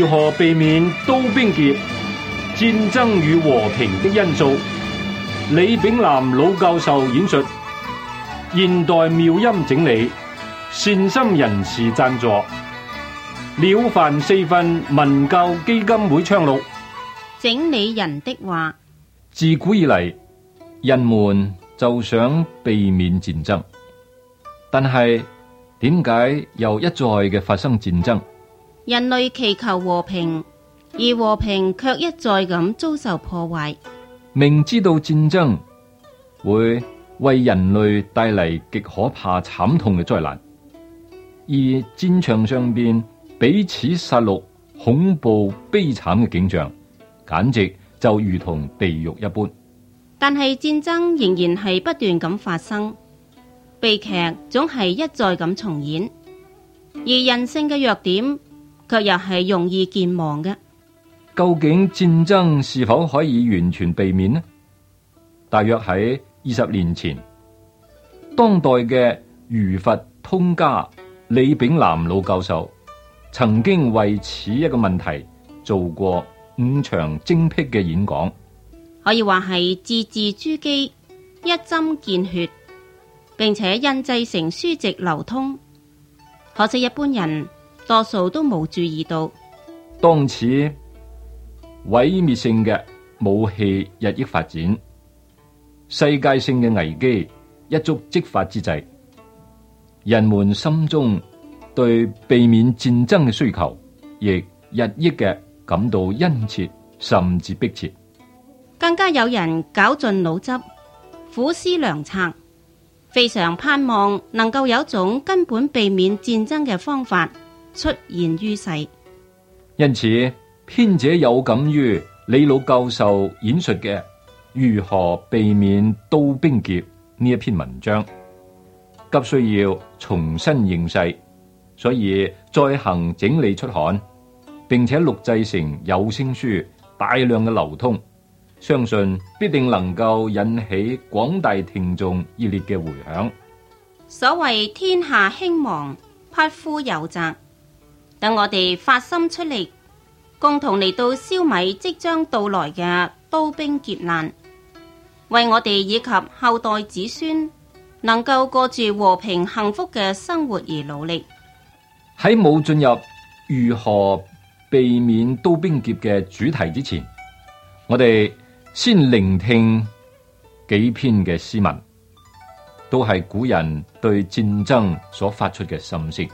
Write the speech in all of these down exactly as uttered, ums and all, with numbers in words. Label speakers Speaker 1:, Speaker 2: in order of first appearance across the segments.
Speaker 1: 如何避免刀兵劫、戰爭與和平的因素，李炳南老教授演述，現代妙音整理，善心人士贊助，了凡四訓文教基金會倡錄。
Speaker 2: 整理人的話，
Speaker 3: 自古以嚟，人們就想避免戰爭，但係點解又一再嘅發生戰爭？
Speaker 2: 人類祈求和平，而和平卻一再咁遭受破壞。
Speaker 3: 明知道戰爭會為人類帶嚟極可怕慘痛嘅災難，而戰場上邊彼此殺戮、恐怖悲慘嘅景象，簡直就如同地獄一般。
Speaker 2: 但係戰爭仍然係不斷咁發生，悲劇總係一再咁重演，而人性嘅弱點卻又係容易健忘嘅。
Speaker 3: 究竟戰爭是否可以完全避免呢？大約喺二十年前，當代嘅儒佛通家李炳南老教授曾經為此一個問題做過五場精闢嘅演講，
Speaker 2: 可以話係字字珠璣，一針見血，並且印製成書籍流通。可惜一般人多數都冇注意到，
Speaker 3: 當此毀滅性嘅武器日益發展，世界性嘅危機一觸即發之際，人們心中對避免戰爭嘅需求亦日益嘅感到殷切，甚至迫切。
Speaker 2: 更加有人絞盡腦汁，苦思良策，非常盼望能夠有種根本避免戰爭嘅方法出現於世。
Speaker 3: 因此，編者有感於李老教授演述嘅《如何避免刀兵劫》呢一篇文章，急需要重新認識，所以再行整理出刊，並且錄製成有聲書，大量嘅流通，相信必定能夠引起廣大聽眾熱烈嘅回響。
Speaker 2: 所謂天下興亡，匹夫有責，等我哋發心出力，共同嚟到消弭即將到來嘅刀兵劫難，為我哋以及後代子孫能夠過住和平幸福嘅生活而努力。
Speaker 3: 喺冇進入如何避免刀兵劫嘅主題之前，我哋先聆聽幾篇嘅詩文，都係古人對戰爭所發出嘅心聲。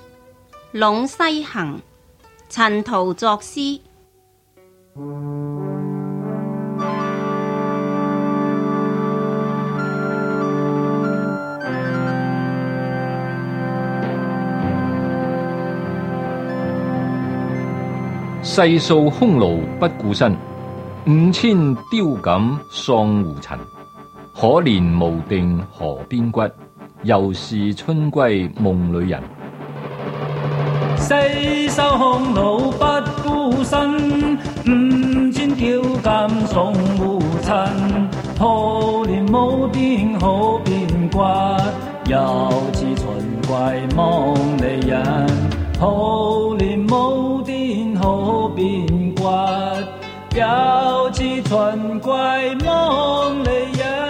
Speaker 2: 《隴西行》，陳陶作詩。
Speaker 3: 世數匈奴不顧身，五千貂錦喪胡塵。可憐無定河邊骨，猶是春歸夢裏人。
Speaker 4: 世數匈奴不顧身，五千貂錦喪胡塵。可憐無定河邊骨，猶是春歸夢裏人。可憐無定河邊骨，猶是春歸夢裏人。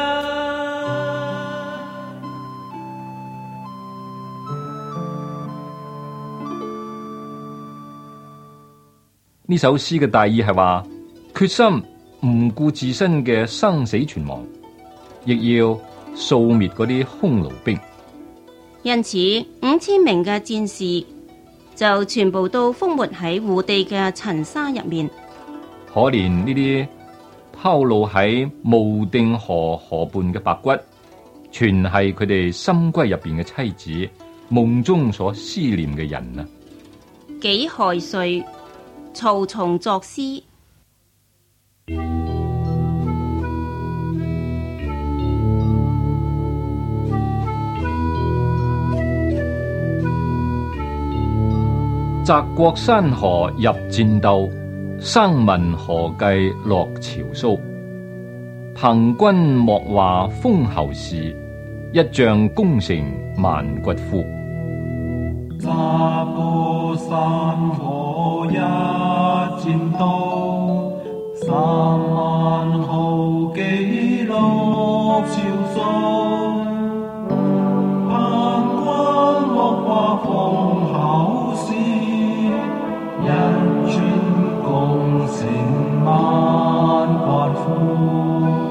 Speaker 3: 呢首詩嘅大意係話，決心唔顧自身嘅生死存亡，亦要掃滅嗰啲匈奴兵。
Speaker 2: 因此，五千名嘅戰士就全部都覆沒喺胡地嘅塵沙入面。
Speaker 3: 可憐呢啲拋露喺無定河河畔嘅白骨，全係佢哋深閨入邊嘅妻子，夢中所思念嘅人啊！
Speaker 2: 己亥歲，曹松作詩。
Speaker 3: 澤國山河入戰鬥，生民何計樂朝蘇。憑君莫話封侯事，一將功成萬骨枯。
Speaker 4: 澤國山河入戰鬥，三萬號記錄潮數，盼君落花封口時，一寸共成萬寡婦。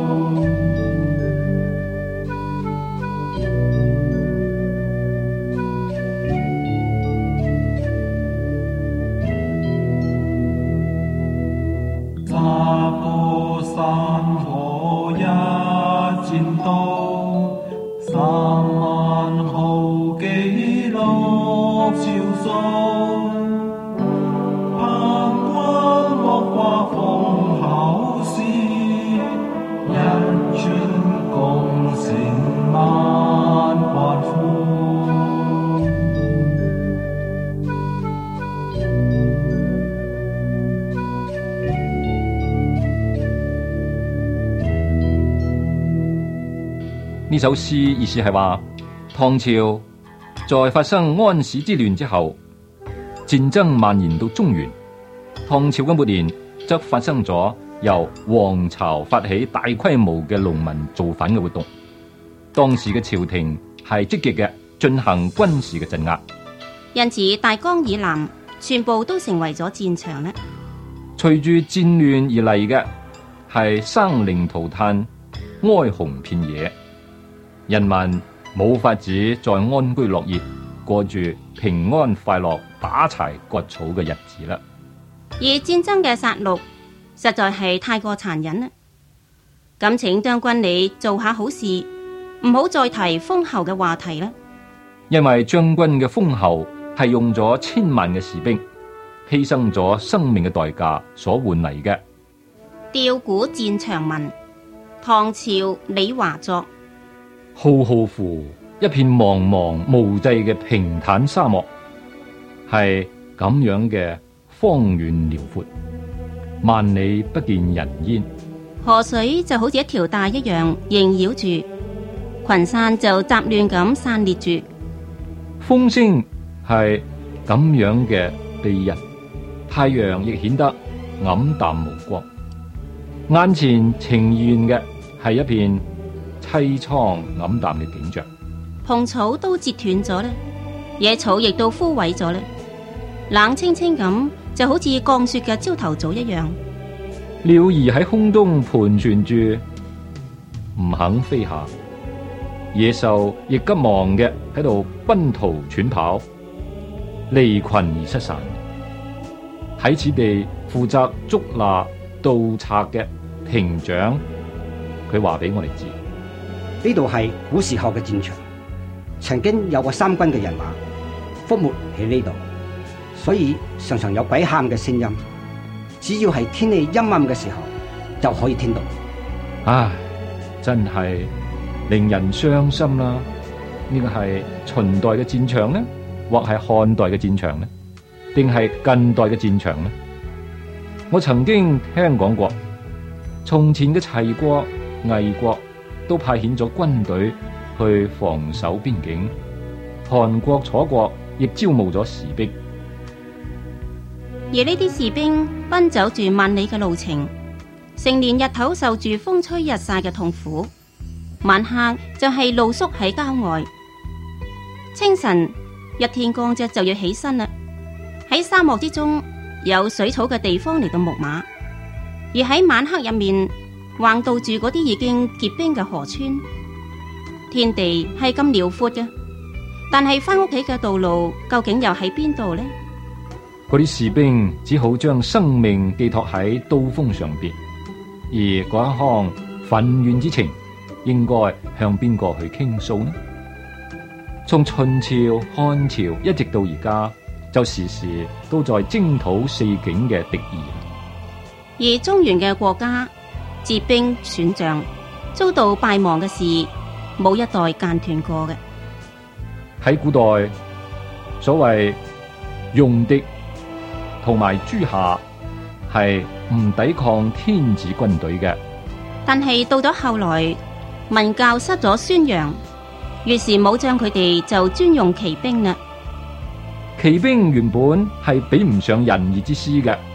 Speaker 3: 呢首詩意思係話，唐朝在發生安史之亂之後，戰爭蔓延到中原。唐朝嘅末年則發生咗由黃巢發起大規模嘅農民造反嘅活動。當時嘅朝廷係積極嘅進行軍事嘅鎮壓，
Speaker 2: 因此大江以南全部都成為咗戰場呢。
Speaker 3: 隨住戰亂而嚟嘅係生靈塗炭、哀鴻遍野。人民冇法子再安居樂業，過住平安快樂打柴割草嘅日子啦。
Speaker 2: 而戰爭嘅殺戮實在係太過殘忍啦。咁請將軍你做下好事，唔好再提封侯嘅話題啦。
Speaker 3: 因為將軍嘅封侯係用咗千萬嘅士兵，犧牲咗生命嘅代價所換嚟嘅。
Speaker 2: 弔古戰場文，唐朝李華作。
Speaker 3: 浩浩乎一片茫茫無際嘅平坦沙漠，係咁樣嘅荒遠遼闊，萬里不見人煙。
Speaker 2: 河水就好似一條帶一樣縈繞住，群山就雜亂咁散列住。
Speaker 3: 風聲係咁樣嘅悲人，太陽亦顯得黯淡無光。眼前呈現嘅係一片淒愴黯淡嘅景象，
Speaker 2: 蓬草都折斷咗啦，野草亦都枯萎咗啦，冷清清咁就好似降雪嘅朝頭早一樣。
Speaker 3: 鳥兒喺空中盤旋住，唔肯飛下；野獸亦急忙嘅喺度奔逃竄跑，離群而失散。喺此地負責捉拿盜賊嘅亭長，佢話俾我哋知。
Speaker 5: 呢度係古時候嘅戰場，曾經有過三軍嘅人馬覆沒喺呢度，所以常常有鬼喊嘅聲音。只要係天氣陰暗嘅時候，就可以聽到。
Speaker 3: 唉，真係令人傷心啦！呢個係秦代嘅戰場呢，或係漢代嘅戰場呢，定係近代嘅戰場呢？我曾經聽講過，從前嘅齊國、魏國都派遣咗軍隊去防守邊境，韓國、楚國亦招募咗士兵。
Speaker 2: 而呢啲士兵奔走住萬里嘅路程，成年日頭受住風吹日曬嘅痛苦，晚黑就係露宿喺郊外。清晨一天光啫就要起身啦，喺沙漠之中有水草嘅地方嚟到牧馬，而喺晚黑入面橫渡住嗰啲已經結冰嘅河川。天地係咁遼闊嘅，但係翻屋企嘅道路究竟又喺邊度呢？
Speaker 3: 嗰啲士兵只好將生命寄託喺刀鋒上邊，而嗰一腔憤怨之情，應該向邊個去傾訴呢？從秦朝、漢朝一直到而家，就時時都在征討四境嘅敵意。
Speaker 2: 而中原嘅國家折兵損將，遭到敗亡嘅事，冇一代間斷過嘅。
Speaker 3: 喺古代，所謂戎狄同埋諸夏係唔抵抗天子軍隊嘅，
Speaker 2: 但係到咗後來，文教失咗宣揚，於是武將佢哋就專用騎兵啦。
Speaker 3: 騎兵原本係比唔上仁義之師嘅，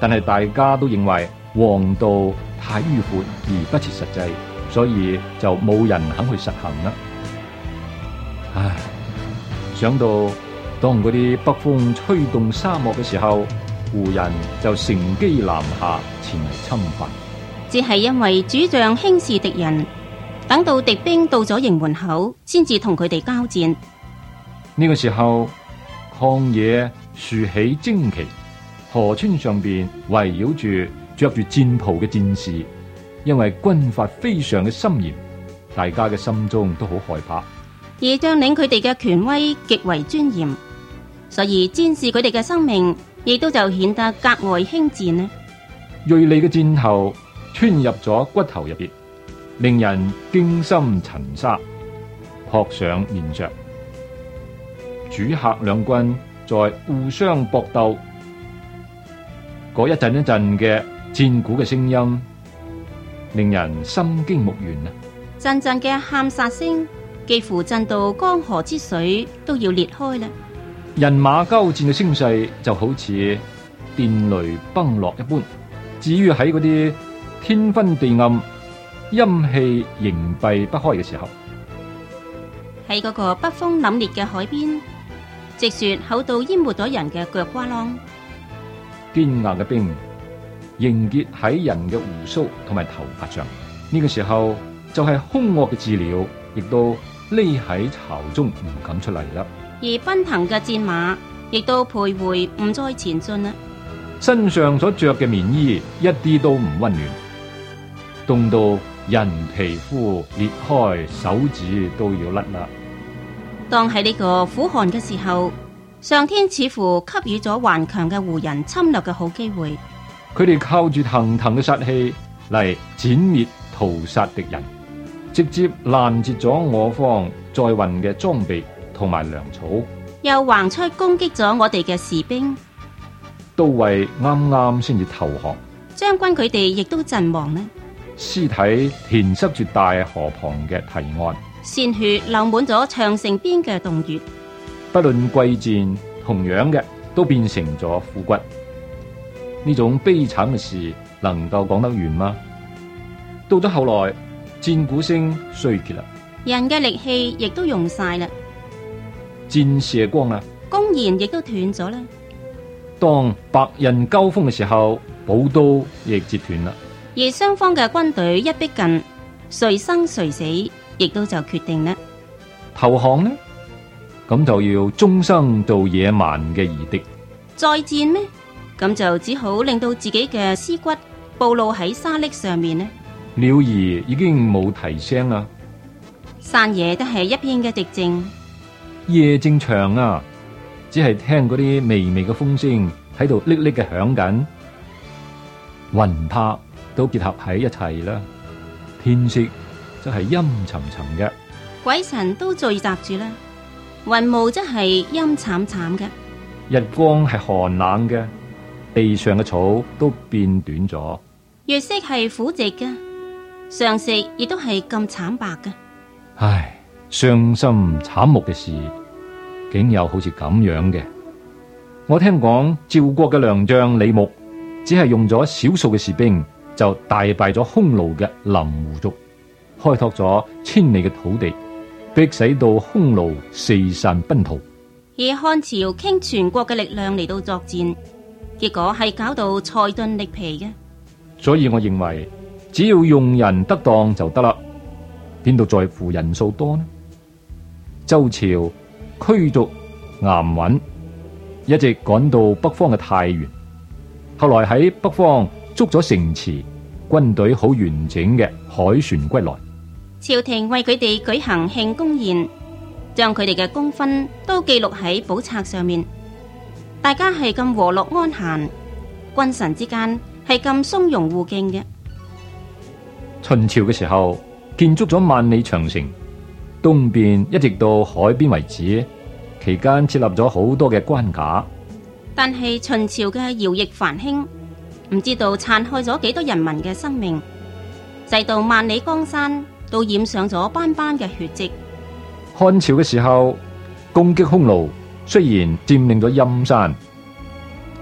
Speaker 3: 但係大家都認為王道太迂闊而不切實際，所以就冇人肯去實行啦。唉，想到當嗰啲北風吹動沙漠嘅時候，胡人就乘機南下前嚟侵犯。
Speaker 2: 只係因為主將輕視敵人，等到敵兵到咗營門口，先至同佢哋交戰。
Speaker 3: 呢個時候，曠野豎起旌旗，河川上邊圍繞住着住戰袍嘅戰士，因為軍法非常嘅森嚴，大家嘅心中都好害怕。
Speaker 2: 而將領佢哋嘅權威極為尊嚴，所以戰士佢哋嘅生命亦都就顯得格外輕賤呢。
Speaker 3: 銳利嘅箭頭穿入咗骨頭入邊，令人驚心塵沙，撲上面上。主客兩軍在互相搏鬥，嗰一陣一陣嘅戰鼓嘅聲音，令人心驚目眩啊！
Speaker 2: 陣陣嘅喊殺聲，幾乎震到江河之水都要裂開啦。
Speaker 3: 人馬交戰嘅聲勢就好似電雷崩落一般。至於喺嗰啲天昏地暗、陰氣凝閉不開嘅時候，
Speaker 2: 喺嗰個北風凜冽嘅海邊，積雪厚到淹沒咗人嘅腳瓜啷，
Speaker 3: 堅硬嘅冰凝結喺人嘅鬍鬚同埋頭髮上。呢、這個時候就係兇惡嘅鷙鳥，亦都匿喺巢中唔敢出嚟啦。
Speaker 2: 而奔騰嘅戰馬亦都徘徊唔再前進啦。
Speaker 3: 身上所着嘅棉衣一啲都唔溫暖，凍到人皮膚裂開，手指都要甩啦。
Speaker 2: 當喺呢個苦寒嘅時候，上天似乎給予咗頑強嘅胡人侵略嘅好機會。
Speaker 3: 佢哋靠住騰騰嘅殺氣嚟剪滅屠殺敵人，直接攔截咗我方載運嘅裝備同埋糧草，
Speaker 2: 又橫出攻擊咗我哋嘅士兵。
Speaker 3: 都為啱啱先至投降，
Speaker 2: 將軍佢哋亦都陣亡呢。
Speaker 3: 屍體填塞住大河旁嘅堤岸，
Speaker 2: 鮮血流滿咗長城邊嘅洞穴。
Speaker 3: 不論貴賤，同樣嘅都變成咗腐骨。呢種悲慘嘅事能夠講得完嗎？到咗後來，戰鼓聲衰竭啦，
Speaker 2: 人嘅力氣亦都用晒啦，
Speaker 3: 箭射光啦，
Speaker 2: 弓弦亦都斷咗啦。
Speaker 3: 當白刃交鋒嘅時候，寶刀亦折斷啦。
Speaker 2: 而雙方嘅軍隊一逼近，誰生誰死，亦都就決定啦。
Speaker 3: 投降呢？咁就要終生做野蠻嘅夷狄。
Speaker 2: 再戰咩？咁就只好令到自己嘅屍骨暴露喺沙礫上面呢。
Speaker 3: 鳥兒已經冇啼聲啦，
Speaker 2: 山野都係一片嘅寂靜。
Speaker 3: 夜正長啊，只係聽嗰啲微微嘅風聲喺度瀝瀝嘅響緊，雲塔都結合喺一齊啦。天色則係陰沉沉嘅，
Speaker 2: 鬼神都聚集住啦。雲霧則係陰慘慘嘅，
Speaker 3: 日光係寒冷嘅，地上嘅草都變短咗。
Speaker 2: 月色係苦寂嘅，上食亦都係咁慘白嘅。
Speaker 3: 唉，傷心慘目嘅事，竟有好似咁樣嘅。我聽講趙國嘅良將李牧，只係用咗少數嘅士兵，就大敗咗匈奴嘅林胡族，開拓咗千里嘅土地，逼使到匈奴四散奔逃。
Speaker 2: 而漢朝傾全國嘅力量嚟到作戰，結果係搞到財頓力疲嘅。
Speaker 3: 所以我認為，只要用人得當就得啦，邊度在乎人數多呢？周朝驅逐嚴允，一直趕到北方嘅太原，後來喺北方築咗城池，軍隊好完整嘅凱旋歸來。
Speaker 2: 朝廷為佢哋舉行慶功宴，將佢哋嘅功勳都記錄喺簿冊上面。大家係咁和樂安閒，君臣之間係咁從容互敬嘅。
Speaker 3: 秦朝嘅時候建築咗萬里長城，東邊一直到海邊為止，期間設立咗好多嘅關卡。
Speaker 2: 但係秦朝嘅徭役繁興，唔知道殘害咗幾多人民嘅生命，直到萬里江山都染上咗斑斑嘅血跡。
Speaker 3: 漢朝嘅時候攻擊匈奴，雖然佔領咗陰山，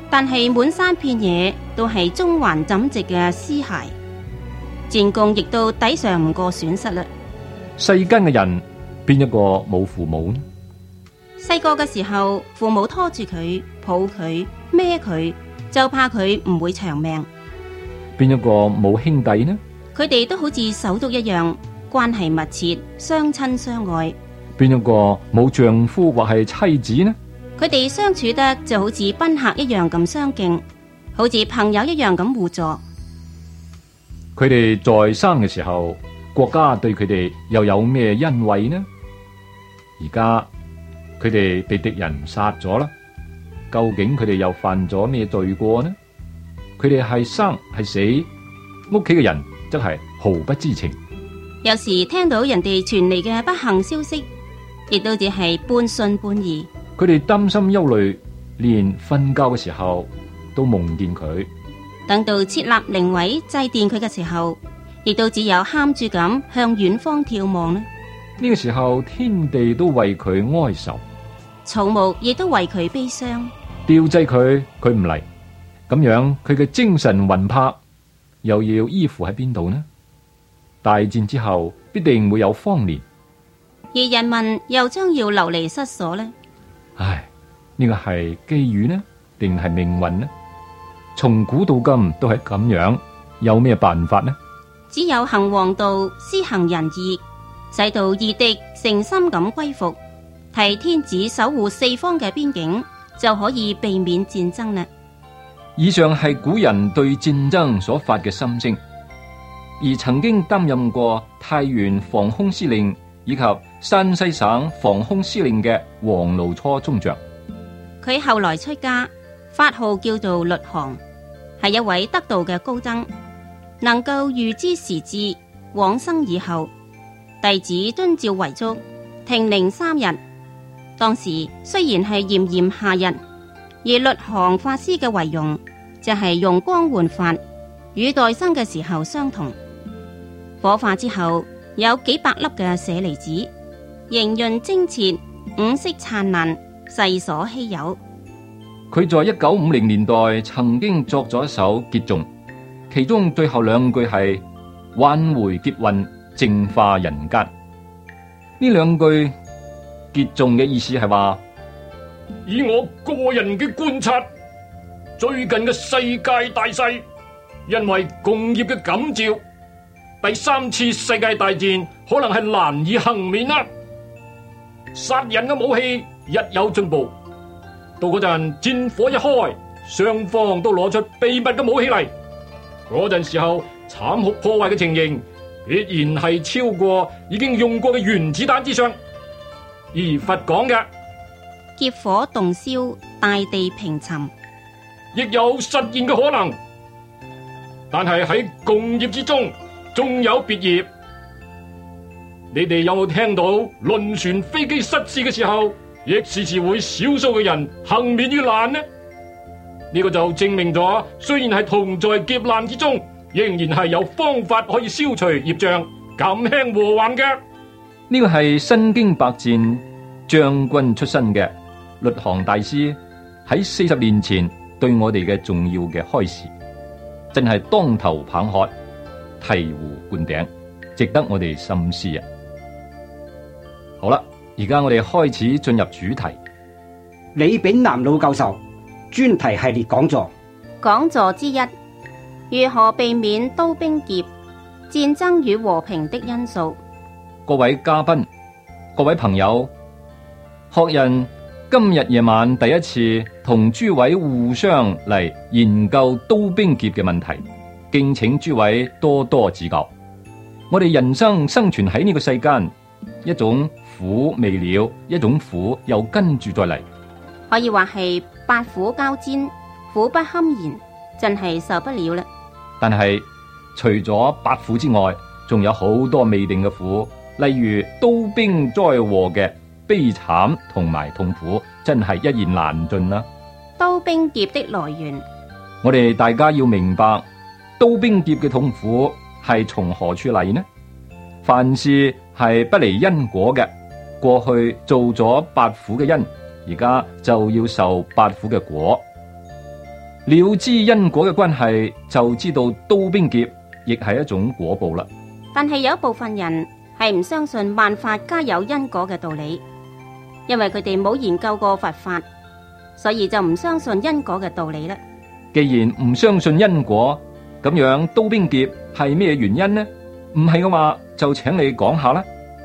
Speaker 2: 但係滿山遍野都係中環枕席嘅屍骸，戰功亦都抵償唔過損失啦。
Speaker 3: 世間嘅人邊一個冇父母呢？
Speaker 2: 細個嘅時候，父母拖住佢，抱佢，孭佢，就怕佢唔會長命。
Speaker 3: 邊一個冇兄弟呢？
Speaker 2: 佢哋都好似手足一樣，關係密切，相親相愛。
Speaker 3: 邊一個冇丈夫或係妻子呢？
Speaker 2: 佢哋相處得就好似賓客一樣咁相敬，好似朋友一樣咁互助。
Speaker 3: 佢哋在生嘅時候，國家對佢哋又有咩恩惠呢？而家佢哋被敵人殺咗啦，究竟佢哋又犯咗咩罪過呢？佢哋係生係死，屋企嘅人則係毫不知情。
Speaker 2: 有時聽到人哋傳嚟嘅不幸消息，亦都只係半信半疑。
Speaker 3: 佢哋擔心憂慮，連瞓覺嘅時候都夢見佢。
Speaker 2: 等到設立靈位祭奠佢嘅時候，亦都只有喊住咁向遠方眺望呢。
Speaker 3: 呢個時候，天地都為佢哀愁，
Speaker 2: 草木亦都為佢悲傷。
Speaker 3: 吊祭佢，佢唔嚟，咁樣佢嘅精神魂魄又要依附喺邊度呢？大戰之後必定會有荒年，
Speaker 2: 而人民又將要流離失所呢？
Speaker 3: 唉，呢個係機遇呢，定係命運呢？從古到今都係咁樣，有咩辦法呢？
Speaker 2: 只有行王道，施行仁義，使到異敵誠心咁歸服，替天子守護四方嘅邊境，就可以避免戰爭啦。
Speaker 3: 以上係古人對戰爭所發嘅心聲，而曾經擔任過太原防空司令以及山西省防空司令嘅黃廬初中將，
Speaker 2: 佢後來出家，法號叫做律航，係一位得道嘅高僧，能夠預知時至，往生以後，弟子遵照遺囑，停靈三日。當時雖然係炎炎夏日，而律航法師嘅遺容就係用光換法，與代生嘅時候相同。火化之後有幾百粒嘅舍利子，形潤精澈，五色燦爛，世所稀有。
Speaker 3: 佢在一九五零年代曾經作咗一首結頌，其中最後兩句係挽回劫運，淨化人間。呢兩句結頌嘅意思係話，
Speaker 1: 以我個人嘅觀察，最近嘅世界大勢，因為共業嘅感召，第三次世界大戰可能係難以幸免啦。殺人嘅武器一有進步，到嗰陣戰火一開，雙方都攞出秘密嘅武器嚟，嗰陣時候慘酷破壞嘅情形，必然係超過已經用過嘅原子彈之上。而佛講嘅
Speaker 2: 劫火洞燒，大地平沉，
Speaker 1: 亦有實現嘅可能，但係喺共業之中，仲有別業。你哋有冇聽到輪船、飛機失事嘅時候，亦時時會少數嘅人幸免於難呢？呢個就證明咗，雖然係同在劫難之中，仍然係有方法可以消除業障、減輕禍患嘅。
Speaker 3: 呢個係身經百戰將軍出身嘅律航大師喺四十年前對我哋嘅重要嘅開示，真係當頭棒喝、醍醐灌頂，值得我哋深思啊！好啦，而家我哋開始進入主題。
Speaker 5: 李炳南老教授專題系列講座，
Speaker 2: 講座之一：如何避免刀兵劫？戰爭與和平的因素。
Speaker 3: 各位嘉賓、各位朋友，學人今日夜晚第一次同諸位互相嚟研究刀兵劫嘅問題，敬請諸位多多指教。我哋人生生存喺呢個世間，一種苦未了，一種苦又跟住再嚟，
Speaker 2: 可以話係八苦交煎，苦不堪言，真係受不了啦。
Speaker 3: 但係除咗八苦之外，仲有好多未定嘅苦，例如刀兵災禍嘅悲慘同埋痛苦，真係一言難盡啦。
Speaker 2: 刀兵劫的來源，
Speaker 3: 我哋大家要明白，刀兵劫嘅痛苦係從何處嚟呢？凡事係不離因果嘅，過去做咗八苦嘅因，而家就要受八苦嘅果。 了知因果嘅關係，就知道刀兵劫亦係一種果報啦。
Speaker 2: 但係有一部分人係唔相信萬法皆有因果嘅道理，因為佢哋冇研究過佛法，所以就唔相信因果嘅道理啦。
Speaker 3: 既然唔相信因果，咁樣刀兵劫係咩原因呢？唔係嘅話，就請你講下啦。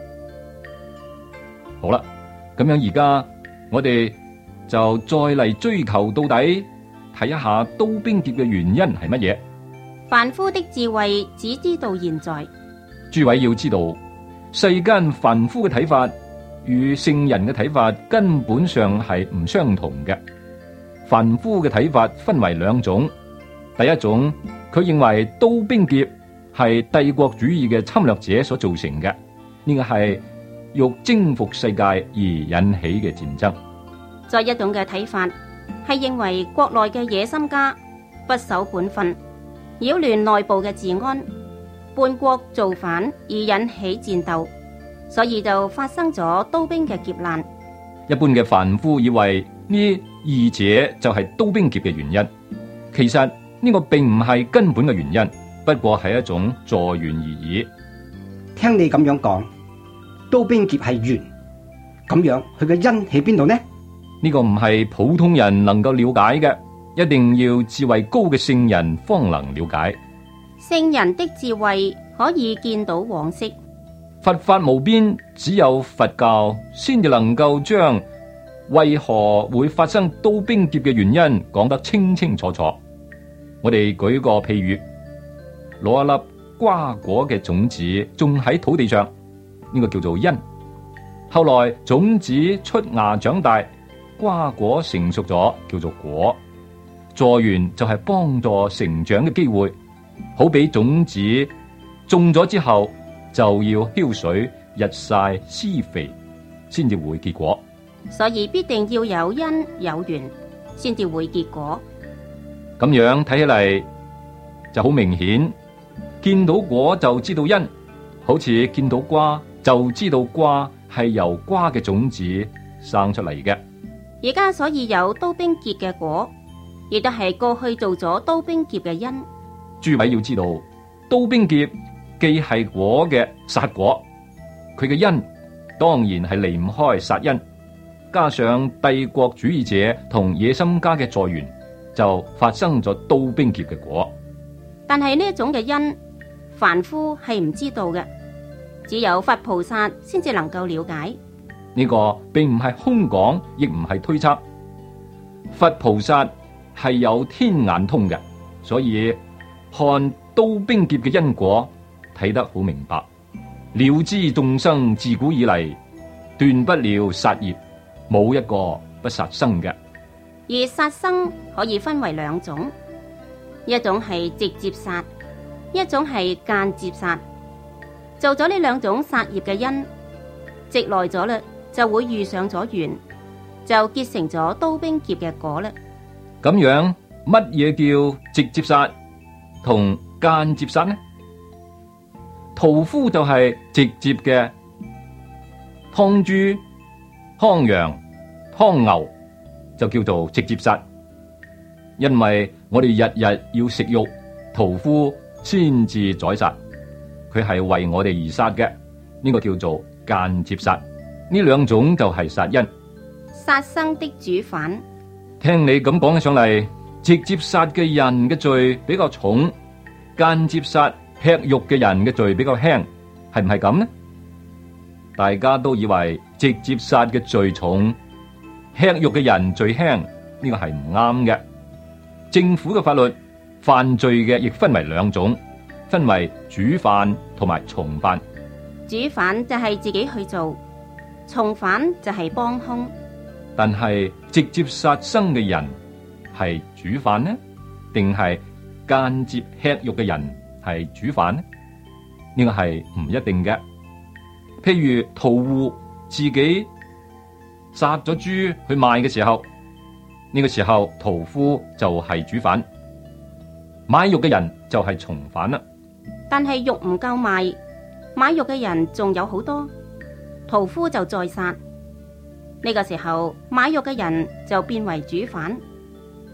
Speaker 3: 好啦，咁樣而家我哋就再嚟追求到底，睇一下刀兵劫嘅原因係乜嘢。
Speaker 2: 凡夫的智慧只知道現在，
Speaker 3: 諸位要知道，世間凡夫嘅睇法與聖人嘅睇法根本上係唔相同嘅。凡夫嘅睇法分為兩種，第一種，佢認為刀兵劫係帝國主義嘅侵略者所造成嘅，呢個係欲征服世界而引起嘅戰爭。
Speaker 2: 再一種嘅睇法係認為國內嘅野心家不守本分，擾亂內部嘅治安，叛國造反而引起戰鬥，所以就發生咗刀兵嘅劫難。
Speaker 3: 一般嘅凡夫以為呢二者就係刀兵劫嘅原因，其實呢個並唔係根本嘅原因，不過係一種助緣而已。
Speaker 5: 聽你咁樣講，刀兵劫係緣，咁樣佢嘅因喺邊度呢？
Speaker 3: 呢個唔係普通人能夠了解嘅，一定要智慧高嘅聖人方能了解。
Speaker 2: 聖人的智慧可以見到往昔，
Speaker 3: 佛法無邊，只有佛教先至能夠將為何會發生刀兵劫嘅原因講得清清楚楚。我哋舉個譬喻，攞一粒瓜果嘅種子種喺土地上，呢個叫做因。後來種子出芽長大，瓜果成熟咗，叫做果。助緣就係幫助成長嘅機會，好比種子種咗之後就要澆水、日曬、施肥，先至會結果。
Speaker 2: 所以必定要有因有緣，先至會結果。
Speaker 3: 咁樣睇起嚟就好明顯，見到果就知道因，好似見到瓜就知道瓜係由瓜嘅種子生出嚟嘅。
Speaker 2: 而家所以有刀兵劫嘅果，亦都係過去做咗刀兵劫嘅因。
Speaker 3: 諸位要知道，刀兵劫既係果嘅殺果，佢嘅因當然係離唔開殺因，加上帝國主義者同野心家嘅助緣，就發生咗刀兵劫嘅果。
Speaker 2: 但係呢一種嘅因，凡夫係唔知道嘅，只有佛菩薩先至能夠了解。
Speaker 3: 呢個並唔係空講，亦唔係推測。佛菩薩係有天眼通嘅，所以看刀兵劫嘅因果睇得好明白，了知眾生自古以嚟斷不了殺業，冇一個不殺生嘅。
Speaker 2: 而殺生可以分為兩種，一種係直接殺，一種係間接殺。做咗呢兩種殺業嘅因，直耐咗啦，就會遇上咗緣，就結成咗刀兵劫嘅果啦。
Speaker 3: 咁樣乜嘢叫直接殺同間接殺呢？屠夫就係直接嘅，劏豬、劏羊、劏牛就叫做直接殺。因為我哋日日要食肉，屠夫先至宰殺，佢係為我哋而殺嘅，呢個叫做間接殺。呢兩種就係殺因。
Speaker 2: 殺生的主犯，
Speaker 3: 聽你咁講起上嚟，直接殺嘅人嘅罪比較重，間接殺吃肉嘅人嘅罪比較輕，係唔係咁呢？大家都以為直接殺嘅罪重，吃肉嘅人罪輕，呢個係唔啱嘅。政府嘅法律，犯罪嘅亦分為兩種，分為主犯同埋從犯。
Speaker 2: 主犯就係自己去做，從犯就係幫兇。
Speaker 3: 但係直接殺生嘅人係主犯呢，定係間接吃肉嘅人係主犯呢？呢個係唔一定嘅。譬如屠戶自己殺咗豬去賣嘅時候，呢個時候屠夫就係主犯，買肉嘅人就係從犯啦。
Speaker 2: 但係肉唔夠賣，買肉嘅人仲有好多，屠夫就再殺。呢個時候買肉嘅人就變為主犯，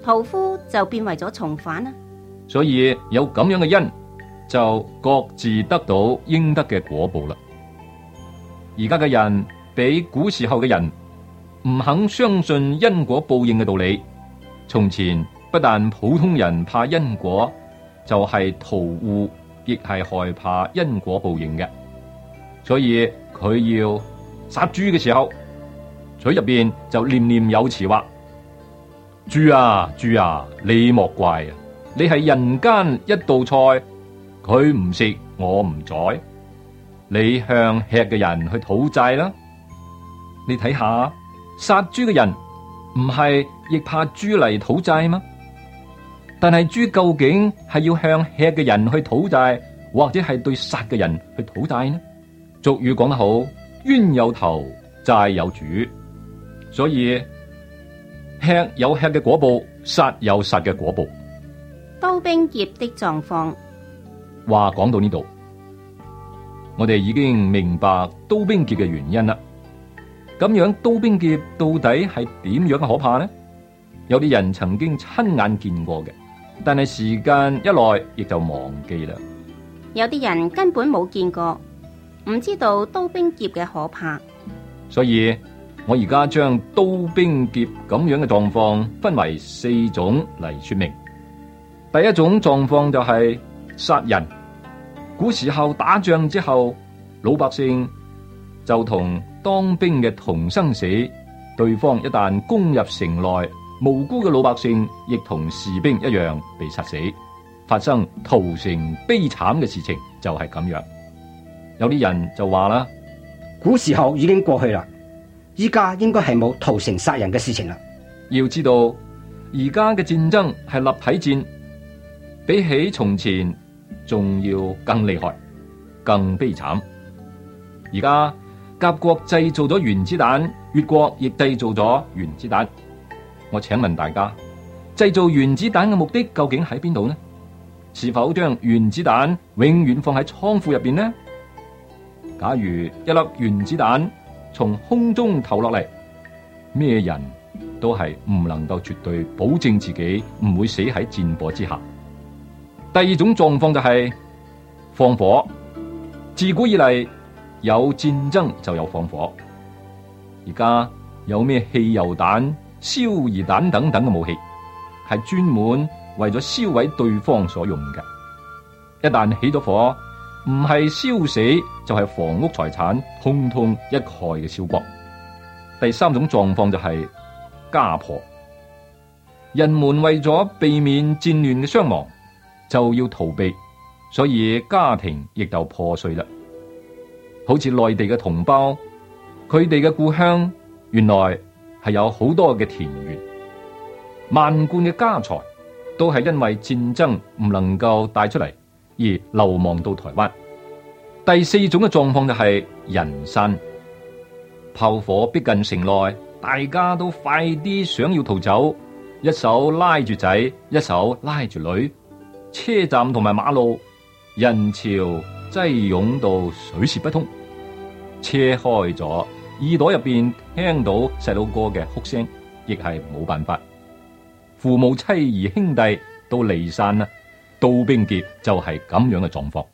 Speaker 2: 屠夫就變為咗從犯啦。
Speaker 3: 所以有咁樣嘅因，就各自得到應得嘅果報啦。而家嘅人比古時候嘅人唔肯相信因果報應嘅道理。從前不但普通人怕因果，就係屠戶亦係害怕因果報應嘅。所以佢要殺豬嘅時候，嘴入邊就念念有詞話：豬啊豬啊，你莫怪啊，你係人間一道菜，佢唔食我唔宰，你向吃嘅人去討債啦。你睇下，殺豬嘅人唔係亦怕豬嚟討債嗎？但係豬究竟係要向吃嘅人去討債，或者係對殺嘅人去討債呢？俗語講得好，冤有頭，債有主。所以吃有吃嘅果報，殺有殺嘅果報。
Speaker 2: 刀兵劫的狀況，
Speaker 3: 話講到呢度，我哋已經明白刀兵劫嘅原因啦。咁樣刀兵劫到底係點樣嘅可怕呢？有啲人曾經親眼見過嘅，但係時間一耐亦就忘記啦。
Speaker 2: 有啲人根本冇見過，唔知道刀兵劫嘅可怕。
Speaker 3: 所以我而家將刀兵劫咁樣嘅狀況分為四種嚟說明。第一種狀況就係殺人。古時候打仗之後，老百姓就同當兵嘅同生死，對方一旦攻入城內，無辜嘅老百姓亦同士兵一樣被殺死，發生屠城悲慘嘅事情就係咁樣。有啲人就話啦，
Speaker 5: 古時候已經過去啦，依家應該係冇屠城殺人嘅事情啦。
Speaker 3: 要知道而家嘅戰爭係立體戰，比起從前仲要更厲害、更悲慘。而家甲國製造咗原子彈，越國亦製造咗原子彈。我請問大家，製造原子彈嘅目的究竟喺邊度呢？是否將原子彈永遠放喺倉庫入邊呢？假如一粒原子彈從空中投落嚟，咩人都係唔能夠絕對保證自己唔會死喺戰火之下。第二種狀況就係放火。自古以嚟有戰爭就有放火，而家有咩汽油彈、燒夷彈等等嘅武器，係專門為咗燒毀對方所用嘅。一旦起咗火，唔係燒死就係房屋財產通通一概嘅燒光。第三種狀況就係家破。人們為咗避免戰亂嘅傷亡，就要逃避，所以家庭亦就破碎啦。好似內地嘅同胞，佢哋嘅故鄉原來係有好多嘅田園，萬貫嘅家財都係因為戰爭唔能夠帶出嚟而流亡到台灣。第四種嘅狀況就係人散，炮火逼近城內，大家都快啲想要逃走，一手拉住仔，一手拉住女，車站同埋馬路人潮擠擁到水泄不通，車開咗，耳朵入邊聽到細佬哥嘅哭聲，亦係冇辦法。父母妻兒兄弟都離散啦，刀兵劫就係咁樣嘅狀況。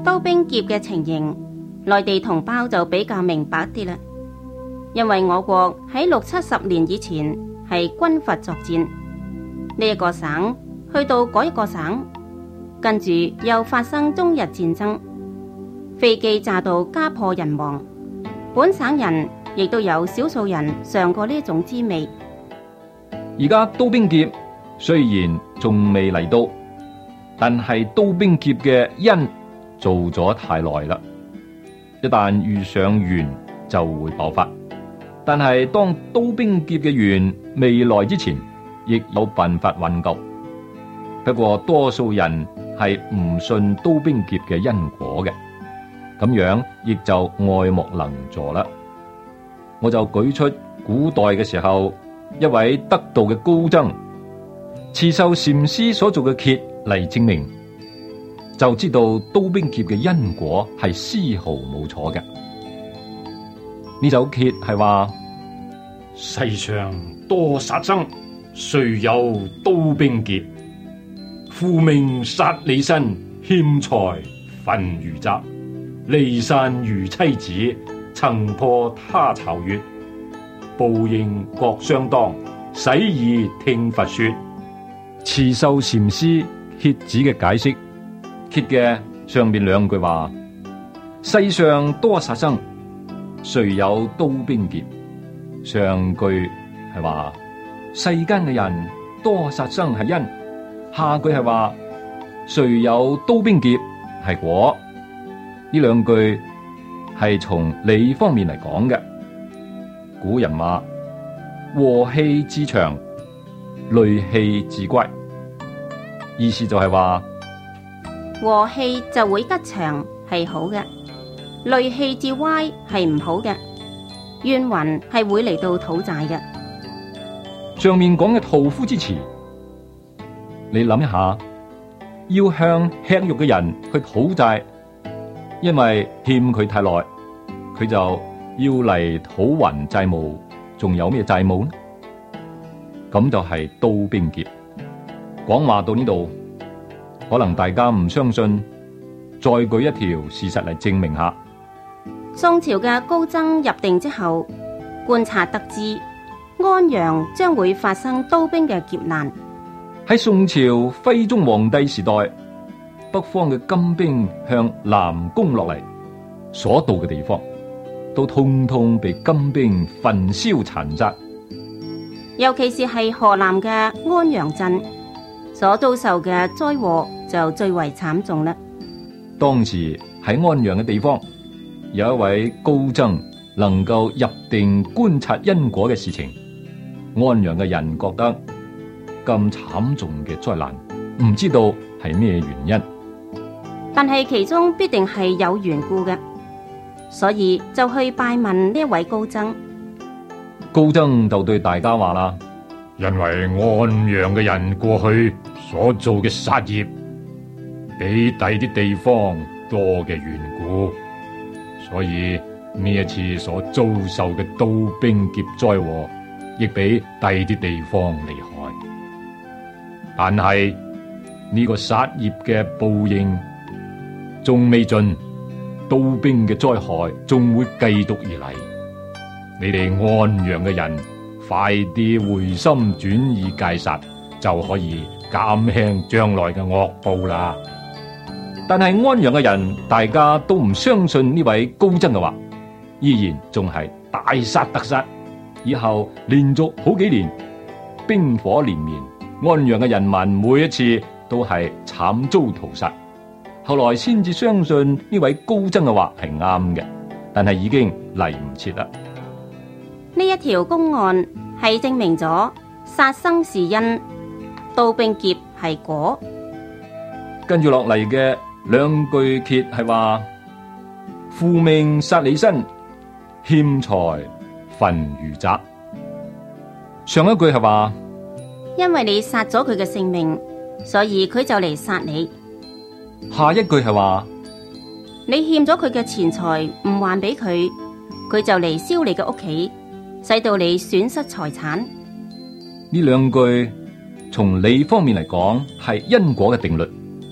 Speaker 2: 刀兵劫嘅情形，內地同胞就比較明白啲啦。因為我國喺六七十年以前係軍閥作戰，呢一個省去到嗰一個省，跟住又發生中日戰爭，飛機炸到家破人亡，本省人亦都有少數人嘗過呢種滋味。
Speaker 3: 而家刀兵劫雖然仲未嚟到，但係刀兵劫嘅因做咗太耐啦，一旦遇上緣就會爆發。但係當刀兵劫嘅緣未來之前，亦有辦法挽救。不過多數人係唔信刀兵劫嘅因果嘅，咁樣亦就愛莫能助啦。我就舉出古代嘅時候一位得道嘅高僧慈壽禪師所做嘅揭嚟證明，就知道刀兵劫嘅因果係絲毫冇錯嘅。呢首揭係話：
Speaker 1: 世上多殺生，誰有刀兵劫？負命殺你身，欠財焚如宅。離散如妻子，曾破他巢穴。報應各相當，洗耳聽佛說。
Speaker 3: 慈壽禪師揭子嘅解釋，揭嘅上邊兩句話：世上多殺生，誰有刀兵劫？上句係話世間嘅人多殺生係因，下句係話誰有刀兵劫係果。呢兩句係從理方面嚟講嘅。古人話和氣致祥，戾氣致乖，意思就係話
Speaker 2: 和氣就會吉祥係好嘅，戾氣致歪係唔好嘅，冤魂係會嚟到討債嘅。
Speaker 3: 上面講嘅屠夫之詞，你諗一下，要向吃肉嘅人去討債，因為欠佢太耐，佢就要嚟討還債務，仲有咩債務呢？咁就係刀兵劫。講話到呢度，可能大家唔相信，再舉一條事實嚟證明下。
Speaker 2: 宋朝嘅高僧入定之後，觀察得知安陽將會發生刀兵嘅劫難。
Speaker 3: 喺宋朝徽宗皇帝時代，北方嘅金兵向南攻落嚟，所到嘅地方都通通被金兵焚燒殘殺。
Speaker 2: 尤其是係河南嘅安陽鎮所遭受嘅災禍就最為慘重啦。
Speaker 3: 當時喺安陽嘅地方，有一位高僧能夠入定觀察因果嘅事情，安陽嘅人覺得咁慘重嘅災難，唔知道係咩原因，
Speaker 2: 但係其中必定係有緣故嘅，所以就去拜問呢一位高僧。
Speaker 3: 高僧就對大家話啦：
Speaker 1: 因為安陽嘅人過去所做嘅殺業比第啲地方多嘅緣故，所以呢一次所遭受嘅刀兵劫災禍亦比第啲地方厲害。但係呢個殺業嘅報應仲未盡，刀兵嘅災害仲會繼續而嚟。你哋安陽嘅人快啲回心轉意戒殺，就可以減輕將來嘅惡報啦。
Speaker 3: 但係安陽嘅人大家都唔相信呢位高僧嘅話，依然仲係大殺特殺。以後連續好幾年兵火連綿，安陽嘅人民每一次都係慘遭屠殺。後來先至相信呢位高僧嘅話係啱嘅，但係已經嚟唔切啦。
Speaker 2: 呢一條公案係證明咗殺生是因，刀兵劫係果。
Speaker 3: 跟住落嚟嘅兩句揭係話：負命殺你身，欠財焚如宅。上一句係話：
Speaker 2: 因為你殺咗佢嘅性命，所以佢就嚟殺你。
Speaker 3: 下一句係話：
Speaker 2: 你欠咗佢嘅錢財唔還俾佢，佢就嚟燒你嘅屋企，使到你損失財產。
Speaker 3: 呢兩句從理方面嚟講係因果嘅定律，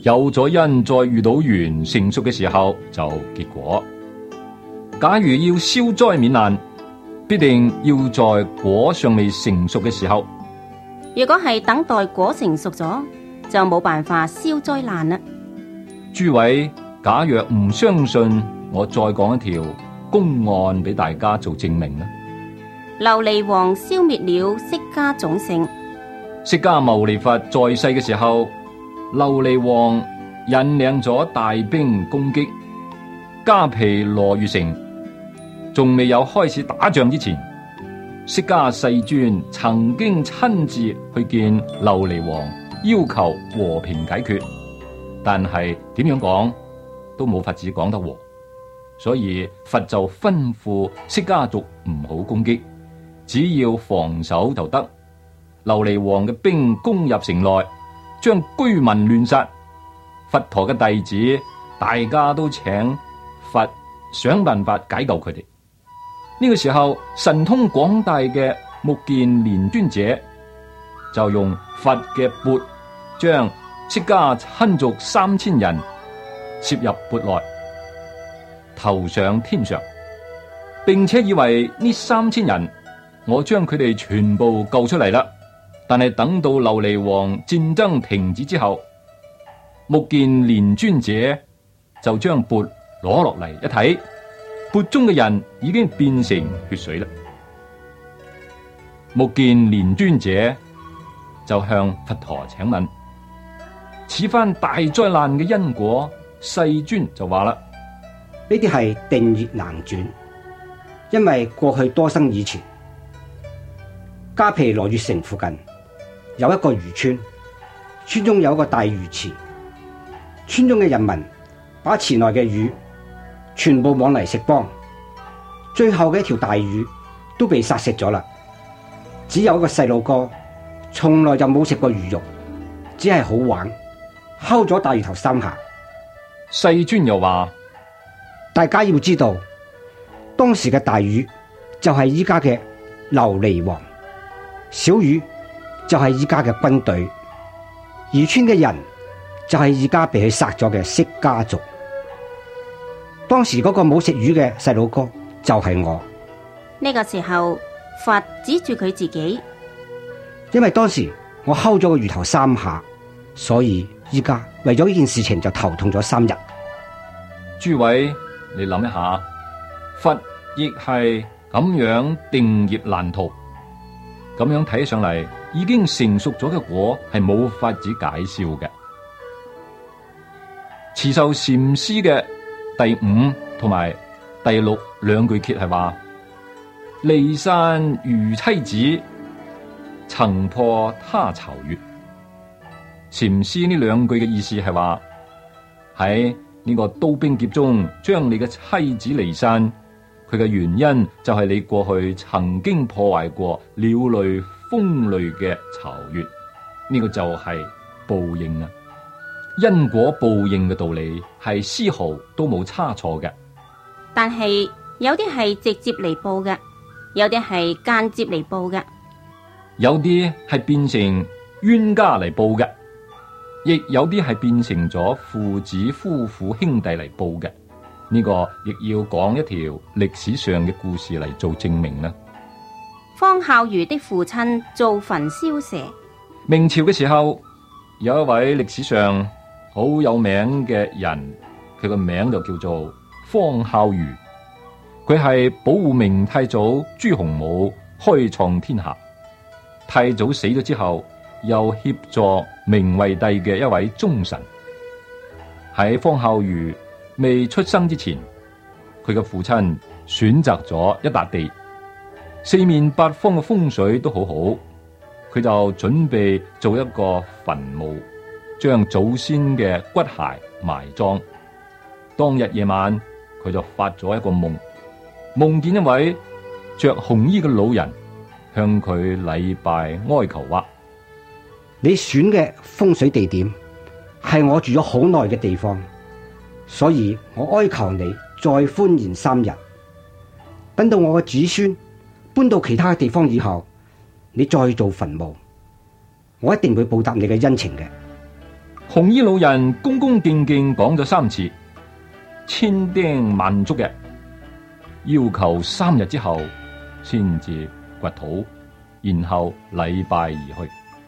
Speaker 3: 有咗因，再遇到緣，成熟嘅時候就結果。假如要消災免難，必定要在果尚未成熟嘅時候。
Speaker 2: 如果係等待果成熟咗，就冇辦法消災難啦。
Speaker 3: 諸位，假若唔相信，我再講一條公案俾大家做證明啦。
Speaker 2: 琉璃王消滅了釋迦種姓。
Speaker 3: 釋迦牟尼佛在世嘅時候，琉璃王引領咗大兵攻擊迦毗羅衛城，仲未有開始打仗之前，釋迦世尊曾經親自去見琉璃王，要求和平解決，但係點樣講都冇法子講得和，所以佛就吩咐釋迦族唔好攻擊，只要防守就得。琉璃王嘅兵攻入城內，將居民亂殺。佛陀嘅弟子大家都請佛想辦法解救佢哋。呢個時候，神通廣大嘅目犍連尊者就用佛嘅缽將釋迦親族三千人攝入缽內，投上天上，並且以為呢三千人我將佢哋全部救出嚟啦。但係等到琉璃王戰爭停止之後，目犍連尊者就將缽攞落嚟一睇，缽中嘅人已經變成血水啦。目犍連尊者就向佛陀請問，此番大災難嘅因果，世尊就話啦：
Speaker 5: 呢啲係定業難轉，因為過去多生以前，迦毗羅衛城附近有一個漁村，村中有一個大魚池，村中嘅人民把池內嘅魚全部往嚟食光，最後嘅一條大魚都被殺食咗啦。只有一個細路哥從來就冇食過魚肉，只係好玩，敲咗大魚頭三下。
Speaker 3: 世尊又話：
Speaker 5: 大家要知道，當時嘅大魚就係依家嘅琉璃王，小魚就係依家嘅軍隊，漁村嘅人就係依家被佢殺咗嘅釋迦族。當時嗰個冇食魚嘅細路哥就係我。
Speaker 2: 呢個時候，佛指住佢自己，
Speaker 5: 因為當時我敲咗個魚頭三下，所以依家為咗呢件事情就頭痛咗三日。
Speaker 3: 諸位，你諗一下，佛亦係咁樣定業難逃，咁樣睇上嚟，已經成熟咗嘅果係冇法子解消嘅。慈壽禪師嘅第五同埋第六兩句偈係話：離散如妻子，曾破他巢穴。禪師呢兩句嘅意思係話，喺呢個刀兵劫中將你嘅妻子離散，佢嘅原因就係你過去曾經破壞過鳥類蜂類嘅巢穴，呢、這個就係報應啊！因果報應嘅道理係絲毫都冇差錯嘅。
Speaker 2: 但係有啲係直接嚟報嘅，有啲係間接嚟報嘅，
Speaker 3: 有啲係變成冤家嚟報嘅，亦有啲係變成咗父子夫婦兄弟嚟報嘅。呢、這個亦要講一條歷史上嘅故事嚟做證明啦。
Speaker 2: 方孝孺的父親做焚燒蛇。
Speaker 3: 明朝嘅時候，有一位歷史上好有名嘅人，佢個名就叫做方孝孺。佢係保護明太祖朱洪武開創天下。太祖死咗之後，又協助明惠帝嘅一位忠臣。喺方孝孺未出生之前，佢嘅父親選擇咗一笪地，四面八方嘅風水都好好，佢就準備做一個墳墓，將祖先嘅骨骸埋葬。當日夜晚，佢就發咗一個夢，夢見一位着紅衣嘅老人向佢禮拜哀求話：
Speaker 5: 你選嘅風水地點係我住咗好耐嘅地方，所以我哀求你再寬延三日，等到我嘅子孫搬到其他嘅地方以後，你再做墳墓，我一定會報答你嘅恩情嘅。
Speaker 3: 紅衣老人恭恭敬敬講咗三次，千叮萬囑嘅，要求三日之後先至掘土，然後禮拜而去。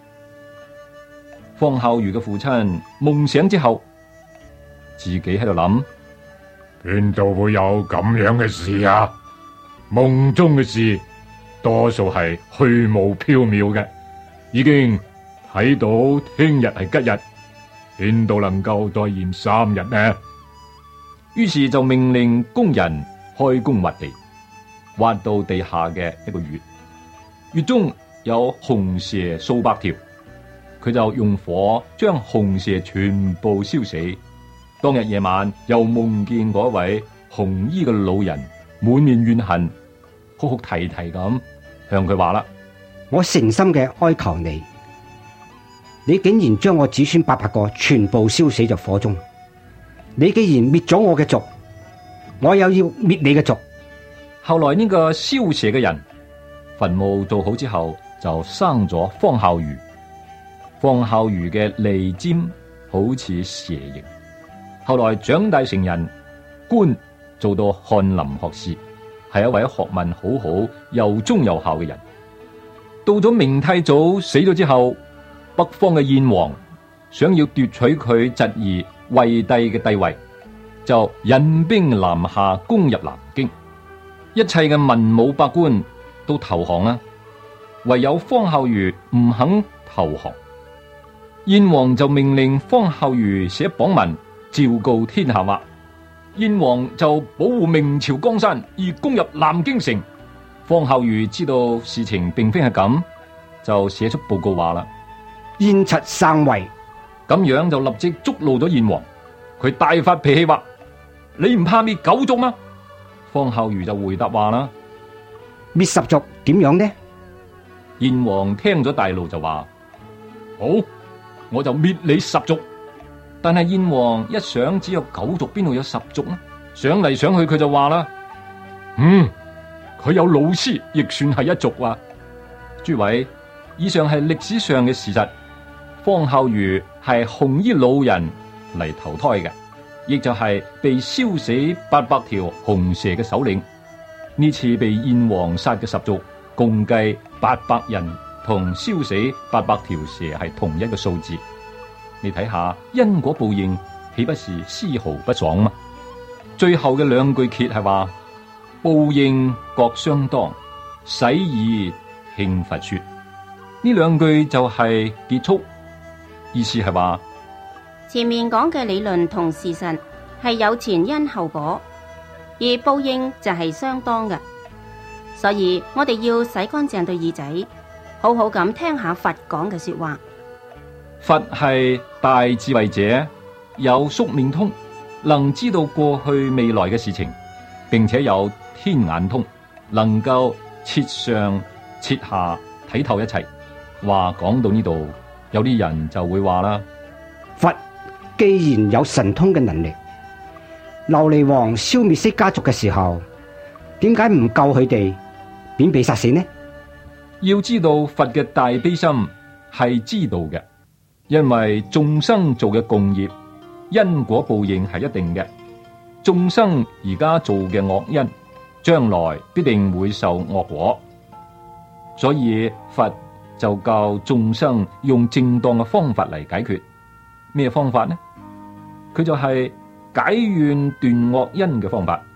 Speaker 3: 方孝孺嘅父親夢醒之後，自己喺度諗：
Speaker 6: 邊度會有咁樣嘅事啊？夢中嘅事多數係虛無縹緲嘅，已經睇到聽日係吉日，邊度能夠再延三日呢？
Speaker 3: 於是就命令工人開工挖地，挖到地下嘅一個穴，穴中有紅蛇數百條，佢就用火將紅蛇全部燒死。當日夜晚又夢見嗰位紅衣嘅老人滿面怨恨，哭哭啼啼咁向佢話啦：
Speaker 5: 我誠心嘅哀求你，你竟然將我子孫八百個全部燒死在火中。你既然滅咗我嘅族，我又要滅你嘅族。
Speaker 3: 後來呢個燒蛇嘅人墳墓做好之後，就生咗方孝孺。方孝孺嘅利尖好似蛇形。後來長大成人，官做到翰林學士，係一位學問好好又忠又孝嘅人。到咗明太祖死咗之後，北方嘅燕王想要奪取佢侄兒惠帝嘅帝位，就引兵南下攻入南京。一切嘅文武百官都投降啦，唯有方孝孺唔肯投降。燕王就命令方孝孺寫榜文，昭告天下話，燕王就保護明朝江山而攻入南京城。方孝孺知道事情並非係咁，就寫出報告話啦：
Speaker 5: 燕賊篡位。
Speaker 3: 咁樣就立即觸怒咗燕王，佢大發脾氣話：你唔怕滅九族嗎？方孝孺就回答話啦：
Speaker 5: 滅十族點樣呢？
Speaker 3: 燕王聽咗大怒就話：好，我就滅你十族。但係燕王一想，只有九族，邊度有十族呢？想嚟想去，佢就話啦：
Speaker 6: 嗯，佢有老師，亦算係一族啊。
Speaker 3: 諸位，以上係歷史上嘅事實。方孝孺係紅衣老人嚟投胎嘅，亦就係被燒死八百條紅蛇嘅首領。呢次被燕王殺嘅十族，共計八百人，同燒死八百條蛇係同一個數字。你睇下因果報應，豈不是絲毫不爽嗎？最後嘅兩句歇係話：報應各相當，洗耳聽佛說。呢兩句就係結束，意思係話
Speaker 2: 前面講嘅理論同事實係有前因後果，而報應就係相當嘅。所以我哋要洗乾淨對耳仔，好好咁聽下佛講嘅說話。
Speaker 3: 佛係大智慧者，有宿命通，能知道過去未來嘅事情，並且有天眼通，能夠徹上徹下睇透一切。話講到呢度，有啲人就會話啦：
Speaker 5: 佛既然有神通嘅能力，琉璃王消滅釋家族嘅時候，點解唔救佢哋，便被殺死呢？
Speaker 3: 要知道佛嘅大悲心係知道嘅，因為眾生做嘅共業，因果報應係一定嘅。眾生而家做嘅惡因，將來必定會受惡果，所以佛就教眾生用正當嘅方法嚟解決。咩方法呢？佢就係解怨斷惡因嘅方法。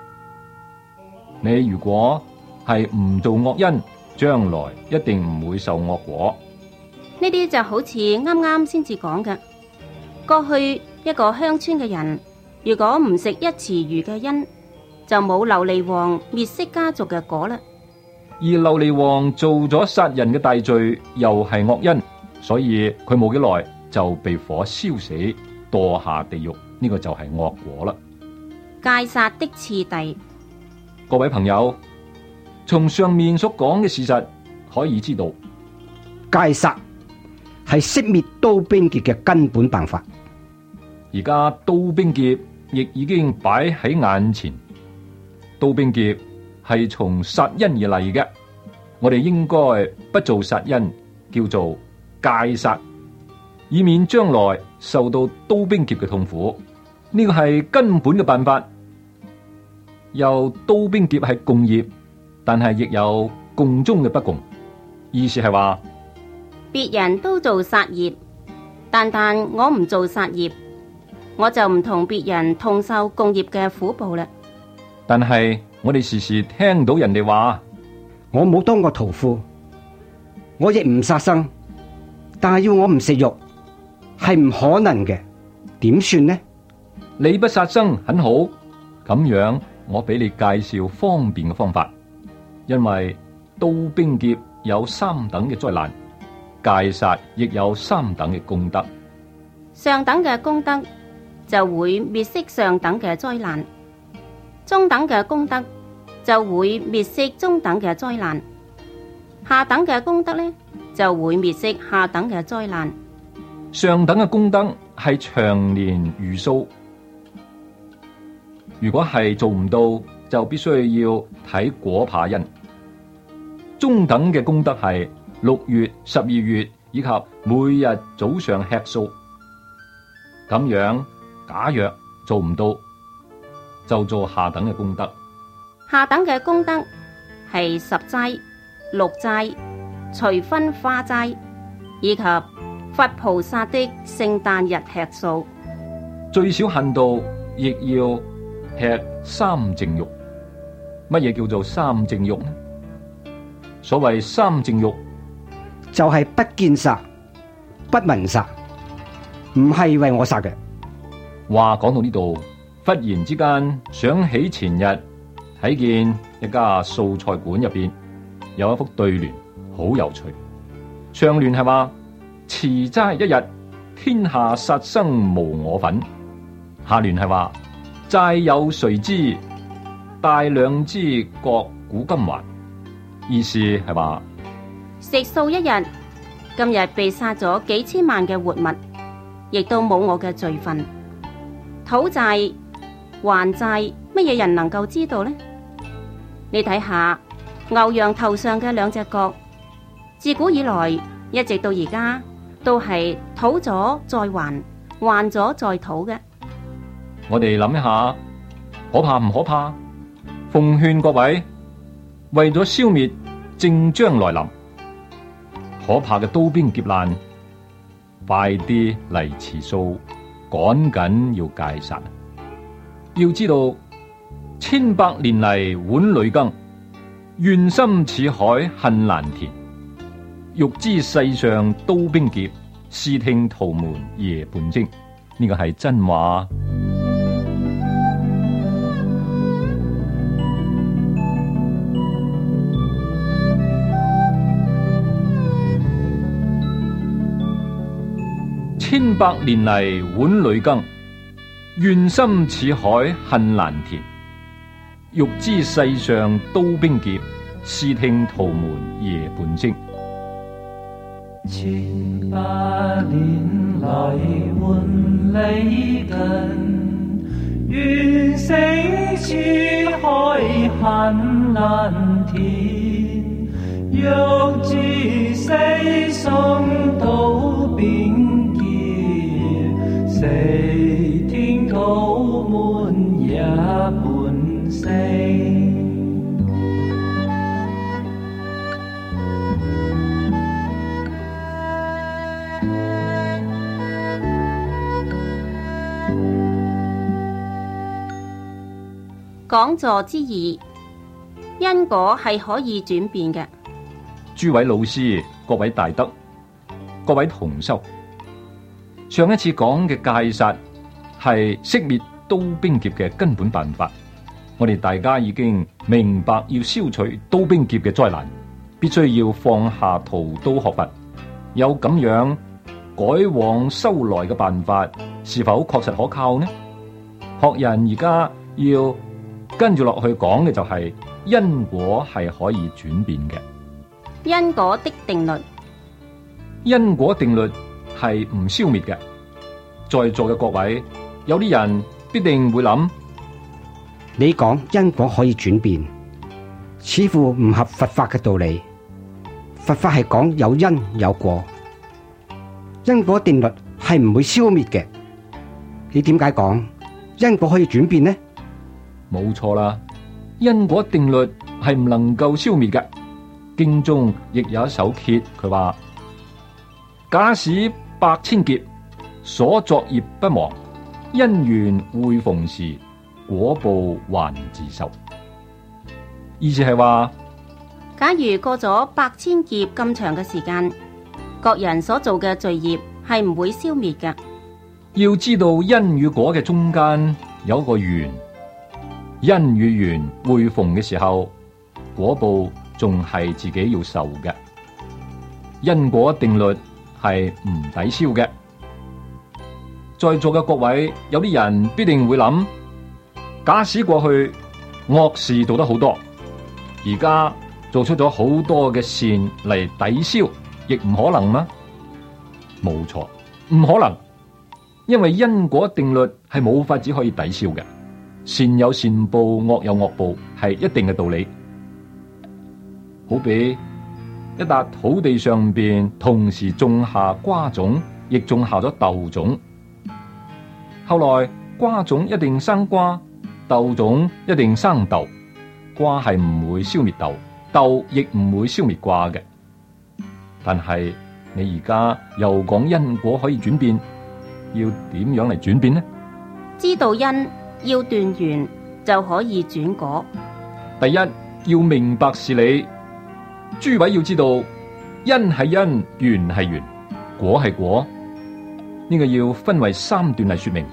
Speaker 3: 你如果係唔做惡因，將來一定唔會受惡果。
Speaker 2: 呢啲就好似啱啱先至講嘅，過去一個鄉村嘅人，如果唔食一池魚嘅因，就冇琉璃王滅釋家族嘅果啦。
Speaker 3: 而琉璃王做咗殺人嘅大罪，又係惡因，所以佢冇幾耐就被火燒死，墮下地獄。呢個就係惡果啦。
Speaker 2: 戒殺的次第，
Speaker 3: 各位朋友，從上面所講嘅事實可以知道，
Speaker 5: 戒殺係熄滅刀兵劫嘅根本辦法。
Speaker 3: 而家刀兵劫亦已經擺喺眼前，刀兵劫係從殺因而嚟嘅，我哋應該不做殺因，叫做戒殺。 以免將來受到刀兵劫嘅痛苦。呢個係根本嘅辦法。又刀兵劫係共業，但係亦有共中嘅不共。意思係話，
Speaker 2: 別人都做殺業，但但我唔做殺業，我就唔同別人同受共業嘅苦報啦。
Speaker 3: 但係我哋時時聽到人哋話，
Speaker 5: 我冇當過屠夫，我亦唔殺生，但係要我唔食肉，係唔可能嘅，點算呢？
Speaker 3: 你不殺生很好，咁樣我俾你介紹方便嘅方法。因為刀兵劫有三等嘅災難，戒殺亦有三等嘅功德。
Speaker 2: 上等嘅功德就會滅息上等嘅災難，中等嘅功德就會滅息中等嘅災難，下等嘅功德呢就會滅息下等嘅災難。
Speaker 3: 上等嘅功德係長年如數，如果係做唔到，就必須要睇果怕因。中等嘅功德係六月、十二月以及每日早上吃素。咁樣假若做唔到，就做下等嘅功德。
Speaker 2: 下等嘅功德係十齋、六齋、隨分花齋，以及佛菩薩的聖誕日吃素。
Speaker 3: 最少限度亦要吃三淨肉。乜嘢叫做三淨肉呢？所謂三淨肉，
Speaker 5: 就係不見殺、不聞殺，唔係為我殺嘅。
Speaker 3: 話講到呢度，忽然之間想起前日睇見一家素菜館入邊有一幅對聯，好有趣。上聯係話持齋一日，天下殺生無我份。下聯係話齋有誰知，大量之各古今還。意思係話
Speaker 2: 食素一日，今日被殺咗幾千萬嘅活物，亦都冇我嘅罪份。討債還債，乜嘢人能夠知道呢？你睇下牛羊頭上嘅兩隻角，自古以來一直到而家都係討咗再還，還咗再討嘅。
Speaker 3: 我哋諗一下，可怕唔可怕？奉勸各位，為咗消滅正將來臨可怕嘅刀兵劫難，快啲嚟持素，趕緊要戒殺。要知道千百年嚟碗裏羹，怨心似海恨難填。欲知世上刀兵劫，試聽屠門夜半徵。呢個係真話。千百年嚟碗裏羹，怨心似海恨難填。欲知世上刀兵劫，試聽屠門夜半徵。
Speaker 4: 千百年來碗裏羹，怨聲似海恨難填。欲知世上刀兵劫，試聽屠門夜半徵。
Speaker 2: 講座之意，因果係可以轉變嘅。
Speaker 3: 諸位老師、各位大德、各位同修，上一次講嘅戒殺係熄滅刀兵劫嘅根本辦法。我哋大家已經明白，要消除刀兵劫嘅災難，必須要放下屠刀學佛。有咁樣改往修來嘅辦法，是否確實可靠呢？學人而家要跟住落去講嘅就係因果係可以轉變嘅。
Speaker 2: 因果的定律，
Speaker 3: 因果定律係唔消滅嘅。在座嘅各位，有啲人必定會諗，
Speaker 5: 你講因果可以轉變，似乎唔合佛法嘅道理。佛法係講有因有果， 因果定律係唔會消滅嘅。你點解講因果可以轉變呢？
Speaker 3: 冇錯啦，因果定律係唔能夠消滅嘅。經中亦有一首偈，佢話：假使百千劫，所作業不忘，因緣會逢時，果報還自受。意思係話，
Speaker 2: 假如過咗百千劫咁長嘅時間，各人所做嘅罪業係唔會消滅嘅。
Speaker 3: 要知道因與果嘅中間有一個緣，因與緣會逢嘅時候，果報仲係自己要受嘅。因果定律係唔抵消嘅。在座嘅各位，有啲人必定會諗：假使過去惡事做得好多，而家做出咗好多嘅善嚟抵消，亦唔可能嗎？冇錯，唔可能，因為因果定律係冇法子可以抵消嘅。善有善報，惡有惡報，係一定嘅道理。好比一笪土地上邊同時種下瓜種，亦種下咗豆種。後來瓜種一定生瓜，豆種一定生豆。瓜係唔會消滅豆，豆亦唔會消滅瓜嘅。但係你而家又講因果可以轉變，要點樣嚟轉變呢？
Speaker 2: 知道因，要斷緣，就可以轉果。
Speaker 3: 第一，要明白事理。諸位要知道，因係因，緣係緣，果係果。呢個要分為三段嚟說明。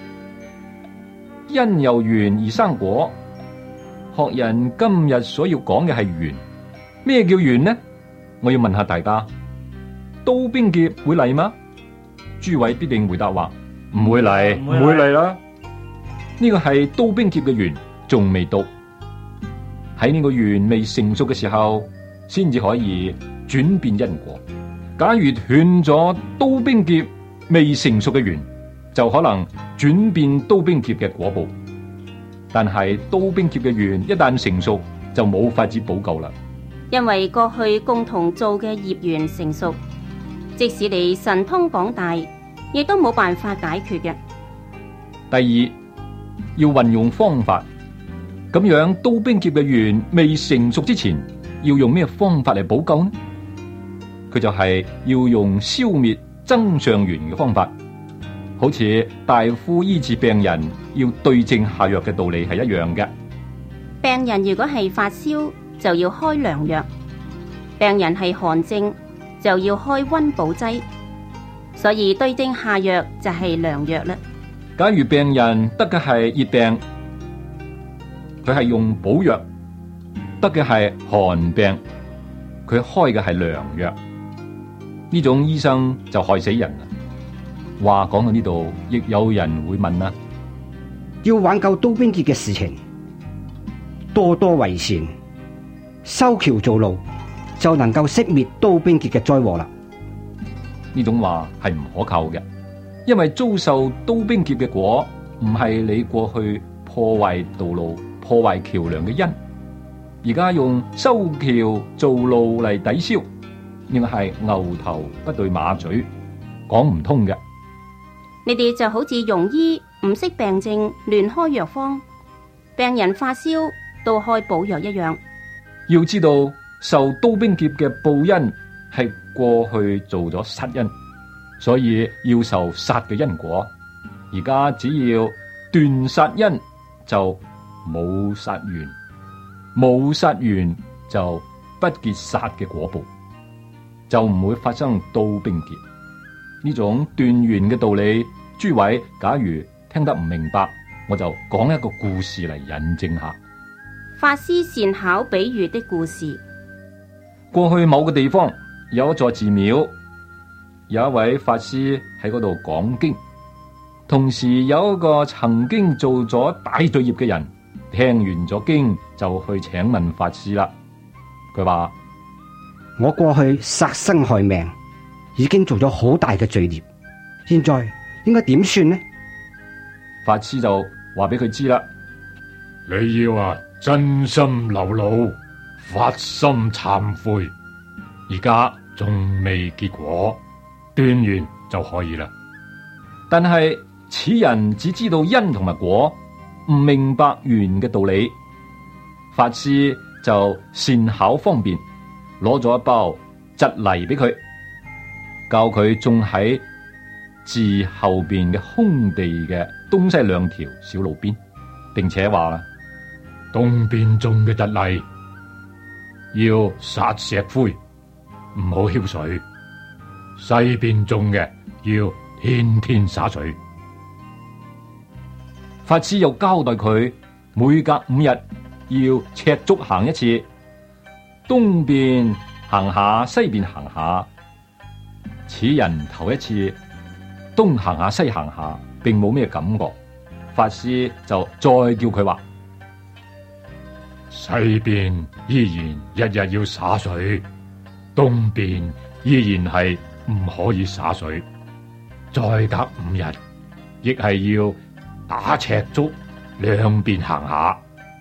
Speaker 3: 因由緣而生果，學人今日所要講嘅係緣。咩叫緣呢？我要問下大家，刀兵劫會嚟嗎？諸位必定回答話唔會嚟，
Speaker 1: 唔會嚟啦。
Speaker 3: 呢個係刀兵劫嘅緣，仲未到。喺呢個緣未成熟嘅時候，先至可以轉變因果。假如斷咗刀兵劫未成熟嘅緣，就可能轉變刀兵劫嘅果報。但係刀兵劫嘅緣一旦成熟，就冇法子補救啦。
Speaker 2: 因為過去共同做嘅業緣成熟，即使你神通廣大，亦都冇辦法解決嘅。
Speaker 3: 第二，要運用方法，咁樣刀兵劫嘅緣未成熟之前，要用咩方法嚟補救呢？佢就係要用消滅增上緣嘅方法，好似大夫醫治病人要對症下藥嘅道理係一樣嘅。
Speaker 2: 病人如果係發燒，就要開涼藥；病人係寒症，就要開溫補劑。所以對症下藥就係涼藥啦。
Speaker 3: 假如病人得嘅係熱病，佢係用補藥；得嘅係寒病，佢開嘅係涼藥。呢種醫生就害死人啦。話講到呢度，亦有人會問啦：
Speaker 5: 要挽救刀兵劫嘅事情，多多為善，修橋造路，就能夠熄滅刀兵劫嘅災禍啦。
Speaker 3: 呢種話係唔可靠嘅，因為遭受刀兵劫嘅果，唔係你過去破壞道路、破壞橋樑嘅因，而家用修橋造路嚟抵消，應該係牛頭不對馬嘴，講唔通嘅。
Speaker 2: 你哋就好似庸醫唔識病症亂開藥方，病人發燒都開補藥一樣。
Speaker 3: 要知道受刀兵劫嘅報因係過去做咗殺因，所以要受殺嘅因果。而家只要斷殺因，就冇殺緣，冇殺緣就不結殺嘅果報，就唔會發生刀兵劫。呢種斷緣嘅道理，諸位假如聽得唔明白，我就講一個故事嚟引證下。
Speaker 2: 法師善巧比喻的故事。
Speaker 3: 過去某個地方有一座寺廟，有一位法師喺嗰度講經，同時有一個曾經做咗大罪業嘅人，聽完咗經就去請問法師啦。佢話：
Speaker 5: 我過去殺生害命，已經做咗好大嘅罪孽，現在應該點算呢？
Speaker 3: 法師就話俾佢知啦：
Speaker 6: 你要啊真心流露，發心懺悔，而家仲未結果，斷緣就可以啦。
Speaker 3: 但係此人只知道因同埋果，唔明白緣嘅道理。法師就善巧方便，攞咗一包蒺藜俾佢，教佢種喺寺後邊嘅空地嘅東西兩條小路邊，並且話啦：
Speaker 6: 東邊種嘅蒺藜要撒石灰，唔好澆水；西邊種嘅要天天灑水。
Speaker 3: 法師又交代佢每隔五日要赤足行一次，東邊行下，西邊行下。此人頭一次東行下西行下，並冇咩感覺。法師就再叫佢話：
Speaker 6: 西邊依然日日要灑水，東邊依然係唔可以灑水。再隔五日，亦係要打赤足，兩邊行下。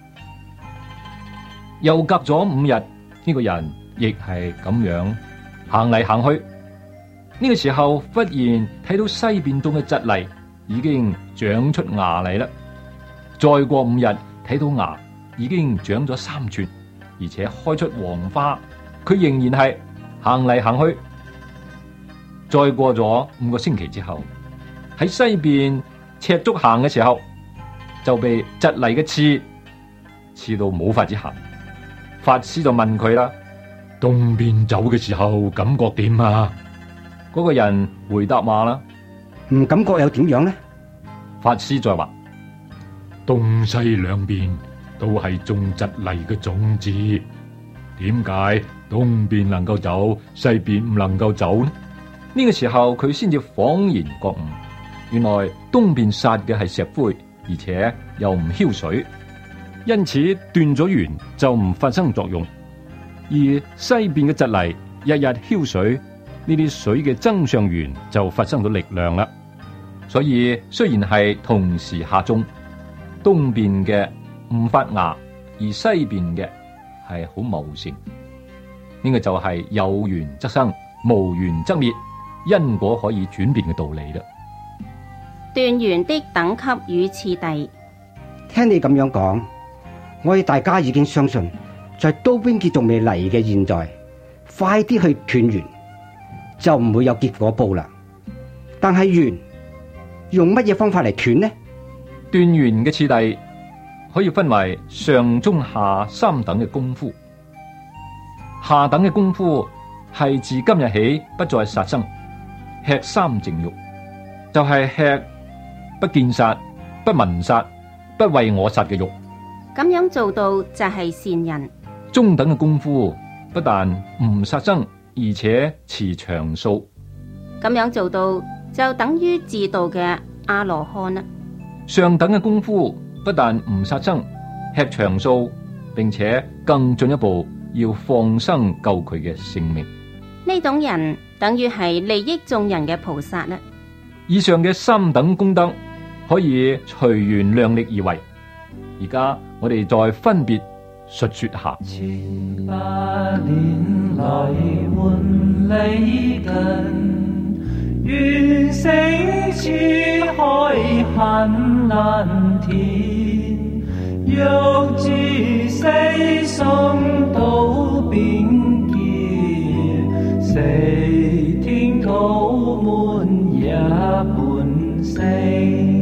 Speaker 3: 又隔咗五日，呢、這個人亦係咁樣行嚟行去。呢、這個時候忽然睇到西邊種嘅蒺藜已經長出芽嚟啦。再過五日睇到芽已經長咗三寸，而且開出黃花。佢仍然係行嚟行去。再過咗五個星期之後，喺西邊赤足行嘅時候，就被蒺藜嘅刺刺到冇法子行。法師就問佢啦：
Speaker 6: 東邊走嘅時候感覺點啊？
Speaker 3: 嗰個人回答話啦：
Speaker 5: 唔感覺又點樣呢？
Speaker 3: 法師再話：
Speaker 6: 東西兩邊都係種蒺藜嘅種子，點解東邊能夠走，西邊唔能夠走呢？
Speaker 3: 呢個時候佢先至恍然覺悟，原來東邊撒嘅係石灰，而且又唔澆水，因此斷咗緣就唔發生作用。而西邊嘅蒺藜日日澆水，呢啲水嘅增上緣就發生咗力量啦。所以雖然係同時下種，東邊嘅唔發芽，而西邊嘅係好茂盛。呢個就係有緣則生，無緣則滅，因果可以轉變嘅道理啦。
Speaker 2: 斷緣的等級與次第。
Speaker 5: 聽你咁樣講，我哋大家已經相信，在刀兵劫仲未嚟嘅現在，快啲去斷緣，就唔會有結果報啦。但係緣用乜嘢方法嚟斷呢？
Speaker 3: 斷緣嘅次第可以分為上中下三等嘅功夫。下等嘅功夫係自今日起不再殺生，吃三淨肉，就係、是、吃不見殺、不聞殺、不為我殺嘅肉。
Speaker 2: 咁樣做到就係善人。
Speaker 3: 中等嘅功夫不但唔殺生，而且持長素。
Speaker 2: 咁樣做到就等於自度嘅阿羅漢啦。
Speaker 3: 上等嘅功夫不但唔殺生、吃長素，並且更進一步要放生救佢嘅性命。
Speaker 2: 呢種人等於係利益眾人嘅菩薩啦。
Speaker 3: 以上嘅三等功德可以隨緣量力而為。而家我哋再分別述說下。
Speaker 4: 千百年來換理近，願勝似海瀚藍天，欲知西送到邊劫，四天土滿也半聲。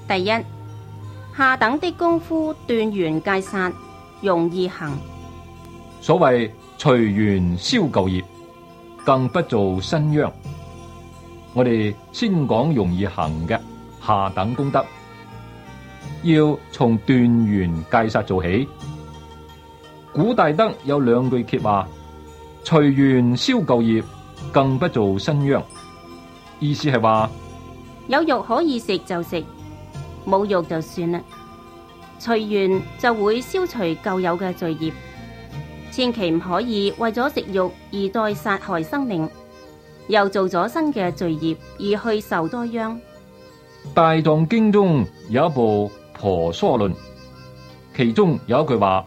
Speaker 2: 第一，下等的功夫斷緣戒殺，容易行。
Speaker 3: 所謂隨緣消舊業，更不做新殃。我哋先講容易行嘅下等功德，要從斷緣戒殺做起。古大德有兩句歇話：隨緣消舊業，更不做新殃。意思係話，
Speaker 2: 有肉可以食就食，冇肉就算啦。隨緣就會消除舊有嘅罪業，千祈唔可以為咗食肉而再殺害生命，又做咗新嘅罪業而去受多殃。
Speaker 3: 大藏經中有一部婆娑論，其中有一句話：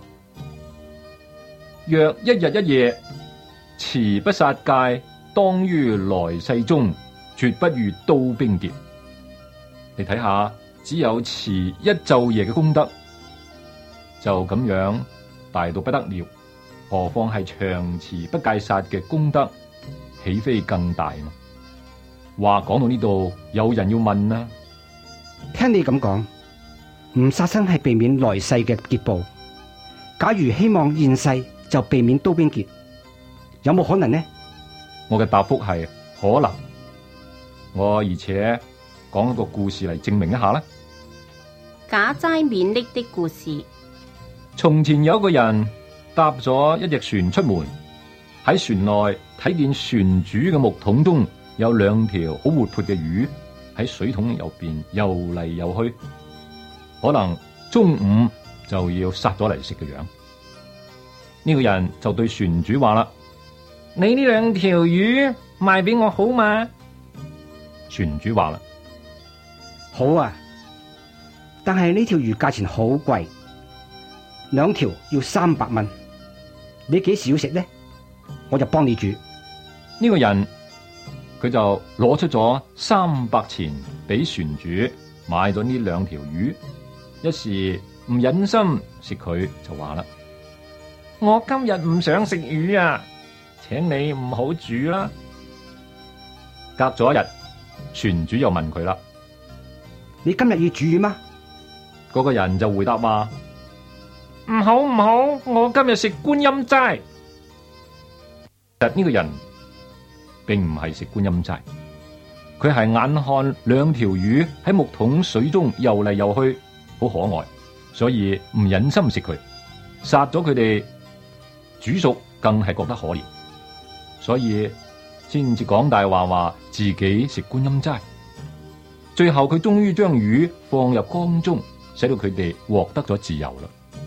Speaker 3: 若一日一夜持不殺戒，當於來世中絕不遇刀兵劫。你睇下，只有持一晝夜嘅功德就咁樣大到不得了，何況係長持不戒殺嘅功德，豈非更大嘛？話講到呢度，有人要問啦：
Speaker 5: 聽你咁講，唔殺生係避免來世嘅劫報，假如希望現世就避免刀兵劫，有冇可能呢？
Speaker 3: 我嘅答覆係可能。我而且講一個故事嚟證明一下啦。
Speaker 2: 假齋免溺的故事。
Speaker 3: 從前有一個人搭咗一隻船出門，喺船內睇見船主嘅木桶中有兩條好活潑嘅魚喺水桶入邊游嚟游去，可能中午就要殺咗嚟食嘅樣。呢個人就對船主話啦：你呢兩條魚賣俾我好嘛？船主話啦：
Speaker 5: 好啊，但係呢條魚價錢好貴，兩條要三百蚊。你幾時要食呢？我就幫你煮。
Speaker 3: 呢個人佢就攞出咗三百錢俾船主買咗呢兩條魚，一時唔忍心食佢，就話啦：我今日唔想食魚啊，請你唔好煮啦。隔咗一日，船主又問佢啦：
Speaker 5: 你今日要煮魚嗎？
Speaker 3: 嗰個人就回答話：唔好唔好，我今日食觀音齋。其實呢個人並唔係食觀音齋，佢係眼看兩條魚喺木桶水中游嚟游去，好可愛，所以唔忍心食佢，殺咗佢哋煮熟，更係覺得可憐，所以先至講大話話自己食觀音齋。最後佢終於將魚放入江中，使到佢哋獲得咗自由啦。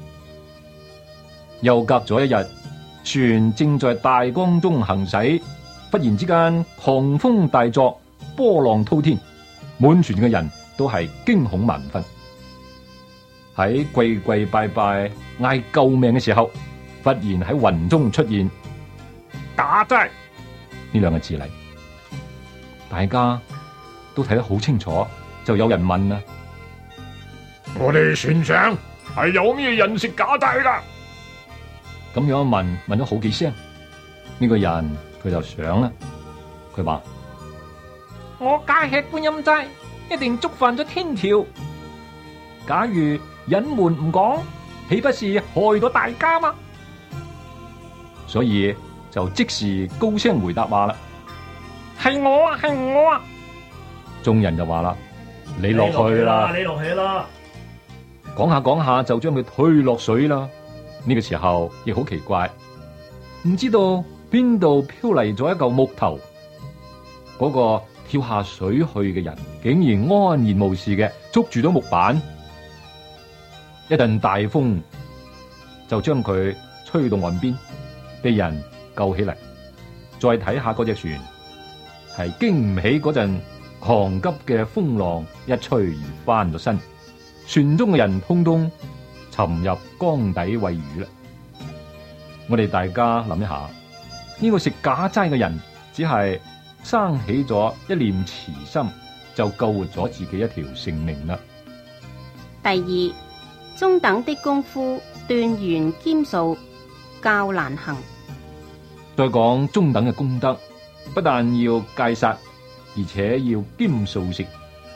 Speaker 3: 又隔咗一日，船正在大江中行駛，忽然之間狂風大作，波浪滔天，滿船嘅人都係驚恐萬分。喺跪跪拜拜嗌救命嘅時候，忽然喺雲中出現假齋呢兩個字嚟，大家都睇得好清楚，就有人問啦：
Speaker 6: 我哋船上係有咩人食假齋噶？
Speaker 3: 咁樣一問，問咗好幾聲，呢個人佢就想啦，佢話：我假吃觀音齋，一定觸犯咗天條。假如隱瞞唔講，豈不是害咗大家嗎？所以就即時高聲回答話啦：係我啊，係我啊！眾人就話啦：你落去啦，
Speaker 4: 你落去啦！
Speaker 3: 講下講下就將佢推落水啦。呢個時候亦好奇怪，唔知道邊度飄嚟咗一嚿木頭，嗰個跳下水去嘅人竟然安然無事嘅捉住咗木板，一陣大風就將佢吹到岸邊，被人救起嚟。再睇下嗰隻船，係經唔起嗰陣狂急嘅風浪一吹而翻咗身，船中嘅人通通沉入江底餵魚啦！我哋大家諗一下，呢個食假齋嘅人只係生起咗一念慈心，就救活咗自己一條性命啦。
Speaker 2: 第二，中等的功夫斷緣兼數較難行。
Speaker 3: 再講中等嘅功德，不但要戒殺，而且要兼數食，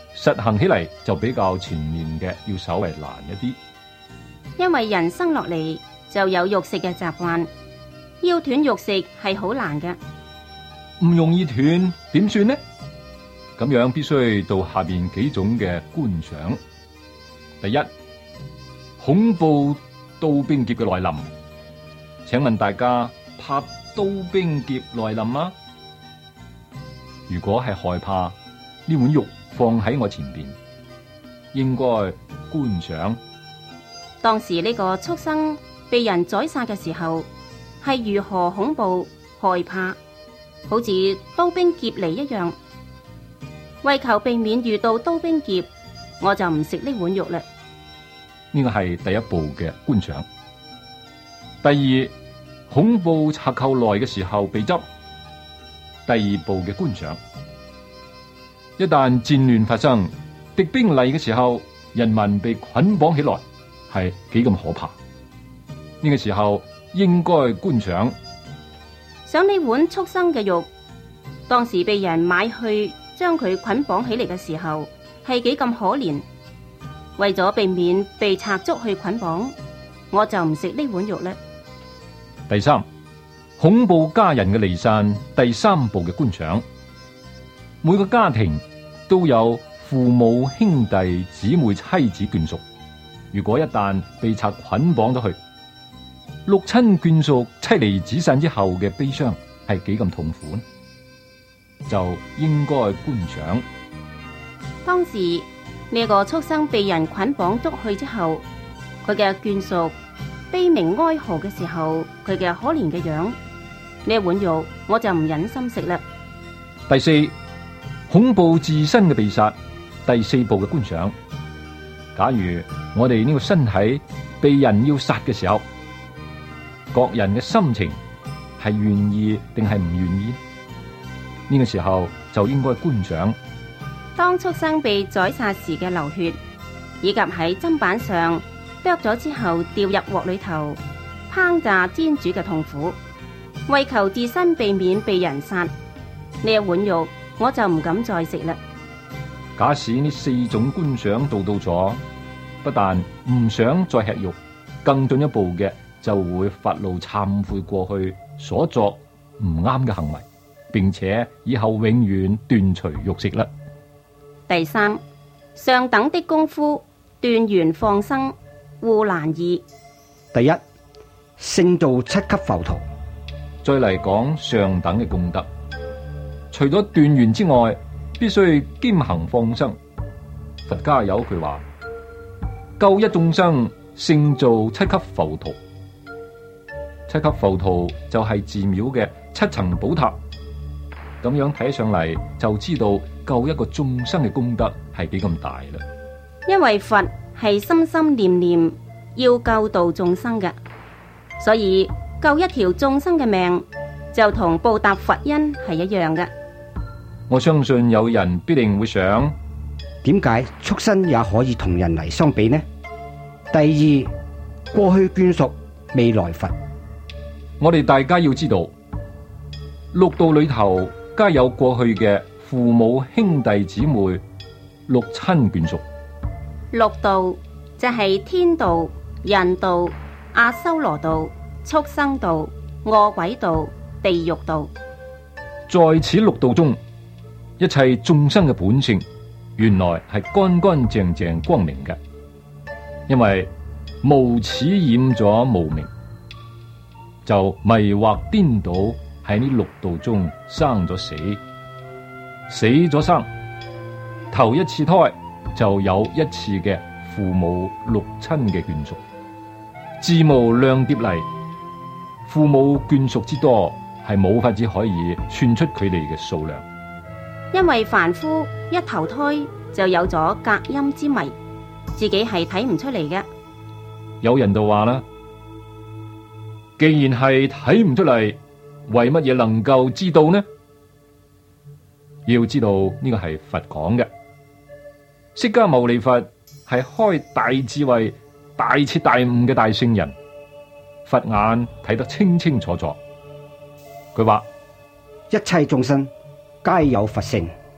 Speaker 3: 實行起嚟就比較前面嘅要稍為難一啲。
Speaker 2: 因為人生落嚟就有肉食嘅習慣，要斷肉食係好難嘅。
Speaker 3: 唔容易斷，點算呢？咁樣必須到下邊幾種嘅觀想。第一，恐怖刀兵劫嘅來臨。請問大家怕刀兵劫來臨嗎？如果係害怕，呢碗肉放喺我前邊，應該觀想。
Speaker 2: 當時呢個畜生被人宰殺嘅時候，係如何恐怖害怕，好似刀兵劫嚟一樣。為求避免遇到刀兵劫，我就唔食呢碗肉啦。
Speaker 3: 呢個係第一步嘅觀想。第二，恐怖賊寇來嘅時候被執。第二步嘅觀想，一旦戰亂發生，敵兵嚟嘅時候，人民被捆綁起來，係幾咁可怕。呢個時候應該觀想。
Speaker 2: 想呢碗畜生嘅肉，當時被人買去將佢捆綁起嚟嘅時候，係幾咁可憐。為咗避免被賊捉去捆綁，我就唔食呢碗肉啦。
Speaker 3: 第三，恐怖家人嘅離散。第三步嘅觀想，每個家庭都有父母、兄弟、姊妹、妻子、眷屬。如果一旦被賊捆綁咗去，六親眷屬妻離子散之後嘅悲傷係幾咁痛苦呢？就應該觀想。
Speaker 2: 當時呢個畜生被人捆綁捉去之後，佢嘅眷屬悲鳴哀嚎嘅時候，佢嘅可憐嘅樣，呢碗肉我就唔忍心食啦。
Speaker 3: 第四，恐怖自身嘅被殺。第四步嘅觀想，假如我哋呢個身體被人要殺嘅時候，各人嘅心情係願意定係唔願意？呢個時候就應該觀想。
Speaker 2: 當畜生被宰殺時嘅流血，以及喺砧板上剁咗之後掉入鑊裏頭烹炸煎煮嘅痛苦，為求自身避免被人殺，呢一碗肉我就唔敢再食啦。
Speaker 3: 假使呢四種觀想做到咗，不但唔想再吃肉，更進一步嘅就會發怒懺悔過去所作唔啱嘅行為，並且以後永遠斷除肉食啦。
Speaker 2: 第三，上等的功夫斷緣放生，護難易。
Speaker 5: 第一，勝造七級浮屠。
Speaker 3: 再嚟講上等嘅功德，除咗斷緣之外，必須兼行放生。佛家有句話：救一眾生，勝造七級浮屠。七級浮屠就係寺廟嘅七層寶塔。咁樣睇上嚟就知道救一個眾生嘅功德係幾咁大啦。
Speaker 2: 因為佛係心心念念要救度眾生嘅，所以救一條眾生嘅命就同報答佛恩係一樣嘅。
Speaker 3: 我相信有人必定會想，
Speaker 5: 點解畜生也可以同人嚟相比呢？第二，過去眷屬，未來佛。
Speaker 3: 我哋大家要知道，六道裏頭皆有過去嘅父母、兄弟姊妹、六親眷屬。
Speaker 2: 六道就係天道、人道、阿修羅道、畜生道、餓鬼道、地獄道。
Speaker 3: 在此六道中，一切眾生嘅本性原來係乾乾淨淨光明嘅，因為無始染咗無明，就迷惑顛倒喺呢六道中生咗死，死咗生，頭一次胎就有一次嘅父母六親嘅眷屬，自無量劫嚟，父母眷屬之多係冇法子可以算出佢哋嘅數量。
Speaker 2: 因為凡夫一投胎就有咗隔陰之迷，自己係睇唔出嚟嘅。
Speaker 3: 有人就話啦，既然係睇唔出嚟，為乜嘢能夠知道呢？要知道呢個係佛講嘅，釋迦牟尼佛係開大智慧、大徹大悟嘅大聖人，佛眼睇得清清楚楚。佢話：
Speaker 5: 一切眾生皆有佛性，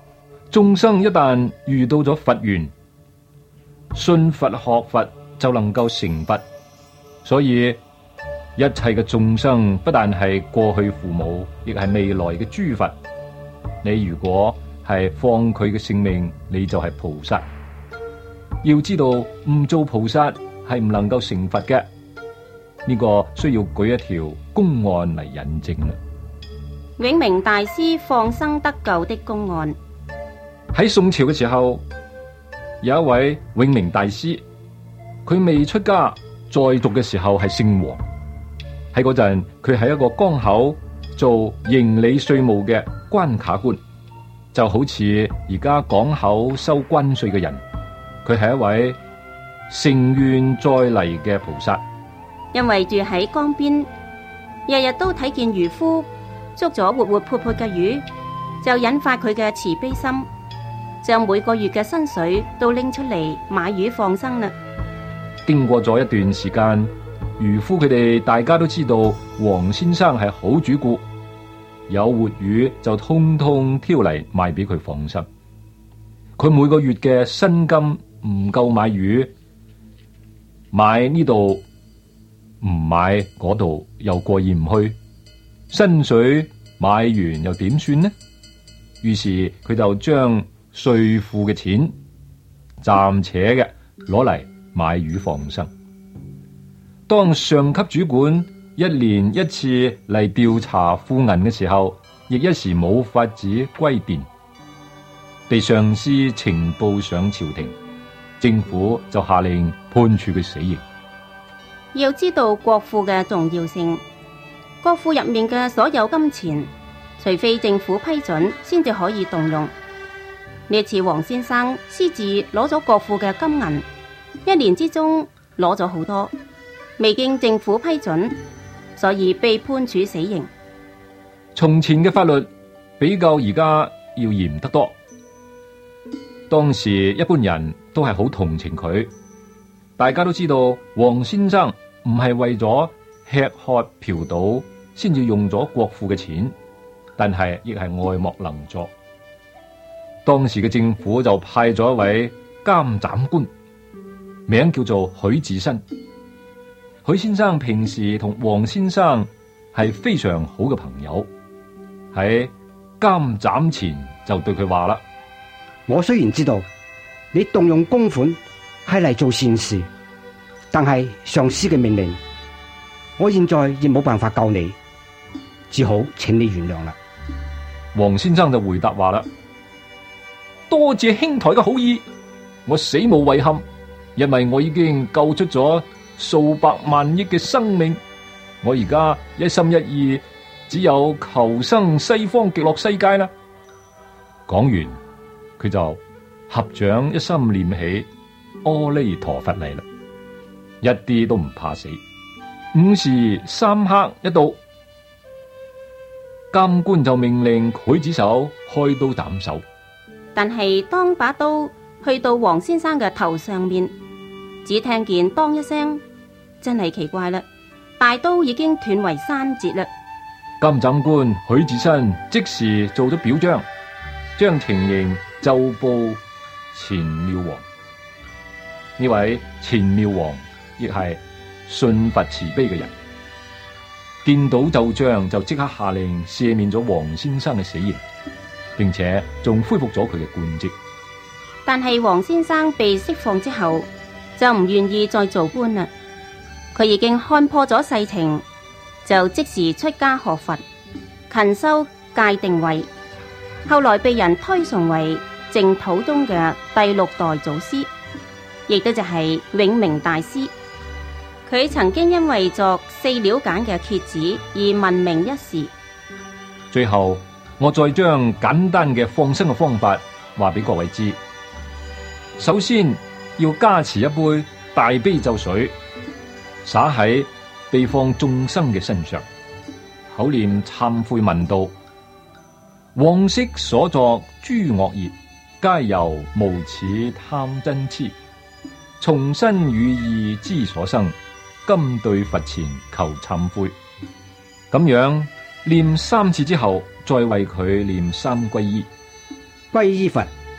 Speaker 3: 眾生一旦遇到咗佛緣，信佛學佛就能夠成佛。所以一切嘅眾生不但係過去父母，亦係未來嘅諸佛。你如果係放佢嘅性命，你就係菩薩。要知道唔做菩薩係唔能夠成佛嘅，呢個需要舉一條公案嚟引證啦。
Speaker 2: 永明大師放生得救的公案。
Speaker 3: 喺宋朝嘅時候，有一位永明大師，佢未出家，在俗嘅時候係姓黃。喺嗰陣，佢係一個江口做營理稅務嘅關卡官，就好似而家港口收關稅嘅人。佢係一位乘願再嚟嘅菩薩。
Speaker 2: 因為住喺江邊，日日都睇見漁夫捉咗活活潑潑嘅魚，就引發佢嘅慈悲心，將每個月嘅薪水都拎出嚟買魚放生啦。
Speaker 3: 經過咗一段時間，漁夫佢哋大家都知道黃先生係好主顧，有活魚就通通挑嚟賣俾佢放生。佢每個月嘅薪金唔夠買魚，買呢度唔買嗰度，又過意唔去，薪水買完又點算呢？於是佢就將稅負嘅錢暫且嘅攞嚟買魚放生。當上級主管一年一次嚟調查庫銀嘅時候，亦一時冇法子歸辯，被上司呈報上朝廷，政府就下令判處佢死刑。
Speaker 2: 要知道國庫嘅重要性，國庫入面嘅所有金錢，除非政府批准，先至可以動用。呢次黃先生私自攞咗國庫嘅金銀，一年之中攞咗好多，未經政府批准，所以被判處死刑。
Speaker 3: 從前嘅法律比較而家要嚴得多。當時一般人都係好同情佢，大家都知道黃先生唔係為咗吃喝嫖賭先至用咗國庫嘅錢，但係亦係愛莫能助。當時嘅政府就派咗一位監斬官，名叫做許子新。許先生平時同黃先生係非常好嘅朋友，喺監斬前就對佢話啦：
Speaker 5: 我雖然知道你動用公款係嚟做善事，但係上司嘅命令，我現在亦冇辦法救你，只好請你原諒啦。
Speaker 3: 黃先生就回答話啦：多謝兄台嘅好意，我死無遺憾，因為我已經救出咗數百萬億嘅生命，我而家一心一意只有求生西方極樂世界啦。講完，佢就合掌一心念起阿彌陀佛嚟啦，一啲都唔怕死。午時三刻一到，監官就命令劊子手開刀斬首。
Speaker 2: 但係當把刀去到黃先生嘅頭上面，只聽見當一聲，真係奇怪啦！大刀已經斷為三截啦。
Speaker 3: 監斬官許子新即時做咗表彰，將情形奏報錢妙王。呢位錢妙王亦係信佛慈悲嘅人，見到奏章就即刻下令赦免咗黃先生嘅死刑，並且仲恢復咗佢嘅官職。
Speaker 2: 但係黃先生被釋放之後，就唔願意再做官啦。佢已經看破咗世情，就即時出家學佛，勤修戒定慧。後來被人推崇為淨土宗嘅第六代祖師，亦都就係永明大師。佢曾經因為作四料簡嘅揭子而聞名一時。
Speaker 3: 最後，我再將簡單嘅放生嘅方法話俾各位知。首先要加持一杯大悲咒水，灑喺被放眾生嘅身上，口念懺悔文道：往昔所作諸惡業，皆由無始貪嗔癡，從身語意之所生，今對佛前求懺悔。咁樣念三次之後，再為佢念三皈依。
Speaker 5: 皈依佛，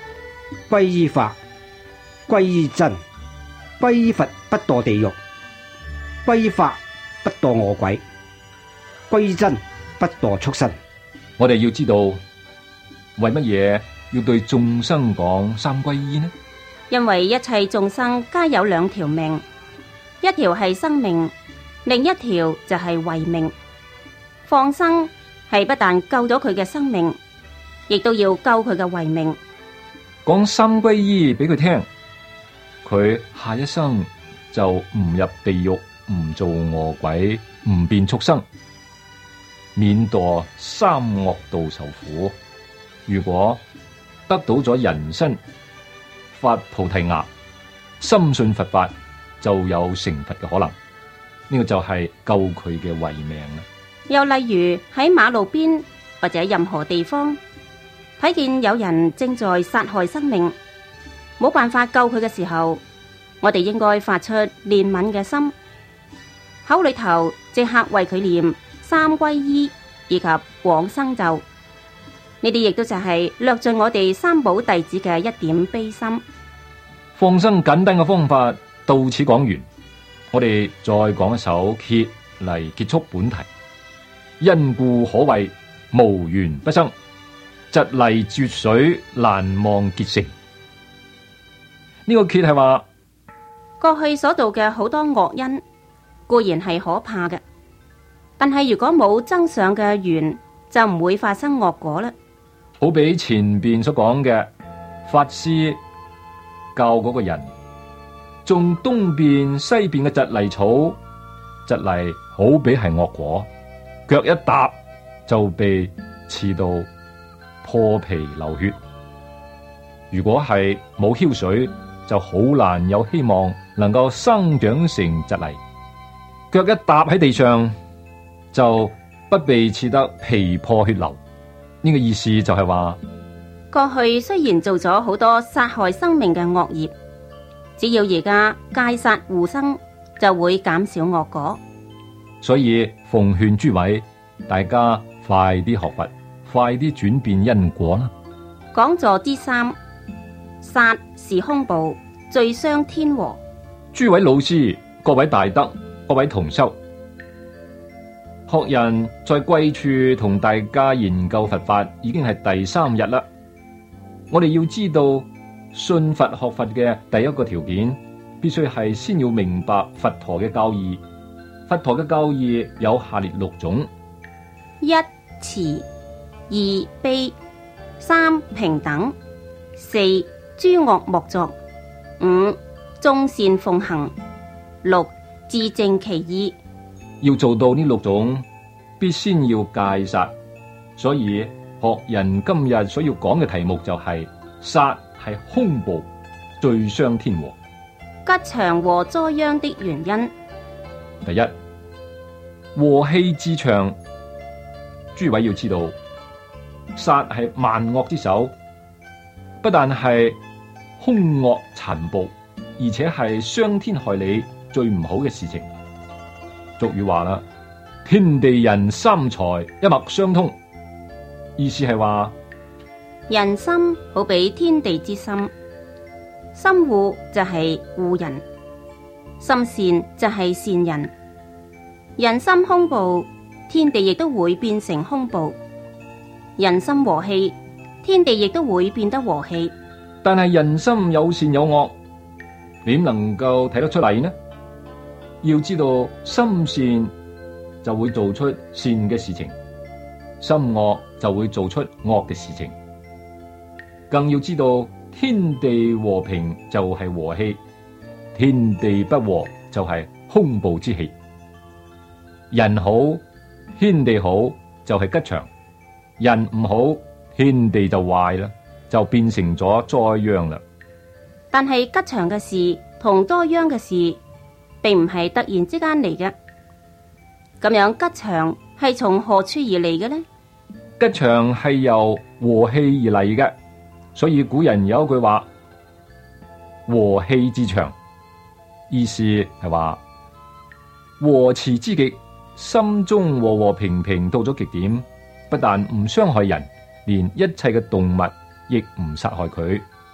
Speaker 5: 歸依法，歸依真，歸依佛不墮地獄，歸依法不墮餓鬼，歸依真不墮畜生。
Speaker 3: 我哋要知道，為乜嘢要對眾生講三歸依呢？
Speaker 2: 因為一切眾生皆有兩條命，一條係生命，另一條就係慧命。放生係不但救咗佢嘅生命，亦都要救佢嘅慧命。
Speaker 3: 講三歸依俾佢聽，佢下一生就唔入地獄，唔做餓鬼，唔變畜生，免墮三惡道受苦。如果得到咗人身，發菩提芽，深信佛法，就有成佛嘅可能。呢個就係救佢嘅慧命啦。
Speaker 2: 又例如喺馬路邊或者任何地方睇見有人正在殺害生命，冇辦法救佢嘅時候，我哋應該發出憐憫嘅心，口裏頭即刻為佢念三歸依以及往生咒。呢啲亦都就係略盡我哋三寶弟子嘅一點悲心。
Speaker 3: 放生簡單嘅方法到此講完，我哋再講一首歇嚟結束本題。因故可謂無緣不生，疾泥絕水難忘結成。呢、這個歇係話
Speaker 2: 過去所做嘅好多惡因固然係可怕嘅，但係如果冇增上嘅緣，就唔會發生惡果啦。
Speaker 3: 好比前邊所講嘅，法師教嗰個人種東邊西邊嘅疾泥草，疾泥好比係惡果，腳一踏就被刺到破皮流血。如果係冇澆水，就好難有希望能夠生長成疾泥。腳一踏喺地上，就不被刺得皮破血流。呢個意思就係話，
Speaker 2: 過去雖然做咗好多殺害生命嘅惡業，只要而家戒殺護生，就會減少惡果。
Speaker 3: 所以奉勸諸位，大家快啲學佛，快啲轉變因果啦。
Speaker 2: 講座之三，殺是兇暴，罪傷天和。
Speaker 3: 諸位老師、各位大德、各位同修，學人在貴處同大家研究佛法已經係第三日啦。我哋要知道，信佛學佛嘅第一個條件，必須係先要明白佛陀嘅教義。佛陀嘅教義有下列六種：
Speaker 2: 一慈，二悲，三平等，四諸惡莫作，五眾善奉行，六自淨其意。
Speaker 3: 要做到呢六種，必先要戒殺。所以學人今日所要講嘅題目就係、是、殺係兇暴，罪傷天和。
Speaker 2: 吉祥和災殃的原因。
Speaker 3: 第一，和氣致祥。諸位要知道，殺係萬惡之首，不但係兇惡殘暴，而且係傷天害理最唔好嘅事情。俗語話啦，天地人三才一脈相通，意思係話
Speaker 2: 人心好比天地之心，心護就係護人，心善就係善人。人心兇暴，天地亦都會變成兇暴；人心和氣，天地亦都會變得和氣。
Speaker 3: 但係人心有善有惡，點能夠睇得出嚟呢？要知道，心善就會做出善嘅事情，心惡就會做出惡嘅事情。更要知道，天地和平就係和氣，天地不和就係兇暴之氣。人好，天地好就係吉祥；人唔好，天地就壞啦，就變成咗災殃啦。
Speaker 2: 但係吉祥嘅事同災殃嘅事，並唔係突然之間嚟嘅。咁樣吉祥係從何處而嚟嘅呢？
Speaker 3: 吉祥係由和氣而嚟嘅，所以古人有一句話：和氣致祥，意思係話和持之極，心中和和平平到咗極點，不但唔傷害人，連一切嘅動物亦唔殺害佢。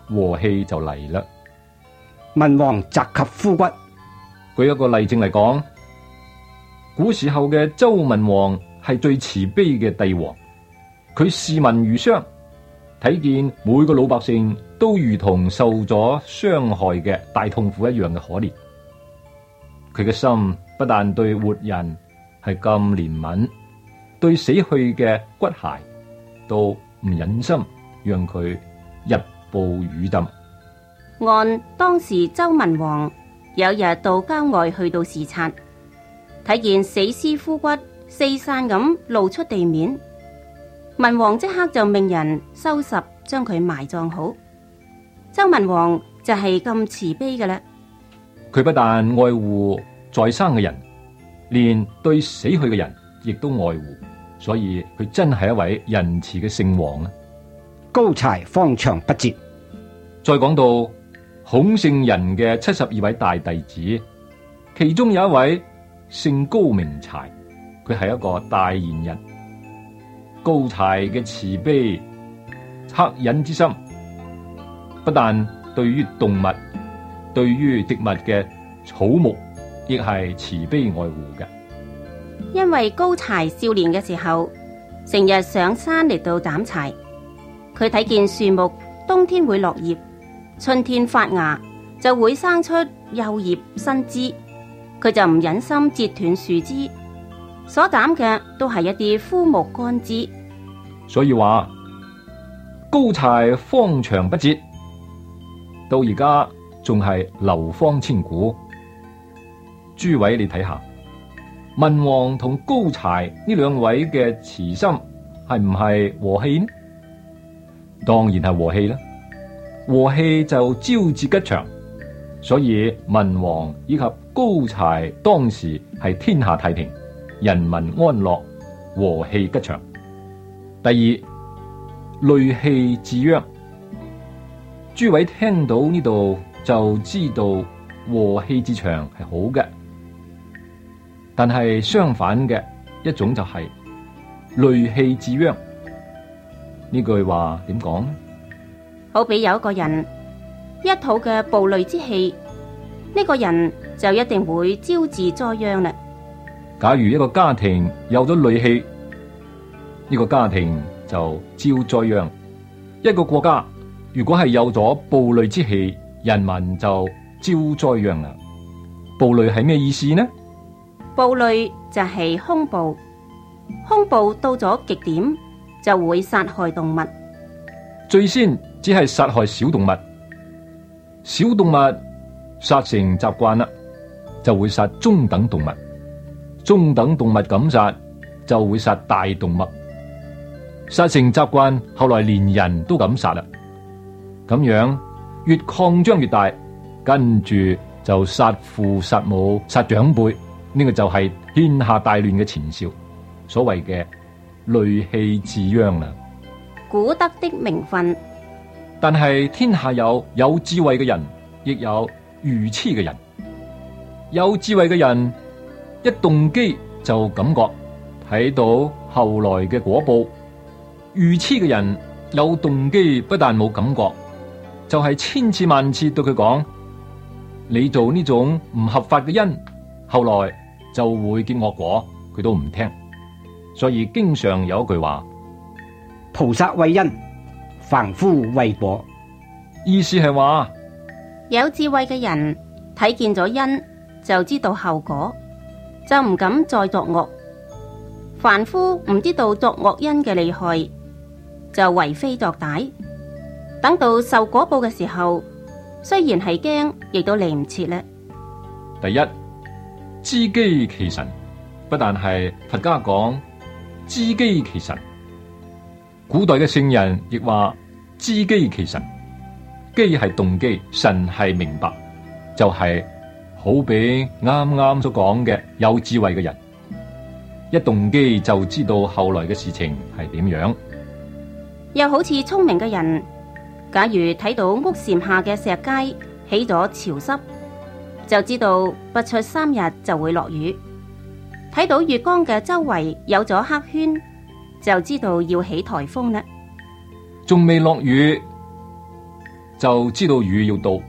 Speaker 3: 和氣就嚟啦。
Speaker 5: 文王澤及夫骨，
Speaker 3: 舉一個例證嚟講，古時候嘅周文王係最慈悲嘅帝王，佢視民如相，睇見每個老百姓都如同受咗傷害嘅大痛苦一樣嘅可憐。佢嘅心不但對活人係咁憐憫，對死去嘅骨骸都唔忍心讓佢日暴雨浸。
Speaker 2: 按當時周文王有日到郊外去到視察，睇見死屍枯骨四散咁露出地面，文王即刻就命人收拾，將佢埋葬好。周文王就係咁慈悲嘅啦。
Speaker 3: 佢不但愛護在生嘅人，連對死去嘅人亦都愛護，所以佢真係一位仁慈嘅聖王啊！
Speaker 5: 高柴方長不折。
Speaker 3: 再講到孔聖人嘅七十二位大弟子，其中有一位姓高名柴，佢係一個大賢人。高柴嘅慈悲惻隱之心，不但對於動物，對於植物嘅草木，亦係慈悲愛護嘅。
Speaker 2: 因為高柴少年嘅時候，成日上山嚟到斬柴，佢睇見樹木冬天會落葉，春天發芽，就會生出幼葉新枝，佢就唔忍心截斷樹枝，所斬嘅都係一啲枯木乾枝。
Speaker 3: 所以話高柴方長不折，到而家仲係流芳千古。諸位你睇下，文王同高柴呢兩位嘅慈心係唔係和氣呢？當然係和氣啦。和氣就招致吉祥，所以文王以及高柴當時係天下太平，人民安樂，和氣吉祥。第二，戾氣致殃。諸位聽到呢度就知道和氣致祥係好嘅，但係相反嘅一種就係戾氣致殃。呢句話點講呢？
Speaker 2: 好比有一個人一肚嘅暴戾之氣，呢個人就一定會招致災殃啦。
Speaker 3: 假如一個家庭有咗戾氣，呢個家庭就招災殃。一個國家如果係有咗暴戾之氣，人民就招災殃啦。暴戾係咩意思呢？
Speaker 2: 暴戾就係兇暴，兇暴到咗極點就會殺害動物。
Speaker 3: 最先只係殺害小動物，小動物殺成習慣啦，就會殺中等動物，中等動物敢殺就會殺大動物，殺成習慣，後來連人都敢殺啦。咁樣越擴張越大，跟住就殺父殺母殺長輩，呢個就係天下大亂嘅前兆，所謂嘅戾氣致殃啦。
Speaker 2: 古德的名分。
Speaker 3: 但係天下有有智慧嘅人，亦有愚癡嘅人。有智慧嘅人一動機就感覺睇到後來嘅果報，愚癡嘅人有動機不但冇感覺，就係千次萬次對佢講，你做呢種唔合法嘅因，後來就會結惡果，佢都唔聽。所以經常有一句話，
Speaker 5: 菩薩為因，凡夫為果。
Speaker 3: 意思係話
Speaker 2: 有智慧嘅人睇見咗因，就知道後果，就唔敢再作惡。凡夫唔知道作惡因嘅厲害，就為非作歹，等到受果報嘅時候，雖然係驚，亦都嚟唔切咧。
Speaker 3: 第一，知機其神，不但係佛家講知機其神，古代嘅聖人亦話知機其神。機係動機，神係明白，就係、是、好比啱啱所講嘅有智慧嘅人，一動機就知道後來嘅事情係點樣。
Speaker 2: 又好似聰明嘅人，假如睇到屋檐下嘅石階起咗潮濕，就知道不出三日就會落雨；睇到月光嘅周圍有咗黑圈，就知道要起颱風啦。
Speaker 3: 仲未落雨， 就知道雨要到，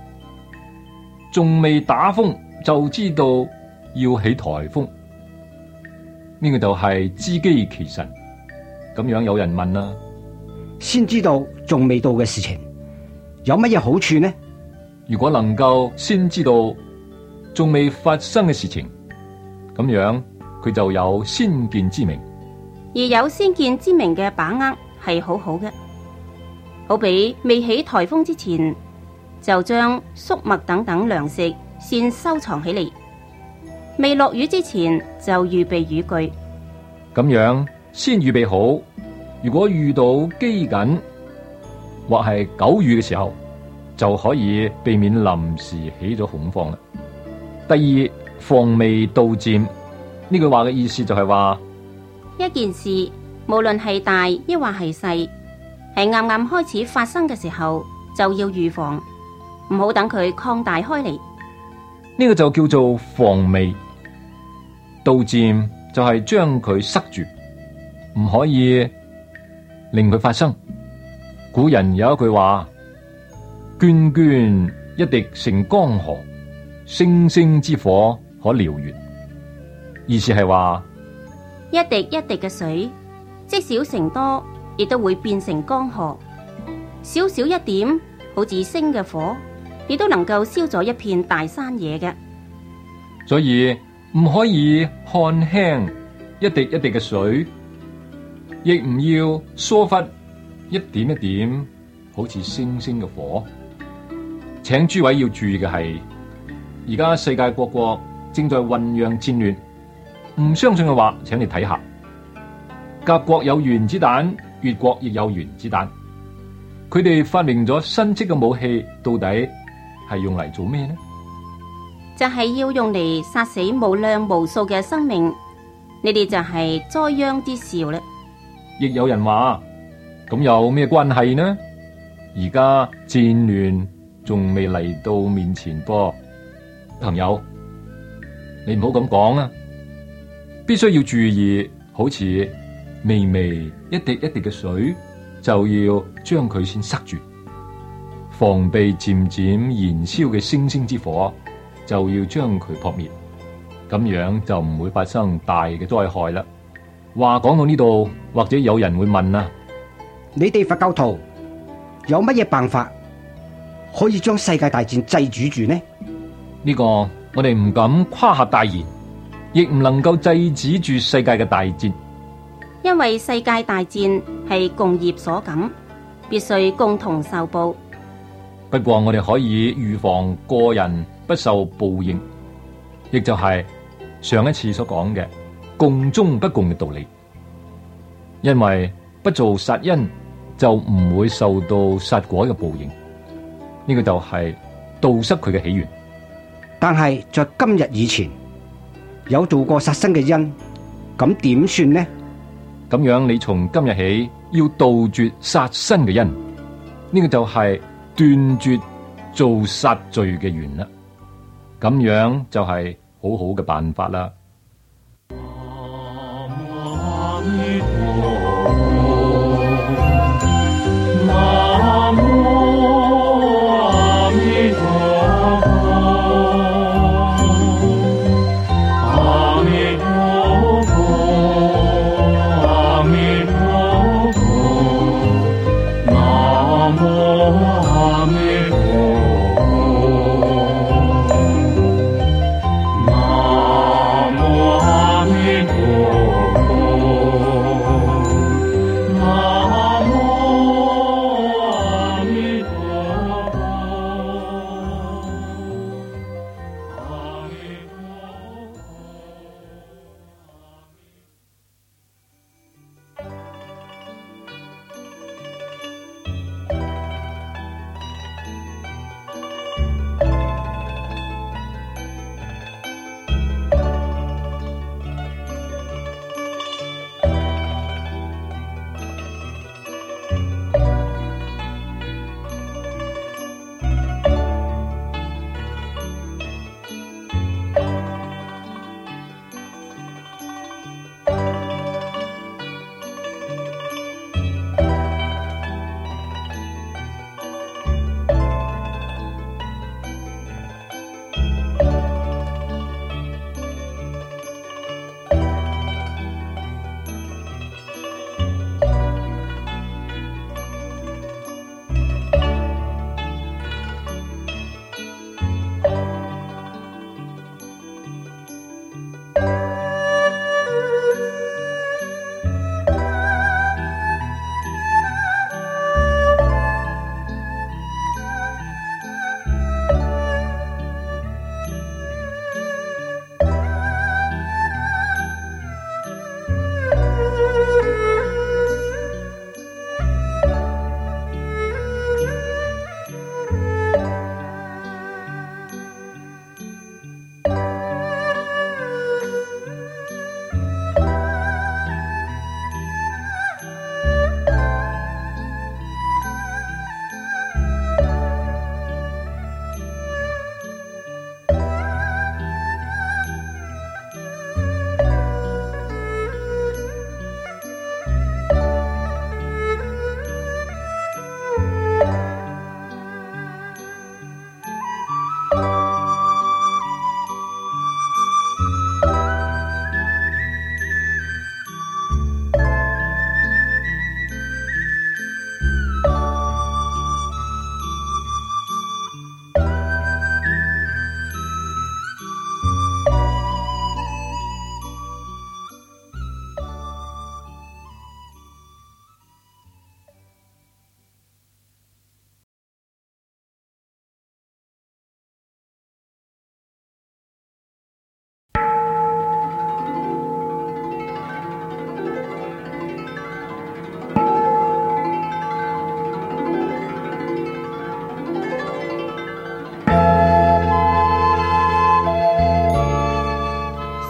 Speaker 3: 仲未打風就知道要起颱風。呢個就係知機其神。咁樣有人問啦，
Speaker 5: 先知道仲未到嘅事情有乜嘢好處呢？
Speaker 3: 如果能夠先知道仲未發生嘅事情，咁樣佢就有先見之明。
Speaker 2: 而有先見之明嘅把握係好好嘅，好比未起颱風之前就將粟麥等等糧食先收藏起嚟，未落雨之前就預備雨具。
Speaker 3: 咁樣先預備好，如果遇到饑饉或係久雨嘅時候，就可以避免臨時起咗恐慌啦。第二，防微杜漸，呢句話嘅意思就係話，
Speaker 2: 一件事無論係大抑或係細，係啱啱開始發生嘅時候就要預防，唔好等佢擴大開嚟。
Speaker 3: 呢個就叫做防微。杜漸就係將佢塞住，唔可以令佢發生。古人有一句話，涓涓一滴成江河，星星之火可燎原。意思係話，
Speaker 2: 一滴一滴嘅水，積少成多，亦都會變成江河。少少一點，好似星嘅火，亦都能夠燒咗一片大山野嘅。
Speaker 3: 所以唔可以看輕一滴一滴嘅水，亦唔要疏忽一點一點，好似星星嘅火。請諸位要注意嘅係，而家世界各國正在醞釀戰亂。唔相信嘅話，請你睇下，甲國有原子彈，乙國亦有原子彈。佢哋發明咗新式嘅武器，到底係用嚟做咩呢？
Speaker 2: 就係要用嚟殺死無量無數嘅生命。呢啲就係災殃之兆啦。
Speaker 3: 亦有人話，咁有咩關係呢？而家戰亂仲未嚟到面前噃，朋友，你唔好咁講啊！必須要注意，好似微微一滴一滴嘅水，就要將佢先塞住，防備漸漸燃燒嘅星星之火，就要將佢撲滅，咁樣就唔會發生大嘅災害啦。話講到呢度，或者有人會問啊，
Speaker 5: 你哋佛教徒有乜嘢辦法可以將世界大戰制止住呢？
Speaker 3: 呢個我哋唔敢誇下大言，亦唔能夠制止住世界嘅大戰，
Speaker 2: 因為世界大戰係共業所感，必須共同受報。
Speaker 3: 不過我哋可以預防個人不受報應，亦就係上一次所講嘅共宗不共嘅道理。因為不做殺因，就唔會受到殺果嘅報應。呢個就係盜失佢嘅起源。
Speaker 5: 但係在今日以前有做過殺生嘅因，咁點算呢？
Speaker 3: 咁樣你從今日起要杜絕殺生嘅因，呢個就係斷絕做殺罪嘅緣啦。咁樣就係好好嘅辦法啦。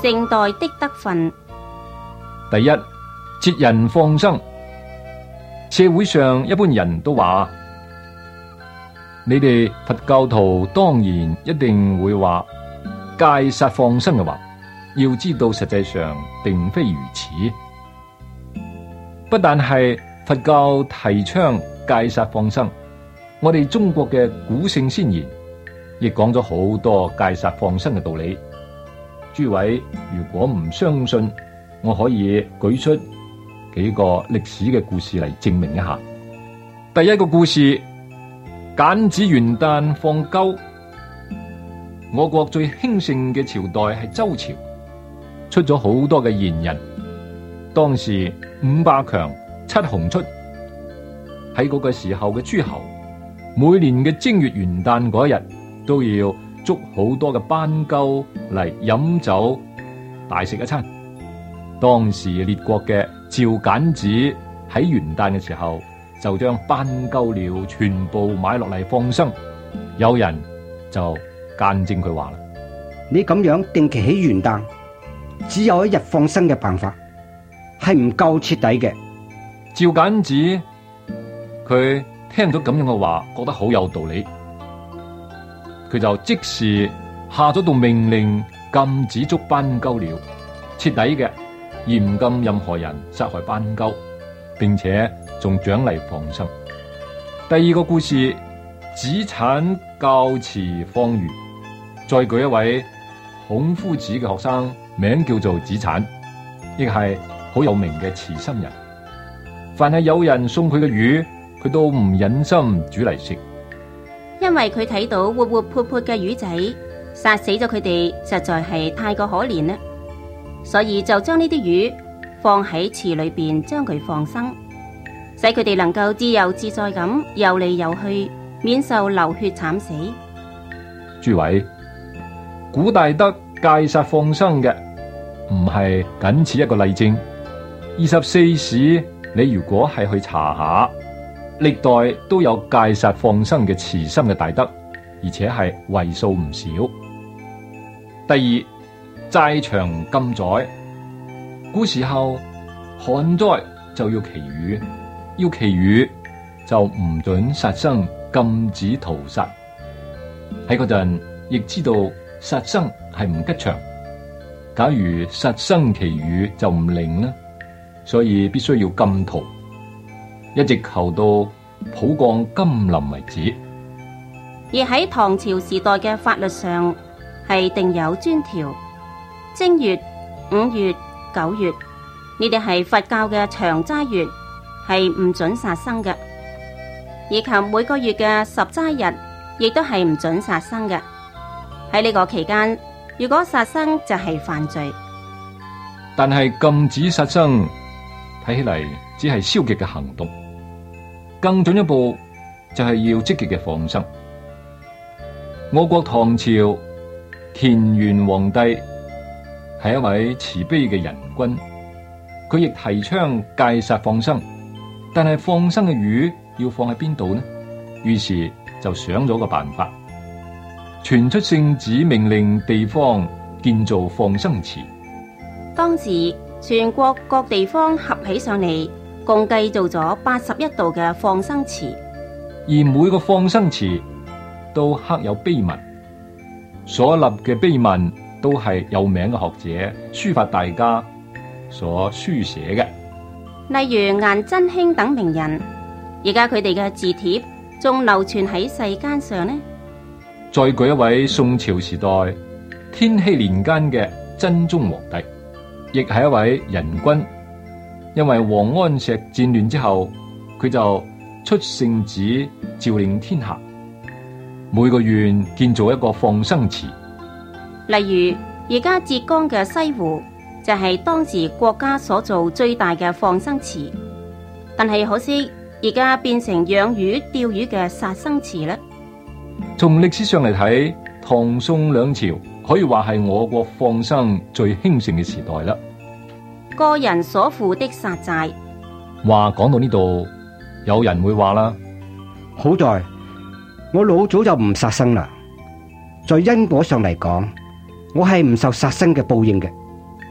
Speaker 2: 正代的德分。
Speaker 3: 第一，節人放生。社會上一般人都話，你哋佛教徒當然一定會話戒殺放生嘅話，要知道實際上並非如此。不但係佛教提倡戒殺放生，我哋中國嘅古聖先賢亦講咗好多戒殺放生嘅道理。諸位如果唔相信，我可以舉出幾個歷史嘅故事嚟證明一下。第一個故事，簡子元旦放鳩。我國最興盛嘅朝代係周朝，出咗好多嘅賢人。當時五百強七雄出，喺嗰個時候嘅諸侯，每年嘅正月元旦嗰一日都要捉好多嘅斑鳩嚟飲酒大食一餐。當時列國嘅趙簡子喺元旦嘅時候就將斑鳩鳥全部買落嚟放生。有人就間證佢話啦，
Speaker 5: 你咁樣定期喺元旦只有一日放生嘅辦法，係唔夠徹底嘅。
Speaker 3: 趙簡子佢聽到咁樣嘅話，覺得好有道理，佢就即時下咗道命令，禁止捉斑鳩鳥，徹底嘅嚴禁任何人殺害斑鳩，並且仲獎勵放生。第二個故事，子產教慈放魚。再舉一位孔夫子嘅學生，名叫做子產，亦係好有名嘅慈心人。凡係有人送佢嘅魚，佢都唔忍心煮嚟食，
Speaker 2: 因為佢睇到活活潑潑嘅魚仔，殺死咗佢哋實在係太過可憐啦，所以就將呢啲魚放喺池裏邊，將佢放生，使佢哋能夠自由自在咁游嚟游去，免受流血慘死。
Speaker 3: 諸位，古大德戒殺放生嘅唔係僅此一個例證。二十四史你如果係去查下，歷代都有戒殺放生嘅慈心嘅大德，而且係為數唔少。第二，齋場禁宰。古時候旱災就要祈雨，要祈雨就唔准殺生，禁止屠殺。喺嗰陣亦知道殺生係唔吉祥，假如殺生祈雨就唔靈啦，所以必須要禁屠，一直求到普降甘霖為止。
Speaker 2: 而喺唐朝時代嘅法律上係定有專條，正月、五月、九月呢啲係佛教嘅長齋月，係唔准殺生嘅，以及每個月嘅十齋日亦都係唔准殺生嘅。喺呢個期間，如果殺生就係犯罪。
Speaker 3: 但係禁止殺生睇起嚟只係消極嘅行動，更進一步就係要積極嘅放生。我國唐朝乾元皇帝係一位慈悲嘅仁君，佢亦提倡戒殺放生，但係放生嘅魚要放喺邊度呢？於是就想咗個辦法，傳出聖旨，命令地方建造放生池。
Speaker 2: 當時全國各地方合起上嚟，共計造咗八十一道嘅放生池，
Speaker 3: 而每個放生池都刻有碑文，所立嘅碑文都係有名嘅學者、書法大家所書寫嘅。
Speaker 2: 例如顏真卿等名人，而家佢哋嘅字帖仲流傳喺世間上呢。
Speaker 3: 再舉一位宋朝時代天禧年間嘅真宗皇帝，亦係一位仁君。因為王安石戰亂之後，佢就出聖旨詔令天下，每個縣建造一個放生池。
Speaker 2: 例如而家浙江嘅西湖就係當時國家所造最大嘅放生池，但係可惜而家變成養魚釣魚嘅殺生池啦。
Speaker 3: 從歷史上嚟睇，唐宋兩朝可以話係我國放生最興盛嘅時代啦。
Speaker 2: 個人所負的殺債。
Speaker 3: 話講到呢度，有人會話啦，
Speaker 5: 好在我老早就唔殺生啦。在因果上嚟講，我係唔受殺生嘅報應嘅。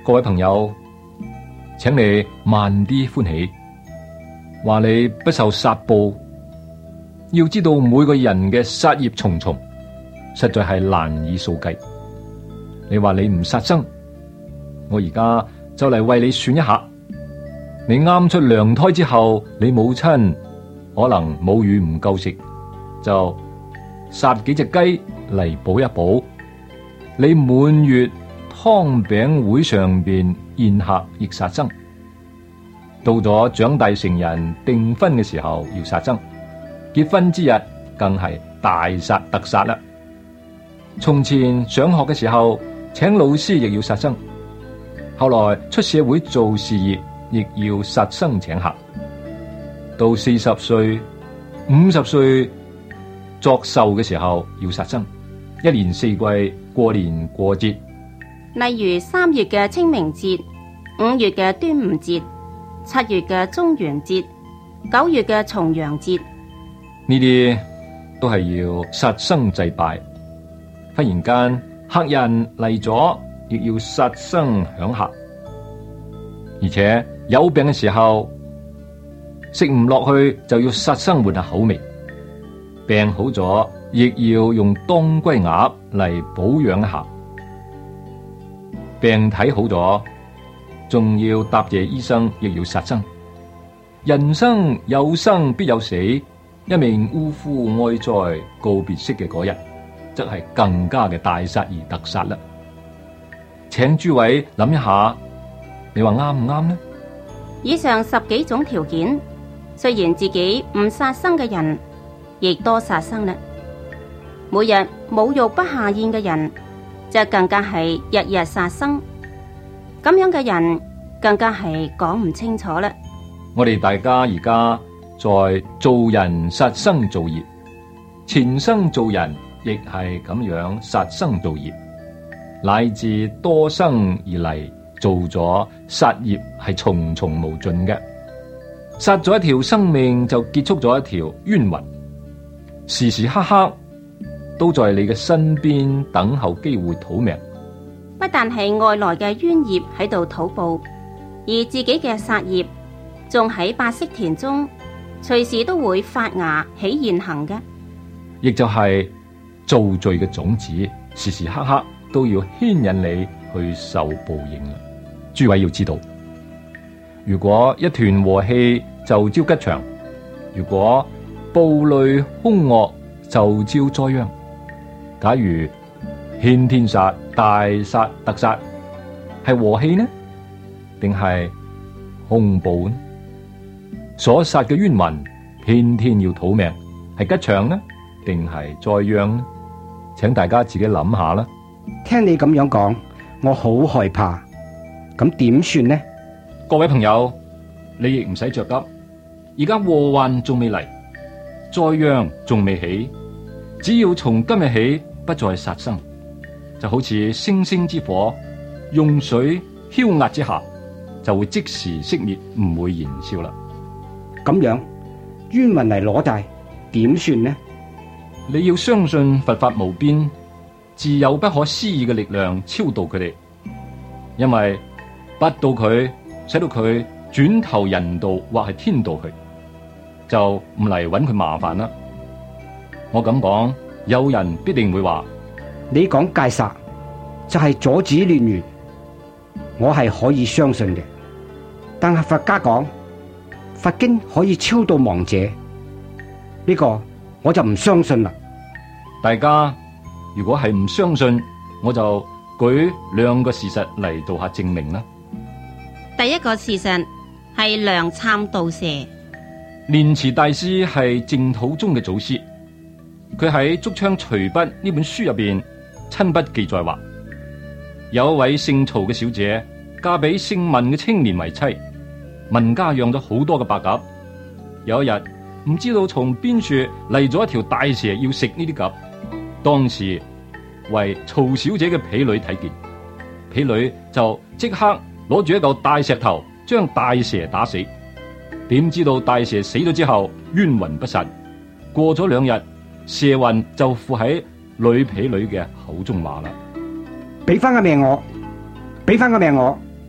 Speaker 3: 各位朋友，請你慢啲歡喜，話你不受殺報。要知道每個人嘅殺業重重，實在係難以數計。你話你唔殺生，我而家就嚟為你算一下。你啱出娘胎之後，你母親可能母乳唔夠食，就殺幾隻雞嚟補一補。你滿月湯餅會上邊宴客亦殺生。到咗長大成人訂婚嘅時候要殺生，結婚之日更係大殺特殺啦。從前上學嘅時候請老師亦要殺生，後來出社會做事業亦要殺生請客。到四十歲、五十歲作壽嘅時候要殺生，一年四季過年過節。
Speaker 2: 例如三月嘅清明節、五月嘅端午節、七月嘅中元節、九月嘅重陽節，
Speaker 3: 呢啲都係要殺生祭拜。忽然間客人嚟咗，亦要殺生享客。而且有病嘅時候食唔落去，就要殺生換下口味。病好咗，亦要用當歸鴨嚟保養一下。病體好咗，仲要答謝醫生，亦要殺生。人生有生必有死，一名嗚呼哀哉告別式嘅嗰日，則係更加嘅大殺而特殺啦。請諸位諗一下，你話啱唔啱呢？
Speaker 2: 以上十幾種條件，雖然自己唔殺生嘅人，亦多殺生啦。每日冇肉不下咽嘅人，就更加係日日殺生。咁樣嘅人更加係講唔清楚啦。
Speaker 3: 我哋大家而家在做人殺生造業，前生做人亦係咁樣殺生造業，乃至多生而嚟做咗殺業，係重重無盡嘅。殺咗一條生命，就結束咗一條冤魂，時時刻刻都在你嘅身邊等候機會討命。
Speaker 2: 不但係外來嘅冤業喺度討報，而自己嘅殺業仲喺白色田中隨時都會發芽起現行嘅，
Speaker 3: 亦就係造罪嘅種子，時時刻刻都要牽引你去受報應啦。諸位要知道，如果一團和氣就招吉祥，如果暴戾兇惡就招災殃。假如牽天殺、大殺特殺，係和氣呢，定係兇暴呢？所殺嘅冤魂偏天要討命，係吉祥呢，定係災殃呢？請大家自己諗下啦。
Speaker 5: 聽你咁樣講，我好害怕。咁點算呢？
Speaker 3: 各位朋友，你亦唔使着急。而家禍患仲未嚟，災殃仲未起，只要從今日起不再殺生，就好似星星之火，用水澆壓之下，就會即時熄滅，唔會燃燒啦。
Speaker 5: 咁樣冤魂嚟攞債，點算呢？
Speaker 3: 你要相信佛法無邊，自有不可思議嘅力量超度佢哋，因為不到佢，使到佢轉頭人道或係天道去，就唔嚟揾佢麻煩啦。我咁講，有人必定會話：
Speaker 5: 你講戒殺就係阻止亂源，我係可以相信嘅。但係佛家講佛經可以超度亡者，呢個我就唔相信啦。
Speaker 3: 大家如果係唔相信，我就舉兩個事實嚟做下證明啦。
Speaker 2: 第一個事實係良參道蛇。
Speaker 3: 蓮池大師係淨土宗嘅祖師，佢喺《竹槍隨筆》呢本書入邊親筆記載話，有一位姓曹嘅小姐嫁俾姓文嘅青年為妻，文家養咗好多嘅白鴿。有一日唔知道從邊處嚟咗一條大蛇要食呢啲鴿，當時為曹小姐嘅婢女睇見，婢女就即刻攞住一嚿大石頭將大蛇打死。點知道大蛇死咗之後冤魂不散，過咗兩日蛇魂就附喺女婢女嘅口中話啦：
Speaker 5: 俾翻個命我，俾翻個命我，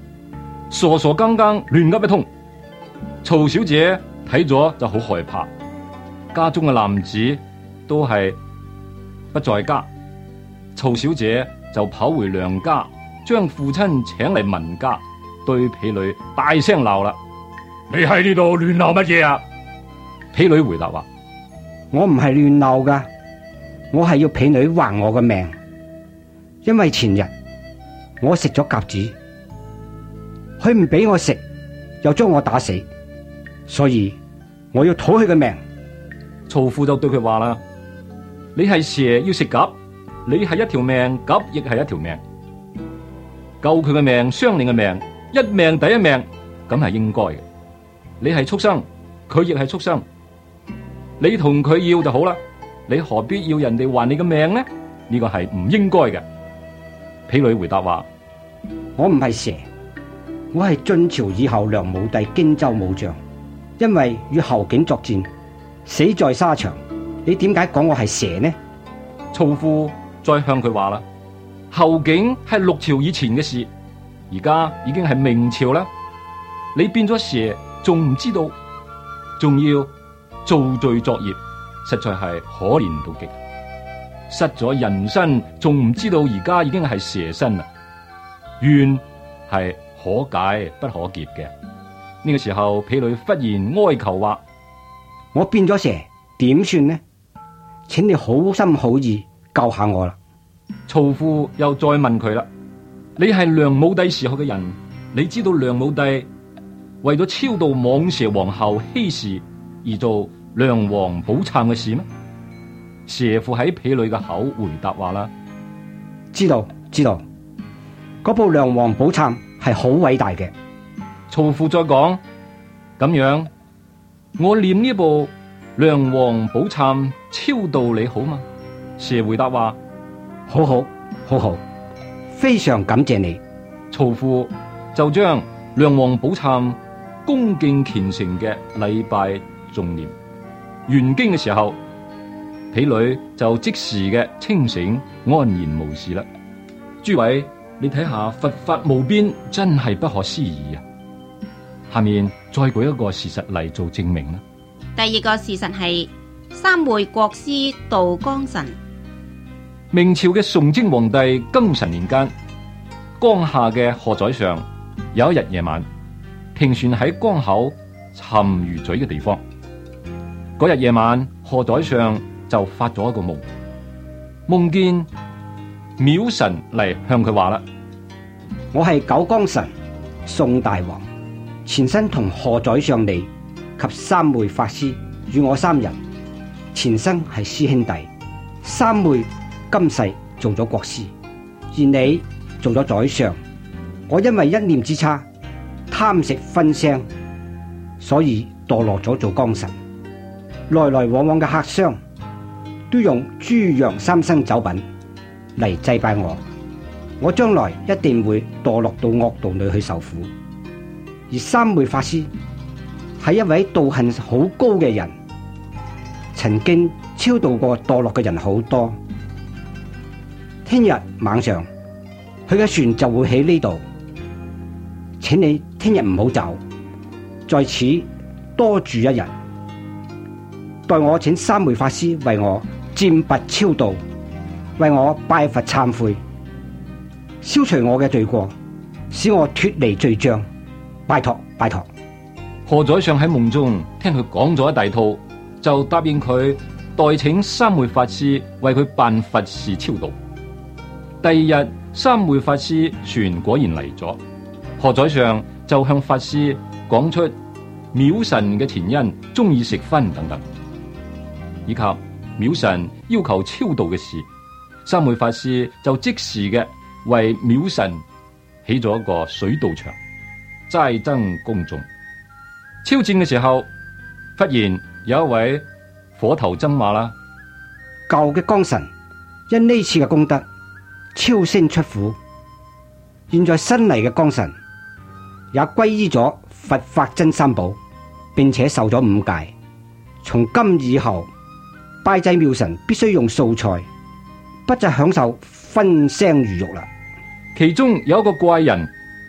Speaker 3: 傻傻更更亂噏一通。曹小姐睇咗就好害怕，家中嘅男子都係不在家，曹小姐就跑回娘家，將父親請嚟問家，對婢女大聲鬧啦。
Speaker 6: 你喺呢度亂鬧乜嘢啊？
Speaker 3: 婢女回答話：
Speaker 5: 我唔係亂鬧噶，我係要婢女還我嘅命，因為前日我食咗鴿子，佢唔俾我食，又將我打死，所以我要討佢嘅命。
Speaker 3: 曹父就對佢話啦：你係蛇要食鴿，你係一條命，鴿亦係一條命，救佢嘅命，傷你嘅命，一命抵一命，咁係應該嘅。你係畜生，佢亦係畜生，你同佢要就好啦，你何必要人哋還你嘅命呢？呢個係唔應該嘅。婢女回答話：
Speaker 5: 我唔係蛇，我係晉朝以後梁武帝荊州武將，因為與侯景作戰，死在沙場。你點解講我係蛇呢？
Speaker 3: 曹父再向佢話啦：侯景係六朝以前嘅事，而家已經係明朝啦。你變咗蛇，仲唔知道，仲要造罪作孽，實在係可憐到極。失咗人身，仲唔知道而家已經係蛇身啦。怨係可解不可結嘅。呢個時候，婢女忽然哀求話：
Speaker 5: 我變咗蛇，點算呢？請你好心好意救下我啦。
Speaker 3: 曹父又再問佢啦：你係梁武帝時候嘅人，你知道梁武帝為咗超度蟒蛇皇后希氏而做梁皇寶懺嘅事咩？蛇父喺婢女嘅口回答話啦：
Speaker 5: 知道知道，嗰部梁皇寶懺係好偉大嘅。
Speaker 3: 曹父再講：咁樣我念呢部梁皇寶懺超度你好嗎？蛇回答話：
Speaker 5: 好好好好，非常感謝你。
Speaker 3: 曹父就將梁皇寶懺恭敬虔誠嘅禮拜誦念完經嘅時候，婢女就即時嘅清醒安然無事啦。諸位，你睇下佛法無邊，真係不可思議啊！下面再舉一個事實嚟做證明啦。
Speaker 2: 第二個事實係三會國師渡江神。
Speaker 3: 明朝嘅崇禎皇帝庚辰年間，江夏嘅河仔上有一日夜晚，停船喺江口沉魚咀嘅地方。嗰日夜晚，河仔上就發咗一個夢，夢見廟神嚟向佢話啦：
Speaker 5: 我係九江神宋大王，前身同河仔上你及三會法師與我三人，前生係師兄弟。三會今世做咗國師，而你做咗宰相。我因為一念之差，貪食葷腥，所以墮落咗做江神。來來往往嘅客商都用豬羊三牲酒品嚟祭拜我，我將來一定會墮落到惡道裏去受苦。而三會法師係一位道行好高嘅人，曾經超度過墮落嘅人好多。聽日晚上佢嘅船就會喺呢度，請你聽日唔好走，在此多住一日，待我請三會法師為我占拔超度，為我拜佛懺悔，消除我嘅罪過，使我脫離罪障。拜託拜託。
Speaker 3: 河宰相喺夢中聽佢講咗一大套，就答應佢代請三會法師為佢辦佛事超度。第二日，三會法師船果然嚟咗，河宰相就向法師講出廟神嘅前因，中意食葷等等，以及廟神要求超度嘅事。三會法師就即時嘅為廟神起咗一個水道場，齋僧公眾。超薦嘅時候，忽然有一位火頭僧話啦：
Speaker 5: 舊嘅江神因呢次嘅功德超升出苦，現在新嚟嘅江神也皈依咗佛法真三寶，並且受咗五戒。從今以後拜祭廟神必須用素菜，不再享受葷腥魚肉啦。
Speaker 3: 其中有一個怪人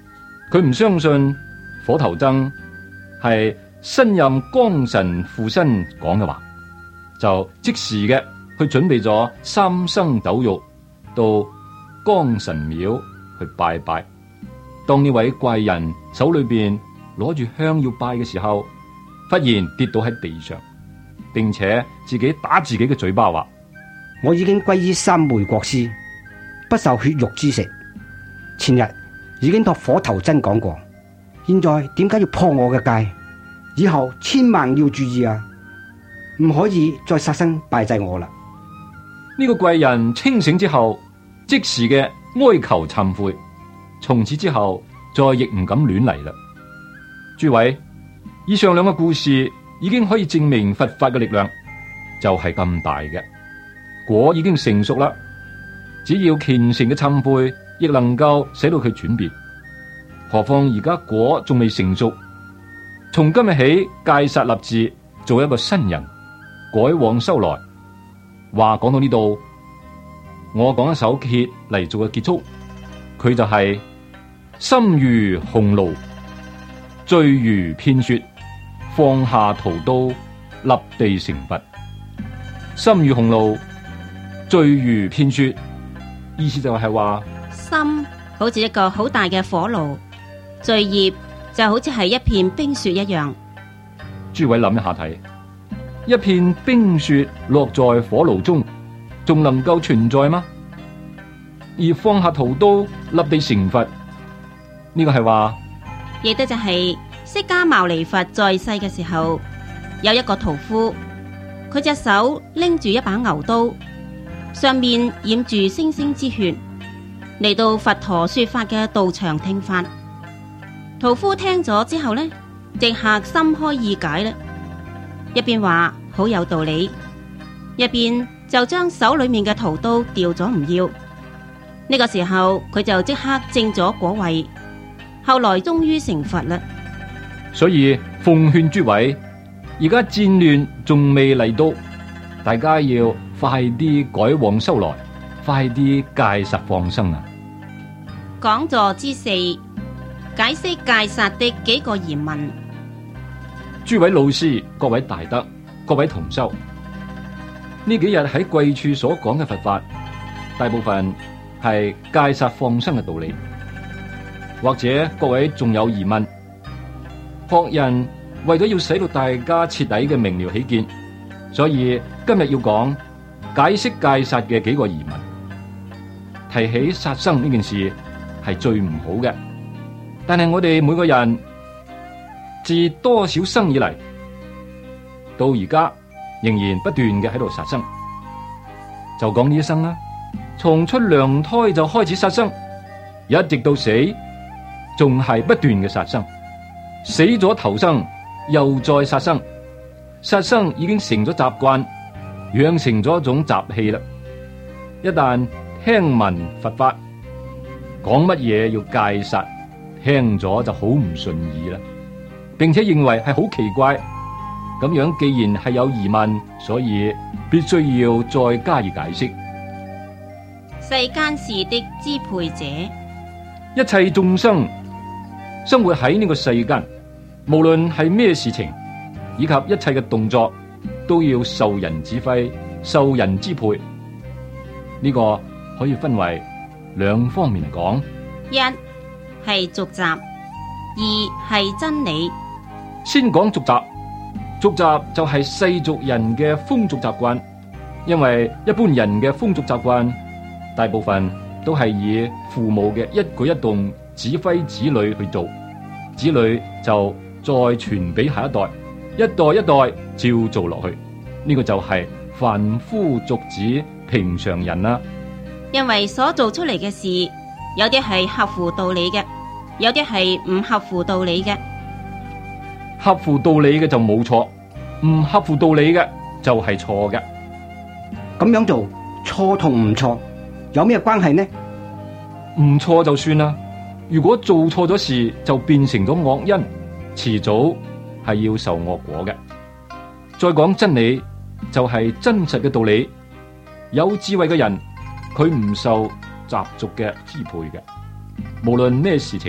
Speaker 3: 佢唔相信火頭僧係新任光神附身講嘅話，就即時嘅去準備咗三生豆肉到光神廟去拜拜。當呢位怪人手裏邊攞住香要拜嘅時候，忽然跌倒喺地上，並且自己打自己嘅嘴巴話：
Speaker 5: 我已經皈依三昧國師，不受血肉之食。前日已經託火頭僧講過，現在點解要破我嘅戒？以後千萬要注意啊，唔可以再殺生拜祭我啦。
Speaker 3: 呢個怪人清醒之後，即時嘅哀求懺悔，從此之後再亦唔敢亂嚟啦。諸位，以上兩個故事已經可以證明佛法嘅力量就係咁大嘅，果已經成熟啦。只要虔誠嘅懺悔，亦能夠使到佢轉變。何況而家果仲未成熟，從今日起戒殺立志，做一個新人，改往修來。話講到呢度，我講一首歇嚟做個結束，佢就係、是、心如鴻爐，醉如片雪，放下屠刀，立地成佛。心如鴻爐，醉如片雪，意思就係話
Speaker 2: 心好似一個好大嘅火爐，罪孽就好似係一片冰雪一樣。
Speaker 3: 諸位諗一下睇，一片冰雪落在火爐中，仲能夠存在嗎？而放下屠刀，立地成佛，呢個係話，
Speaker 2: 亦都就係釋迦牟尼佛在世嘅時候，有一個屠夫，佢隻手拎住一把牛刀，上面染住星星之血，嚟到佛陀說法嘅道場聽法。屠夫聽咗之後呢，即刻心開意解啦，一邊話好有道理，一邊就將手裏面嘅屠刀掉咗唔要。呢個時候佢就即刻證咗果位，後來終於成佛啦。
Speaker 3: 所以奉勸諸位，而家戰亂仲未嚟到，大家要快啲改往修來，快啲戒殺放生啊！
Speaker 2: 講座之四，解釋戒殺的幾個疑問。
Speaker 3: 諸位老師、各位大德、各位同修，呢幾日喺貴處所講嘅佛法，大部分係戒殺放生嘅道理，或者各位仲有疑問，學人為咗要使到大家徹底嘅明了起見，所以今日要講解釋戒殺嘅幾個疑問。提起殺生呢件事係最唔好嘅，但係我哋每個人自多少生以嚟到而家仍然不斷嘅喺度殺生。就講呢一生啦，從出娘胎就開始殺生，一直到死仲係不斷嘅殺生，死咗投生又再殺生，殺生已經成咗習慣，養成咗一種習氣啦。一旦聽聞佛法講乜嘢要戒殺，聽咗就好唔順耳啦，並且認為係好奇怪。咁樣既然係有疑問，所以必須要再加以解釋。
Speaker 2: 世間事的支配者，
Speaker 3: 一切眾生生活喺呢個世間，無論係咩事情，以及一切嘅動作，都要受人指揮、受人支配。呢個可以分為兩方面嚟講：
Speaker 2: 一係俗習，二係真理。
Speaker 3: 先講俗習，俗習就係世俗人嘅風俗習慣，因為一般人嘅風俗習慣，大部分都係以父母嘅一舉一動指揮子女去做，子女就再傳俾下一代，一代一代照做落去。呢個就係凡夫俗子平常人啦。
Speaker 2: 因為所做出嚟嘅事，有啲係合乎道理嘅，有啲係唔合乎道理嘅。
Speaker 3: 合乎道理嘅就冇錯，唔合乎道理嘅就係錯嘅。
Speaker 5: 咁樣做錯同唔錯有咩關係呢？
Speaker 3: 唔錯就算啦，如果做錯咗事就變成咗惡因，遲早係要受惡果嘅。再講真理，就係真實嘅道理。有智慧嘅人，佢唔受習俗嘅支配嘅，無論咩事情，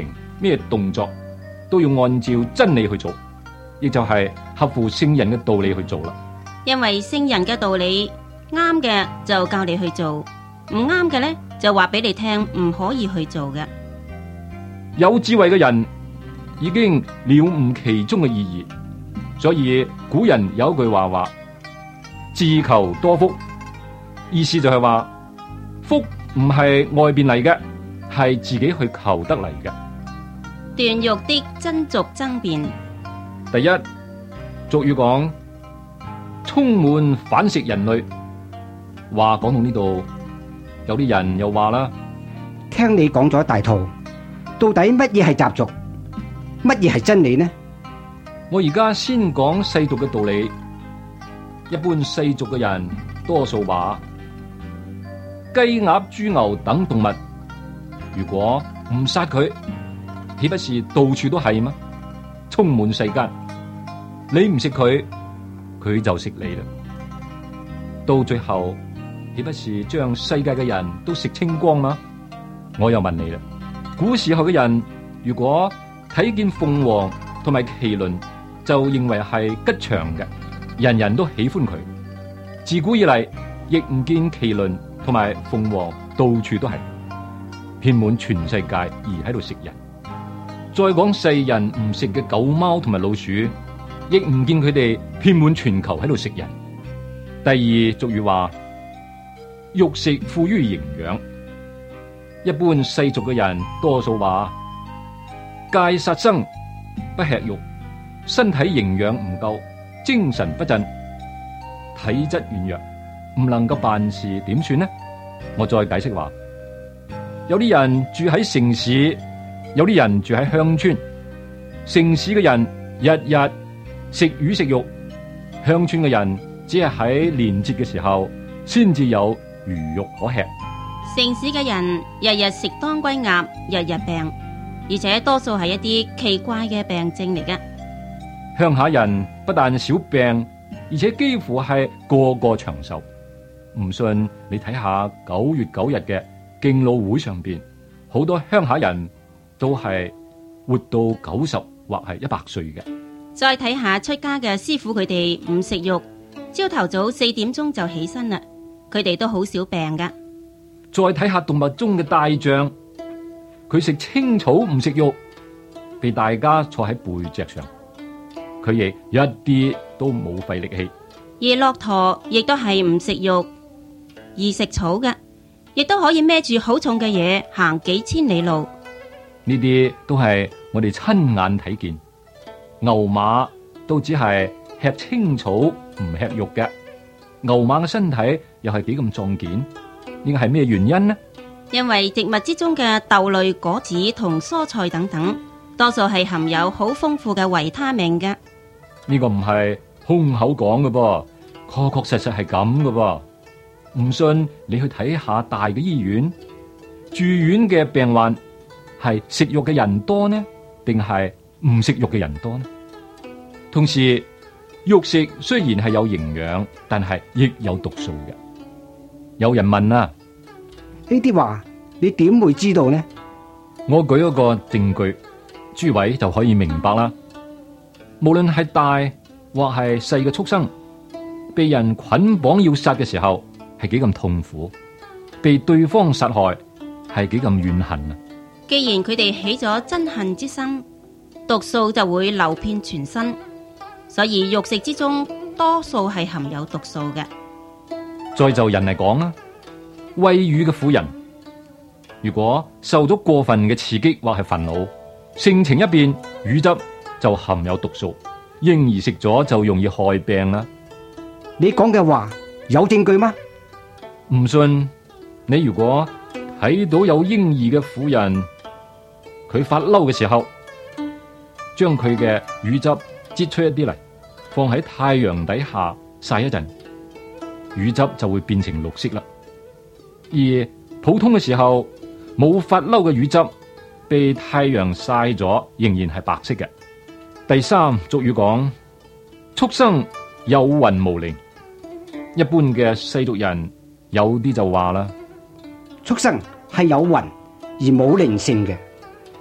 Speaker 3: 咩動作都要按照真理去做，亦就係合乎聖人嘅道理去做啦。
Speaker 2: 因為聖人嘅道理啱嘅就教你去做，唔啱嘅呢就話俾你聽唔可以去做嘅。
Speaker 3: 有智慧嘅人已經了悟其中嘅意義，所以古人有一句話話：自求多福，意思就係話福唔係外邊嚟嘅，係自己去求得嚟嘅。
Speaker 2: 段譽的真俗爭辯。
Speaker 3: 第一，俗語講充滿反食人類。話講到呢度，有啲人又話啦，
Speaker 5: 聽你講咗一大套，到底乜嘢係習俗，乜嘢係真理呢？
Speaker 3: 我而家先講世俗嘅道理。一般世俗嘅人多數話雞鴨豬牛等動物，如果唔殺佢，豈不是到處都係嗎？充滿世間，你唔食佢，佢就食你啦。到最後，豈不是將世界嘅人都食清光嗎？我又問你啦，古時候嘅人如果睇見鳳凰同埋麒麟，就認為係吉祥嘅，人人都喜歡佢。自古以嚟，亦唔見麒麟同埋鳳凰到處都係，遍滿全世界而喺度食人。再講世人唔食嘅狗貓同埋老鼠，亦唔見佢哋遍滿全球喺度食人。第二，俗語話肉食富於營養。一般世俗嘅人多數話戒殺生，不吃肉，身體營養唔夠，精神不振，體質軟弱，唔能夠辦事，點算呢？我再解釋話，有啲人住喺城市，有啲人住喺鄉村。城市嘅人日日食魚食肉，鄉村嘅人只係喺年節嘅時候先至有魚肉可吃。
Speaker 2: 城市嘅人日日食當歸鴨，日日病，而且多數係一啲奇怪嘅病症嚟嘅。
Speaker 3: 鄉下人不但少病，而且幾乎係個個長壽。唔信你睇下九月九日嘅敬老會上邊，好多鄉下人都係活到九十或係一百歲嘅。
Speaker 2: 再睇下出家嘅師傅，佢哋唔食肉，朝頭早四點鐘就起身啦，佢哋都好少病噶。
Speaker 3: 再睇下動物中嘅大象，佢食青草唔食肉，被大家坐喺背脊上，佢亦一啲都冇費力氣。
Speaker 2: 而駱駝亦都係唔食肉而食草嘅，亦都可以孭住好重嘅嘢行幾千里路。
Speaker 3: 呢啲都係我哋親眼睇見。牛馬都只係吃青草唔吃肉嘅，牛馬嘅身體又係幾咁壯健？呢個係咩原因呢？
Speaker 2: 因為植物之中嘅豆類、果子同蔬菜等等，多數係含有好豐富嘅維他命嘅。
Speaker 3: 呢個唔係空口講嘅噃，確確實實係咁嘅噃。唔信你去睇下大嘅醫院，住院嘅病患係食肉嘅人多呢，定係唔食肉嘅人多呢？同時，肉食雖然係有營養，但係亦有毒素嘅。有人問啊，
Speaker 5: 呢啲話你點會知道呢？
Speaker 3: 我舉一個證據，諸位就可以明白啦。無論係大或係細嘅畜生，被人捆綁要殺嘅時候，係幾咁痛苦；被對方殺害，係幾咁怨恨啊！
Speaker 2: 既然佢哋起咗憎恨之心，毒素就會流遍全身，所以肉食之中多數係含有毒素嘅。
Speaker 3: 再就人嚟講啦，餵乳嘅婦人，如果受咗過分嘅刺激或係憤怒，性情一變，乳汁就含有毒素，嬰兒食咗就容易害病啦。
Speaker 5: 你講嘅話有證據嗎？
Speaker 3: 唔信，你如果睇到有嬰兒嘅婦人，佢發嬲嘅時候，將佢嘅乳汁擠出一啲嚟，放喺太陽底下曬一陣，乳汁就會變成綠色啦。而普通嘅時候，冇發嬲嘅乳汁被太陽曬咗，仍然係白色嘅。第三，俗語講畜生有魂無靈。一般嘅世俗人有啲就話啦，
Speaker 5: 畜生係有魂而冇靈性嘅。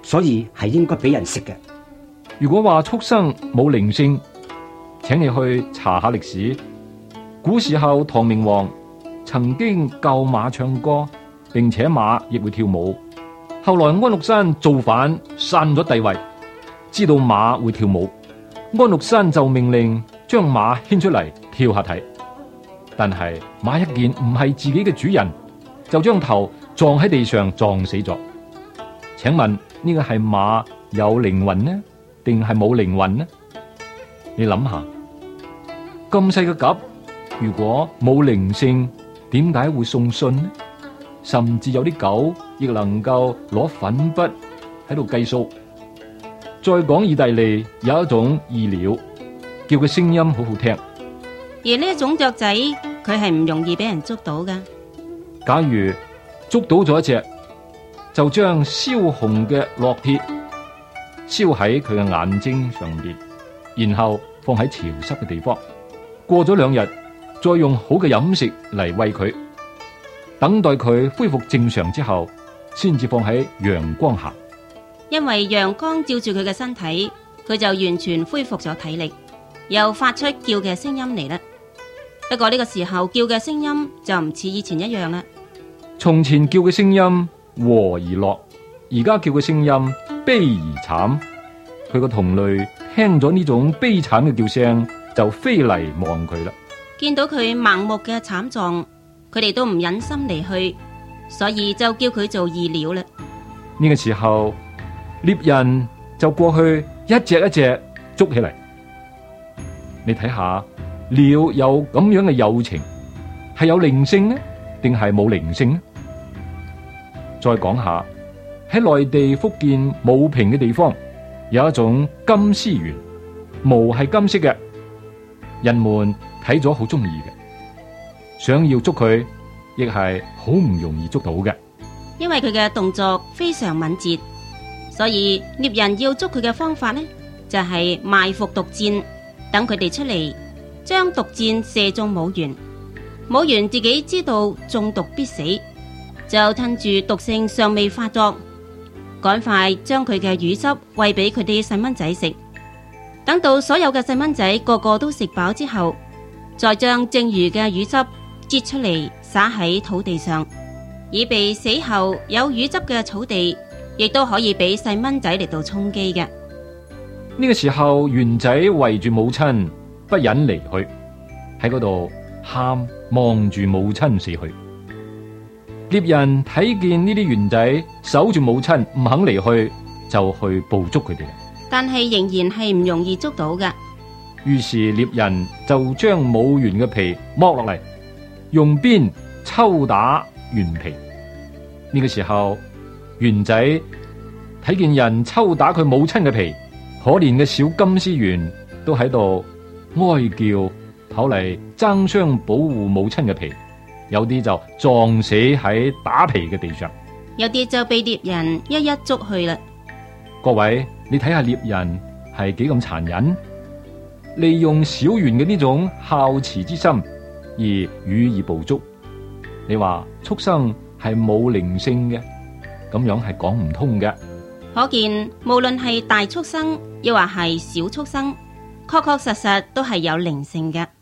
Speaker 5: 所以係應該俾人食嘅。
Speaker 3: 如果話畜生冇靈性，請你去查下歷史。古時候唐明皇曾經教馬唱歌，並且馬亦會跳舞。後來安祿山造反，篡咗帝位，知道馬會跳舞，安祿山就命令將馬牽出嚟跳下睇。但係馬一見唔係自己嘅主人，就將頭撞喺地上撞死咗。請問呢個係馬有靈魂呢，定係冇靈魂呢？你諗下，咁細嘅鴿，如果冇靈性，點解會送信呢？甚至有啲狗亦能夠攞粉筆喺度計數。再講意大利有一種鸚鳥，叫佢聲音好好聽。
Speaker 2: 而呢一種雀仔，佢係唔容易俾人捉到㗎。
Speaker 3: 假如捉到咗一隻，就將燒紅嘅烙鐵燒喺佢嘅眼睛上邊，然後放喺潮濕嘅地方。過咗兩日，再用好嘅飲食嚟餵佢，等待佢恢復正常之後，先至放喺陽光下。
Speaker 2: 因為陽光照住佢嘅身體，佢就完全恢復咗體力，又發出叫嘅聲音嚟啦。不過呢個時候叫嘅聲音就唔似以前一樣啦。
Speaker 3: 從前叫嘅聲音和而樂，而家叫嘅聲音悲而慘。佢個同類聽咗呢種悲慘嘅叫聲，就飛嚟望佢啦。
Speaker 2: 見到佢盲目嘅慘狀，佢哋都唔忍心離去，所以就叫佢做鸚鳥啦。
Speaker 3: 呢個時候，獵人就過去一隻一隻捉起嚟。你睇下，鳥有咁樣嘅友情，係有靈性呢，定係冇靈性呢？再講下，喺內地福建武平嘅地方，有一種金絲猿，毛係金色嘅，人們睇咗好中意嘅，想要捉佢，亦係好唔容易捉到嘅。
Speaker 2: 因為佢嘅動作非常敏捷，所以獵人要捉佢嘅方法呢，就係埋伏毒箭，等佢哋出嚟，將毒箭射中母猿。母猿自己知道中毒必死，就趁住毒性尚未發作，趕快將佢嘅乳汁餵俾佢啲細蚊仔食。等到所有嘅細蚊仔個個都食飽之後，再將剩餘嘅乳汁擠出嚟灑喺土地上，以備死後有乳汁嘅草地亦都可以俾細蚊仔嚟到充飢嘅。
Speaker 3: 呢個時候，猿仔圍住母親不忍離去，喺嗰度喊，望住母親死去。獵人睇見呢啲猿仔守住母親唔肯離去，就去捕捉佢哋。
Speaker 2: 但係仍然係唔容易捉到嘅。
Speaker 3: 於是獵人就將母猿嘅皮剝落嚟，用鞭抽打猿皮。呢個時候，猿仔睇見人抽打佢母親嘅皮，可憐嘅小金絲猿都喺度哀叫，跑嚟爭相保護母親嘅皮。有啲就撞死喺打皮嘅地上，
Speaker 2: 有啲就被獵人一一捉去啦。
Speaker 3: 各位，你睇下獵人係幾咁殘忍，利用小猿嘅呢種孝慈之心而予以捕捉。你話畜生係冇靈性嘅，咁樣係講唔通嘅。
Speaker 2: 可見無論係大畜生，亦或係小畜生，確確實實都係有靈性嘅。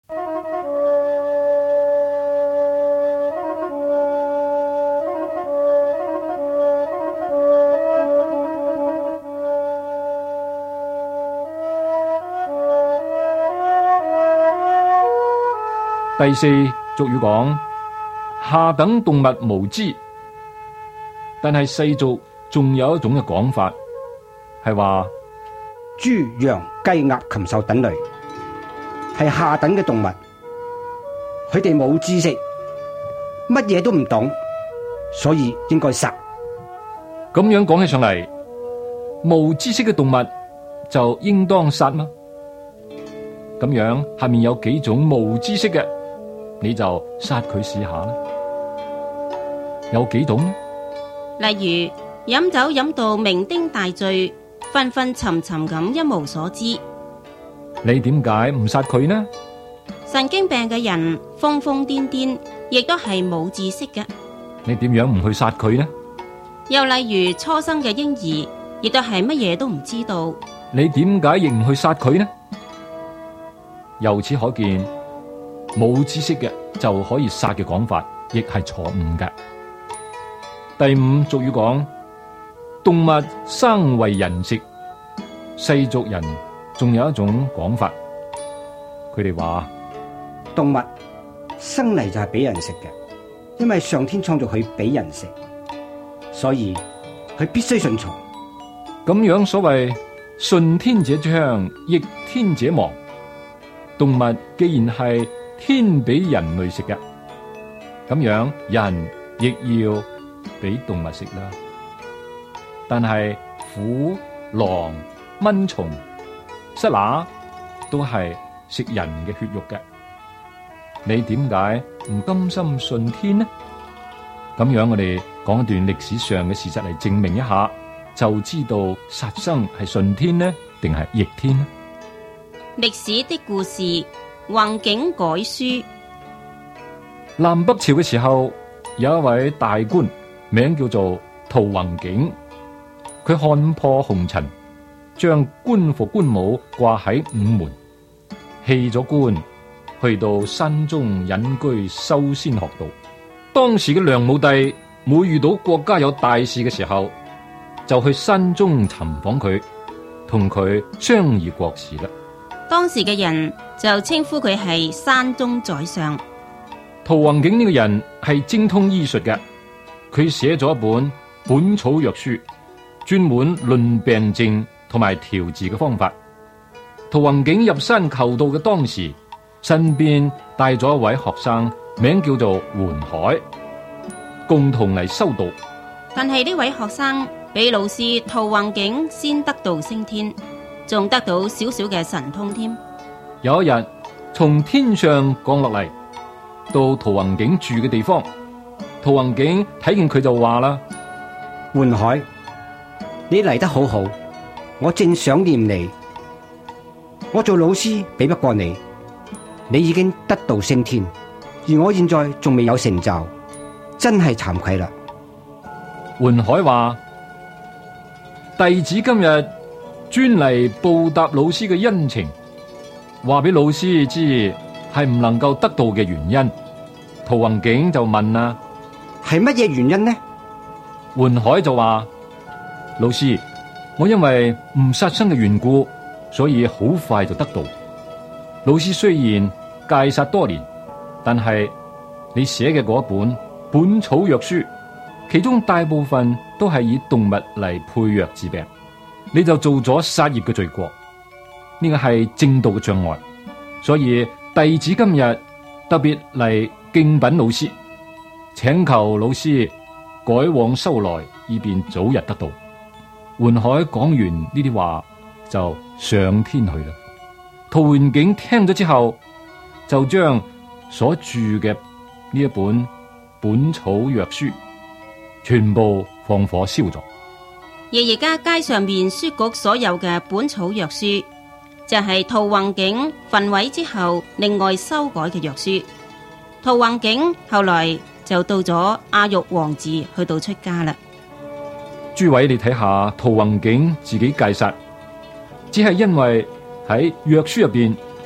Speaker 3: 第四俗語講，下等動物無知，但係世俗仲有一種嘅講法，係話
Speaker 5: 豬、羊、雞、鴨、禽獸等類係下等嘅動物，佢哋冇知識，乜嘢都唔懂，所以應該殺。
Speaker 3: 咁樣講起上嚟，無知識嘅動物就應當殺嗎？咁樣下面有幾種無知識嘅，你就殺佢試下啦。有幾種呢？
Speaker 2: 例如飲酒飲到酩酊大醉，昏昏沉沉咁一無所知。
Speaker 3: 你點解唔殺佢呢？
Speaker 2: 神經病嘅人瘋瘋癲癲，亦都係冇知識嘅。
Speaker 3: 你點樣唔去殺佢呢？
Speaker 2: 又例如初生嘅嬰兒，亦都係乜嘢都唔知道。
Speaker 3: 你點解亦唔去殺佢呢？由此可見，冇知識嘅就可以殺嘅講法，亦係錯誤嘅。第五俗語講，動物生為人食。世俗人仲有一種講法，佢哋話
Speaker 5: 動物生嚟就係俾人食嘅，因為上天創造佢俾人食，所以佢必須順從。
Speaker 3: 咁樣所謂順天者昌，逆天者亡。動物既然係天俾人類食嘅，咁樣人亦要俾動物食啦。但係虎、狼、蚊蟲、虱乸都係食人嘅血肉嘅，你點解唔甘心順天呢？咁樣我哋講一段歷史上嘅事實嚟證明一下，就知道殺生係順天呢，定係逆天呢？
Speaker 2: 歷史的故事，宏景改書。
Speaker 3: 南北朝嘅時候，有一位大官，名叫做陶弘景，佢看破紅塵，將官服官帽掛喺午門，棄咗官，去到山中隱居修仙學道。當時嘅梁武帝每遇到國家有大事嘅時候，就去山中尋訪佢，同佢商議國事啦。
Speaker 2: 當時嘅人就稱呼佢係山中宰相。
Speaker 3: 陶弘景呢個人係精通醫術嘅，佢寫咗一本《本草藥書》，專門論病症同埋調治嘅方法。陶弘景入山求道嘅當時，身邊帶咗一位學生，名叫做桓海，共同嚟修道。
Speaker 2: 但係呢位學生比老師陶弘景先得道升天，仲得到少少嘅神通添。
Speaker 3: 有一日從天上降落嚟，到陶弘景住嘅地方，陶弘景睇見佢就話啦：
Speaker 5: 桓海，你嚟得好好，我正想念你。我做老師比不過你，你已經得道升天，而我現在仲未有成就，真係慚愧啦。
Speaker 3: 桓海話：弟子今日專嚟報答老師嘅恩情，話俾老師知係唔能夠得到嘅原因。陶弘景就問啦：
Speaker 5: 係乜嘢原因呢？
Speaker 3: 桓海就話：老師，我因為唔殺生嘅緣故，所以好快就得到。老師雖然戒殺多年，但係你寫嘅嗰本《本草藥書》，其中大部分都係以動物嚟配藥治病，你就做咗殺業嘅罪過，呢個係正道嘅障礙。所以弟子今日特別嚟敬稟老師，請求老師改往修來，以便早日得道。桓海講完呢啲話就上天去啦。陶弘景聽咗之後，就將所著嘅呢一本《本草藥書》全部放火燒咗。
Speaker 2: 而而家街上面書局所有嘅《本草藥書》，就係陶弘景焚毀之後另外修改嘅藥書。陶弘景後來就到咗阿育王寺去到出家啦。
Speaker 3: 諸位，你睇下陶弘景自己戒殺，只係因為喺藥書入邊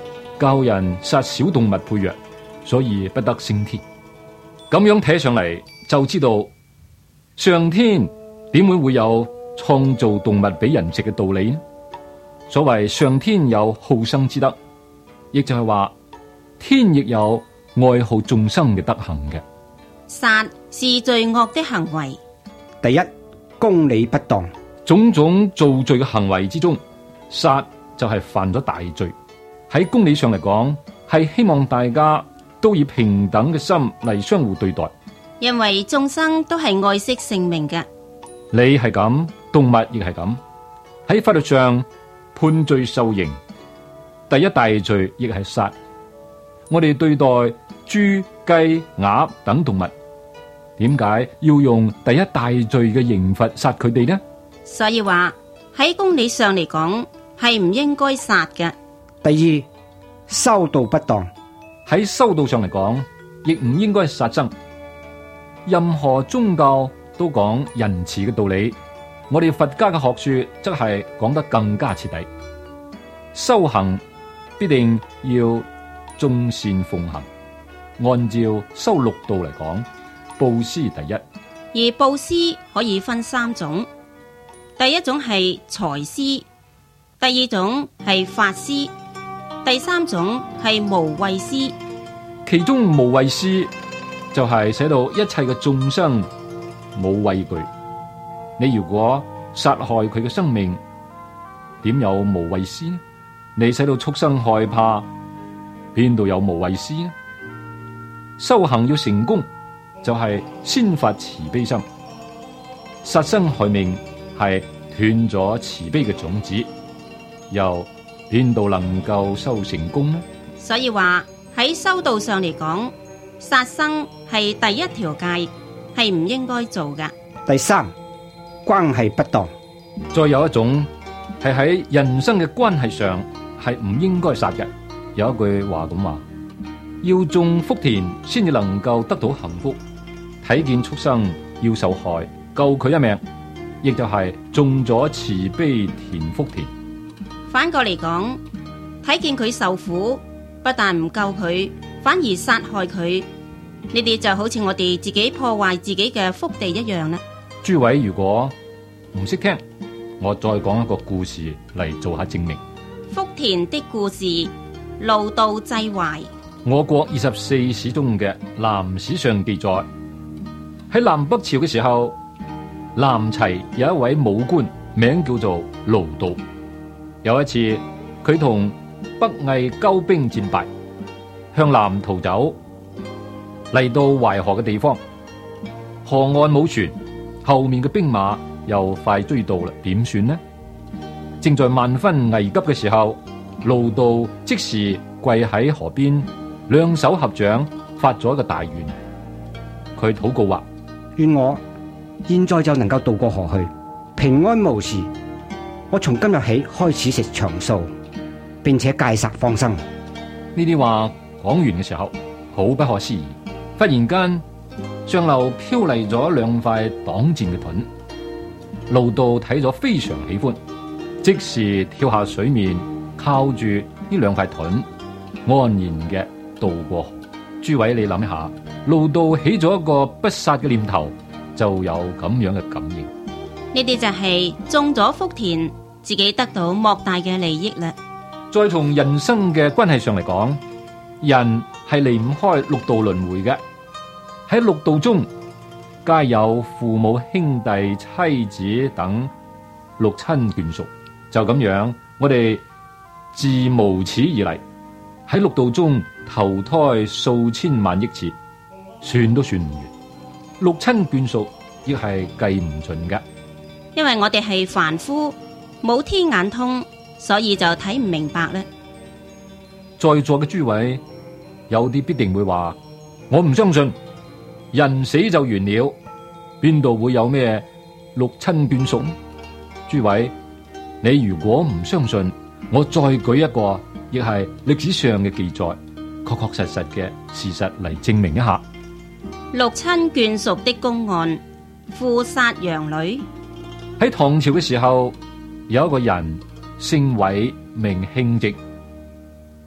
Speaker 3: 教人殺小動物配藥，所以不得升天。咁樣睇上嚟就知道，上天點會會有創造動物俾人食嘅道理呢？所謂上天有好生之德，亦就係話天亦有愛好眾生嘅德行嘅。
Speaker 2: 殺是罪惡的行為。
Speaker 5: 第一，公理不當。
Speaker 3: 種種造罪嘅行為之中，殺就係犯咗大罪。喺公理上嚟講，係希望大家都以平等嘅心嚟相互對待，
Speaker 2: 因為眾生都係愛惜性命嘅。
Speaker 3: 你係咁，動物亦係咁。喺法律上判罪受刑，第一大罪亦係殺。我哋對待豬、雞、鴨等動物，點解要用第一大罪嘅刑罰殺佢哋呢？
Speaker 2: 所以話喺公理上嚟講係唔應該殺嘅。
Speaker 5: 第二，修道不當。
Speaker 3: 喺修道上嚟講，亦唔應該殺生。任何宗教都講仁慈嘅道理，我哋佛家嘅學說則係講得更加徹底。修行必定要眾善奉行，按照修六道嚟講，布施第一。
Speaker 2: 而布施可以分三種，第一種係財施，第二種係法施，第三種係無畏施。
Speaker 3: 其中無畏施就係使到一切嘅眾生冇畏懼。你如果殺害佢嘅生命，點有無畏施呢？你使到畜生害怕，邊度有無畏施呢？修行要成功，就係先發慈悲心。殺生害命係斷咗慈悲嘅種子，又邊度能夠修成功呢？
Speaker 2: 所以話喺修道上嚟講，殺生係第一條戒，係唔應該做㗎。
Speaker 5: 第三，關係不當。
Speaker 3: 再有一種係喺人生嘅關係上係唔應該殺嘅。有一句話咁話：要種福田先至能夠得到幸福。睇見畜生要受害，救佢一命，亦就係種咗慈悲田福田。
Speaker 2: 反過嚟講，睇見佢受苦，不但唔救佢，反而殺害佢，呢啲就好似我哋自己破壞自己嘅福地一樣啦。
Speaker 3: 諸位如果唔識聽，我再講一個故事嚟做下證明。
Speaker 2: 福田的故事，盧道濟懷。
Speaker 3: 我國二十四史中嘅南史上記載，喺南北朝嘅時候，南齊有一位武官，名叫做盧道。有一次，佢同北魏交兵戰敗，向南逃走，嚟到淮河嘅地方，河岸冇船，後面嘅兵馬又快追到啦，點算呢？正在萬分危急嘅時候，盧道即時跪喺河邊，兩手合掌，發咗一個大願。佢禱告話：
Speaker 5: 願我現在就能夠渡過河去，平安無事。我從今日起開始食長素，並且戒殺放生。
Speaker 3: 呢啲話講完嘅時候，好不可思議。忽然間，上流飄嚟咗兩塊擋箭嘅盾，盧道睇咗非常喜歡，即時跳下水面，靠住呢兩塊盾，安然嘅渡過河。諸位，你諗一下，盧道起咗一個不殺嘅念頭，就有咁樣嘅感應。
Speaker 2: 呢啲就係種咗福田，自己得到莫大嘅利益啦。
Speaker 3: 再從人生嘅關係上嚟講，人係離唔開六道輪迴嘅。喺六道中，皆有父母、兄弟、妻子等六親眷屬。就咁樣，我哋自無始以嚟喺六道中投胎數千萬億次，算都算唔完。六親眷屬亦係計唔盡嘅。
Speaker 2: 因為我哋係凡夫，冇天眼通，所以就睇唔明白咧。
Speaker 3: 在座嘅諸位，有啲必定會話：我唔相信，人死就完了，邊度會有咩六親眷屬？諸位，你如果唔相信，我再舉一個，亦係歷史上嘅記載，確確實實嘅事實嚟證明一下。
Speaker 2: 六親眷屬的公案，父殺養女。
Speaker 3: 喺唐朝嘅時候，有一個人姓韋，名慶直，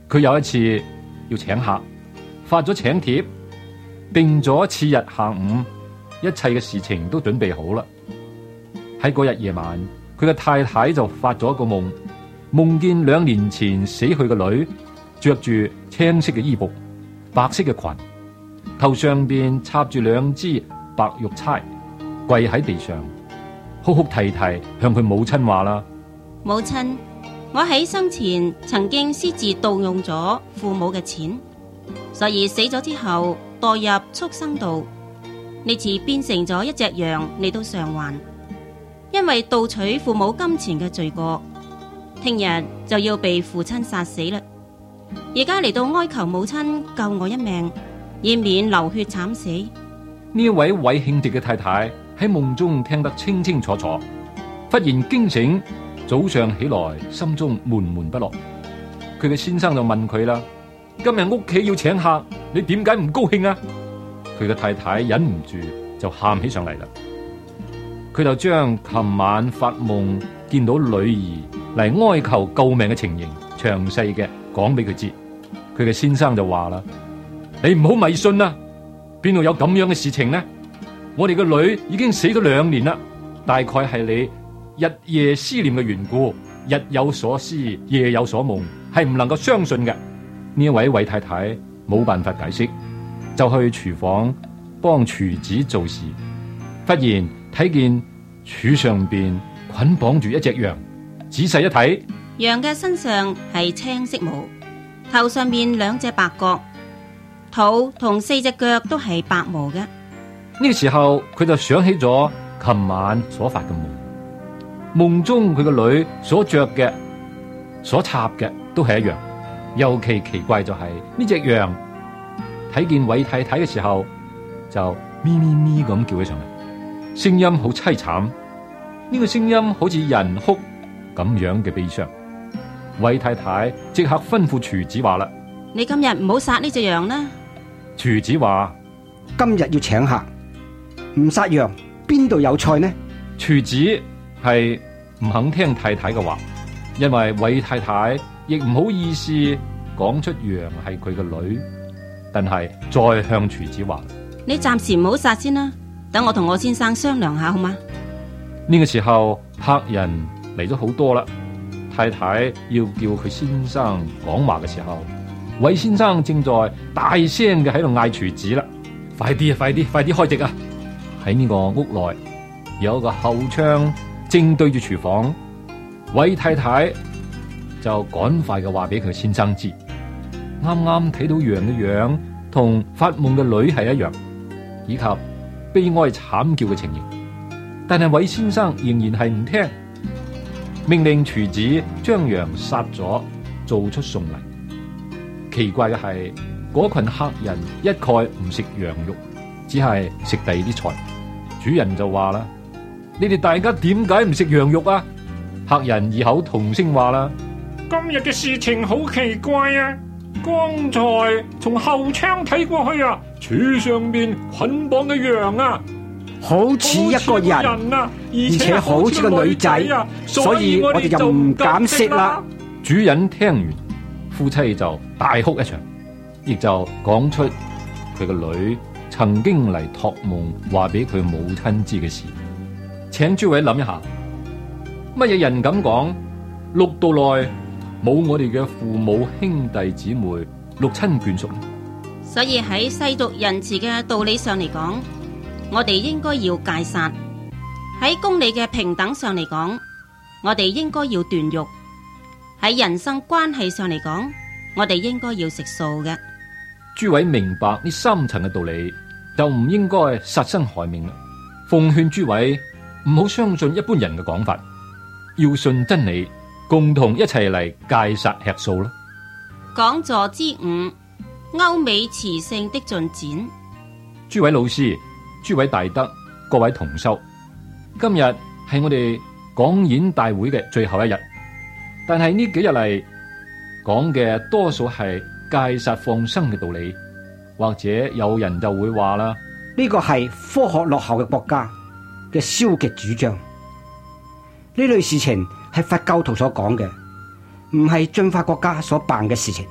Speaker 3: 佢有一次要請客，發咗請帖，定咗次日下午，一切嘅事情都準備好啦。喺嗰日夜晚，佢嘅太太就發咗一個夢，夢見兩年前死去嘅女，着住青色嘅衣服，白色嘅裙，頭上邊插住兩支白玉釵，跪喺地上，哭哭啼啼向佢母親話啦：
Speaker 2: 母親，我喺生前曾經私自盜用咗父母嘅錢，所以死咗之後墮入畜生道，呢次變成咗一隻羊嚟到償還。因為盜取父母金錢嘅罪過，聽日就要被父親殺死啦。而家嚟到哀求母親救我一命，以免流血慘死。
Speaker 3: 呢一位韋慶迪嘅太太喺夢中聽得清清楚楚，忽然驚醒，早上起來心中悶悶不樂。佢嘅先生就問佢啦：今日屋企要請客，你點解唔高興啊？佢嘅太太忍唔住就喊起上嚟啦。佢就將琴晚發夢見到女兒嚟哀求救命嘅情形詳細嘅講俾佢知。佢嘅先生就話啦：你唔好迷信啦，邊度有咁樣嘅事情呢？我哋個女已經死咗兩年啦，大概係你日夜思念嘅緣故，日有所思，夜有所夢，係唔能夠相信嘅。呢一位韋太太冇辦法解釋，就去廚房幫廚子做事，忽然睇見柱上邊捆綁住一隻羊，仔細一睇，
Speaker 2: 羊嘅身上係青色毛，頭上面兩隻白角，肚同四隻腳都係白毛嘅。
Speaker 3: 呢個時候佢就想起咗琴晚所發嘅夢，夢中佢個女所着嘅、所插嘅都係一樣。尤其奇怪就係呢隻羊睇見韋太太嘅時候，就咪咪咪咁叫起上嚟，聲音好淒慘。呢個聲音好似人哭咁樣嘅悲傷。韋太太即刻吩咐廚子話啦：
Speaker 2: 你今日唔好殺呢隻羊啦。
Speaker 3: 廚子話：
Speaker 5: 今日要請客，唔殺羊邊度有菜呢？
Speaker 3: 廚子係唔肯聽太太嘅話，因為韋太太亦唔好意思講出羊係佢嘅女，但係再向廚子話：
Speaker 2: 你暫時唔好殺先啦，等我同我先生商量下好嗎？
Speaker 3: 呢個時候客人嚟咗好多啦，太太要叫佢先生講話嘅時候，韋先生正在大聲嘅喺度嗌廚子啦：快啲啊，快啲，快啲開席啊！喺呢個屋內有一個後窗正對住廚房，韋太太就趕快嘅話俾佢先生知，啱啱睇到羊嘅樣同發夢嘅女係一樣，以及悲哀慘叫嘅情形。但係韋先生仍然係唔聽，命令廚子將羊殺咗，做出餸嚟。奇怪嘅係，嗰群客人一概唔食羊肉，只係食第二啲菜。主人就話啦：你哋大家點解唔食羊肉啊？客人異口同聲話啦：
Speaker 1: 今日嘅事情好奇怪啊！剛才從後窗睇過去啊，柱上邊捆綁嘅羊啊，
Speaker 5: 好似一個人，
Speaker 1: 啊，
Speaker 5: 而且好似個女仔啊，所以我哋就唔敢食啦。
Speaker 3: 主人聽完，夫妻就大哭一場，亦就講出佢個女曾經嚟託夢話俾佢母親知嘅事。請諸位諗一下，乜嘢人敢講六道內冇我哋嘅父母兄弟姊妹六親眷屬呢？
Speaker 2: 所以喺世俗仁慈嘅道理上嚟講，我哋應該要戒殺；喺公理嘅平等上嚟講，我哋應該要斷肉；喺人生關係上嚟講，我哋應該要食素嘅。
Speaker 3: 諸位明白呢三層嘅道理，就唔應該殺生害命啦。奉勸諸位唔好相信一般人嘅講法，要信真理，共同一齊嚟戒殺吃素啦。
Speaker 2: 講座之五：歐美慈聖的進展。
Speaker 3: 諸位老師、諸位大德、各位同修，今日係我哋講演大會嘅最後一日，但係呢幾日嚟講嘅多數係戒殺放生嘅道理，或者有人就會話啦，
Speaker 5: 呢個係科學落後嘅國家嘅消極主張。呢類事情係佛教徒所講嘅，唔係進化國家所辦嘅事情。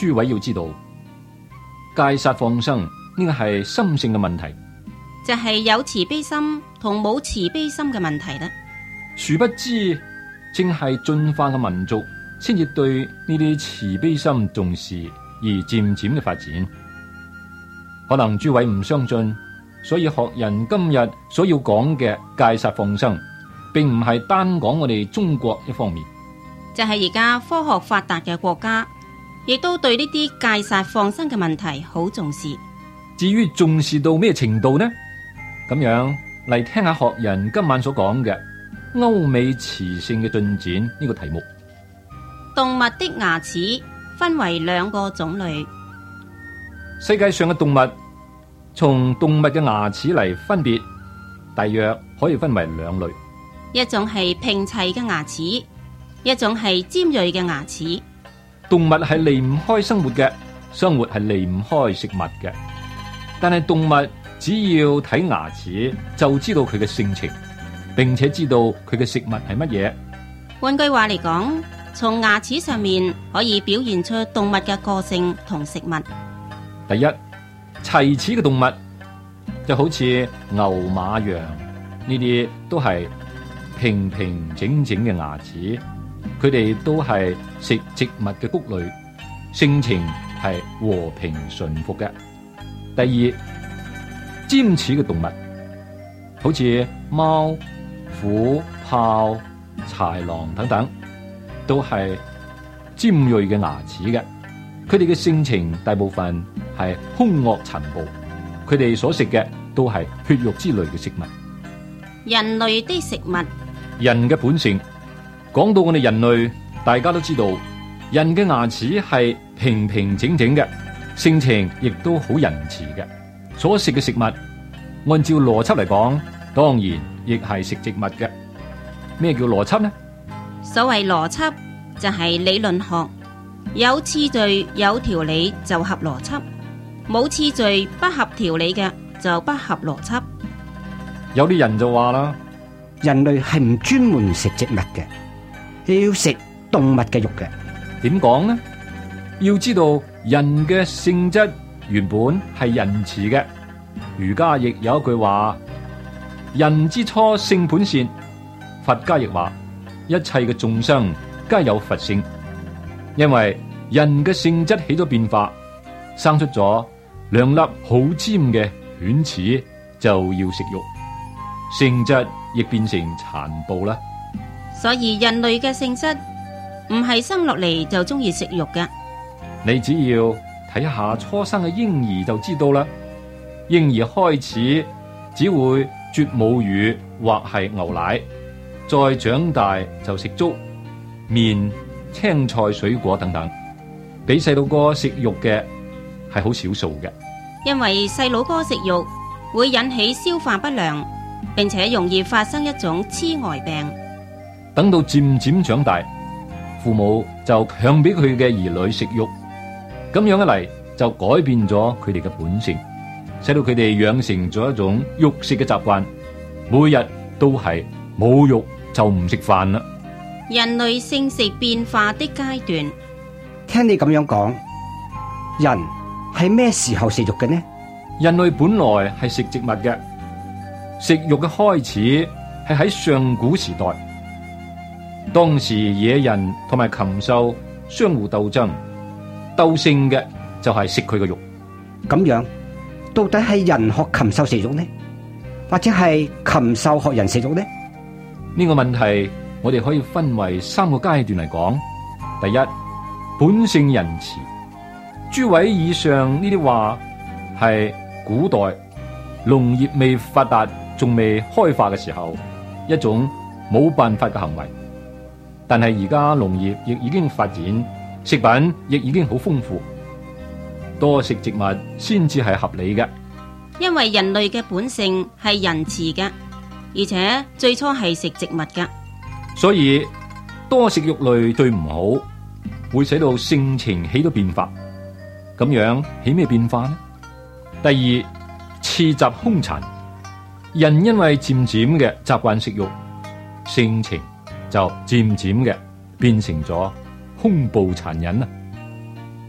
Speaker 3: 諸位要知道，戒殺放生呢個係心性嘅問題，
Speaker 2: 就係有慈悲心同冇慈悲心嘅問題啦。
Speaker 3: 殊不知正係進化嘅民族先至對呢啲慈悲心重視，而漸漸嘅發展。可能諸位唔相信，所以學人今日所要講嘅戒殺放生，並唔係單講我哋中國一方面，
Speaker 2: 就係而家科學發達嘅國家，亦都對呢啲戒殺放生嘅問題好重視。
Speaker 3: 至於重視到咩程度呢？咁樣嚟聽下學人今晚所講嘅歐美雌性嘅進展呢個題目。
Speaker 2: 動物的牙齒分為兩個種類。
Speaker 3: 世界上嘅動物，從動物嘅牙齒嚟分別，大約可以分為兩類。
Speaker 2: 一種係平齊嘅牙齒，一種係尖銳嘅牙齒。
Speaker 3: 動物係離唔開生活嘅，生活係離唔開食物嘅。但係動物只要睇牙齒，就知道佢嘅性情，並且知道佢嘅食物係乜嘢。
Speaker 2: 換句話嚟講，從牙齒上面可以表現出動物嘅個性同食物。
Speaker 3: 第一，齊齒嘅動物就好似牛、馬、羊呢啲，都係平平整整嘅牙齒，佢哋都係食植物嘅穀類，性情係和平馴服嘅。第二，尖齒嘅動物好似貓、虎、豹、豺狼等等，都係尖銳嘅牙齒嘅。佢哋嘅性情大部分係兇惡殘暴，佢哋所食嘅都係血肉之類嘅食物。
Speaker 2: 人類的食物，
Speaker 3: 人嘅本性，講到我哋人類，大家都知道，人嘅牙齒係平平整整嘅，性情亦都好仁慈嘅。所食嘅食物，按照邏輯嚟講，當然亦係食植物嘅。咩叫邏輯呢？
Speaker 2: 所謂邏輯就係理論學，有次序有條理就合邏輯，冇次序不合條理嘅就不合邏輯。
Speaker 3: 有啲人就話啦，
Speaker 5: 人類係唔專門食植物嘅，要食動物嘅肉嘅。
Speaker 3: 點講呢？要知道人嘅性質原本係仁慈嘅。儒家亦有一句話：人之初性本善。佛家亦話一切嘅眾生皆有佛性，因為人嘅性質起咗變化，生出咗兩粒好尖嘅犬齒，就要食肉，性質亦變成殘暴啦。
Speaker 2: 所以人類嘅性質唔係生落嚟就中意食肉嘅。
Speaker 3: 你只要睇下初生嘅嬰兒就知道啦。嬰兒開始只會啜母乳或係牛奶，再長大就食粥、麵、青菜、水果等等。俾細路哥食肉嘅係好少數嘅，
Speaker 2: 因為細佬哥食肉會引起消化不良，並且容易發生一種痴呆病。
Speaker 3: 等到漸漸長大，父母就強迫佢嘅兒女食肉，咁樣一嚟就改變咗佢哋嘅本性，使到佢哋養成咗一種肉食嘅習慣，每日都係冇肉就唔食飯啦。
Speaker 2: 人類性食變化的階段。
Speaker 5: 聽你咁樣講，人係咩時候食肉嘅呢？
Speaker 3: 人類本來係食植物嘅，食肉嘅開始係喺上古時代，當時野人同埋禽獸相互鬥爭，鬥勝嘅就係食佢嘅肉。
Speaker 5: 咁樣到底係人學禽獸食肉呢，或者係禽獸學人食肉呢？
Speaker 3: 呢個問題我哋可以分為三個階段嚟講。第一，本性仁慈。諸位以上呢啲話係古代農業未發達、仲未開化嘅時候一種冇辦法嘅行為，但係而家農業亦已經發展，食品亦已經好豐富，多食植物先至係合理嘅。
Speaker 2: 因為人類嘅本性係仁慈嘅，而且最初係食植物嘅，
Speaker 3: 所以多食肉類最唔好，會使到性情起咗變化。咁樣起咩變化呢？第二，刺習兇殘。人因為漸漸嘅習慣食肉，性情就漸漸嘅變成咗兇暴殘忍啦。